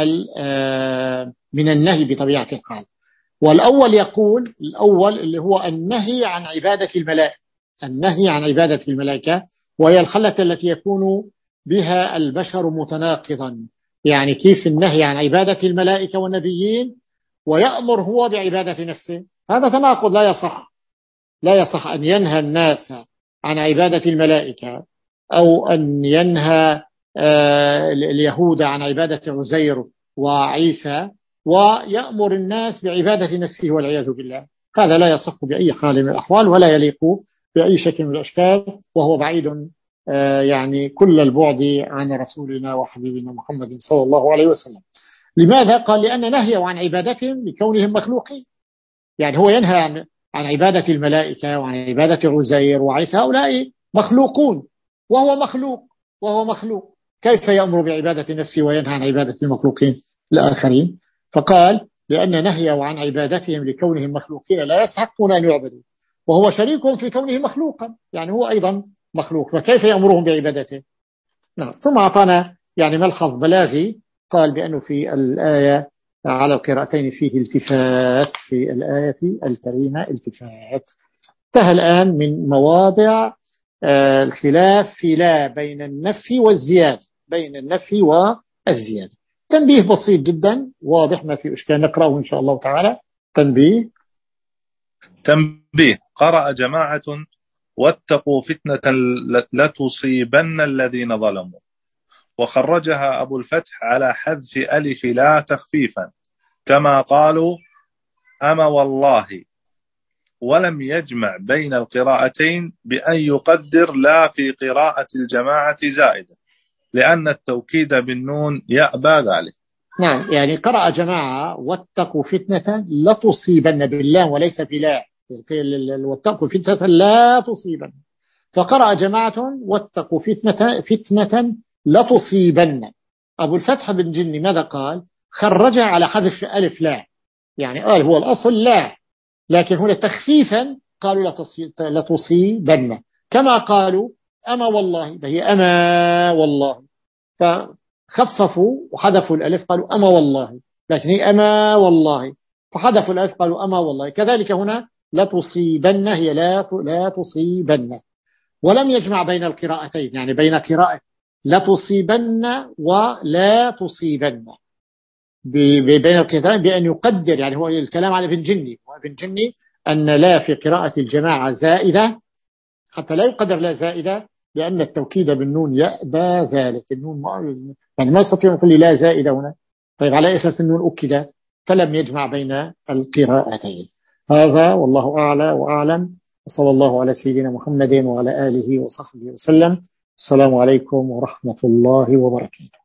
من النهي بطبيعة الحال. والأول يقول الأول اللي هو النهي عن عبادة الملائكة، النهي عن عبادة الملائكة، وهي الحالة التي يكون بها البشر متناقضا، يعني كيف النهي عن عبادة الملائكة والنبيين ويأمر هو بعبادة نفسه، هذا تناقض لا يصح. لا يصح أن ينهى الناس عن عبادة الملائكة أو أن ينهى اليهود عن عبادة عزير وعيسى ويأمر الناس بعبادة نفسه والعياذ بالله. هذا لا يصح بأي حال من الأحوال ولا يليق بأي شكل من الأشكال، وهو بعيد يعني كل البعد عن رسولنا وحبيبنا محمد صلى الله عليه وسلم. لماذا؟ قال لأن نهيه عن عبادتهم لكونهم مخلوقين، يعني هو ينهى عن عن عبادة الملائكة وعن عبادة عزير وعيسى، هؤلاء مخلوقون وهو مخلوق وهو مخلوق، كيف يأمر بعبادة نفسه وينهى عن عبادة المخلوقين الآخرين؟ فقال لأن نهيه عن عبادتهم لكونهم مخلوقين لا يستحقون أن يعبدوا، وهو شريكهم في كونه مخلوقا، يعني هو أيضا مخلوق، فكيف يأمرهم بعبادته؟ نعم. ثم أعطانا يعني ملحظ بلاغي، قال بأنه في الآية على القراءتين فيه التفات، في الآية الكريمة التفات. انتهى الآن من مواضع الخلاف في لا بين النفي والزيادة، بين النفي والزيادة. تنبيه بسيط جدا واضح ما في إشكال، نقرأه إن شاء الله تعالى. تنبيه تنبيه قرأ جماعة واتقوا فتنة لتصيبن الذين ظلموا، وخرجها أبو الفتح على حذف ألف لا تخفيفا كما قالوا أما والله، ولم يجمع بين القراءتين بأن يقدر لا في قراءة الجماعة زائدة لأن التوكيد بالنون يأبى ذلك. نعم، يعني قرأ جماعة واتقوا فتنة لتصيبن باللام وليس بلا، واتقوا فتنة لا تصيبن، فقرأ جماعة واتقوا فتنة فتنة لتصيبن. أبو الفتح بن جني ماذا قال؟ خرجها على حذف ألف لا، يعني قال هو الأصل لا، لكن هنا تخفيفا قالوا لتصيبن، كما قالوا أما والله، فهي أما والله، فخففوا وحذفوا الألف قالوا أما والله، لكن هي أما والله، فحذفوا الألف قالوا أما والله. كذلك هنا لتصيبن هي لا لا تصيبن، ولم يجمع بين القراءتين، يعني بين قراءة لتصيبن ولا تصيبن، بين القراءتين بأن يقدر، يعني هو الكلام على ابن جني، وابن جني أن لا في قراءة الجماعة زائدة حتى لا يقدر لا زائدة، لأن التوكيد بالنون يأبى ذلك، النون ما يعني ما يستطيع أن يقول لا زائدة هنا، طيب على أساس النون أكد، فلم يجمع بين القراءتين. هذا والله أعلى وأعلم، وصلى الله على سيدنا محمد وعلى آله وصحبه وسلم. السلام عليكم ورحمة الله وبركاته.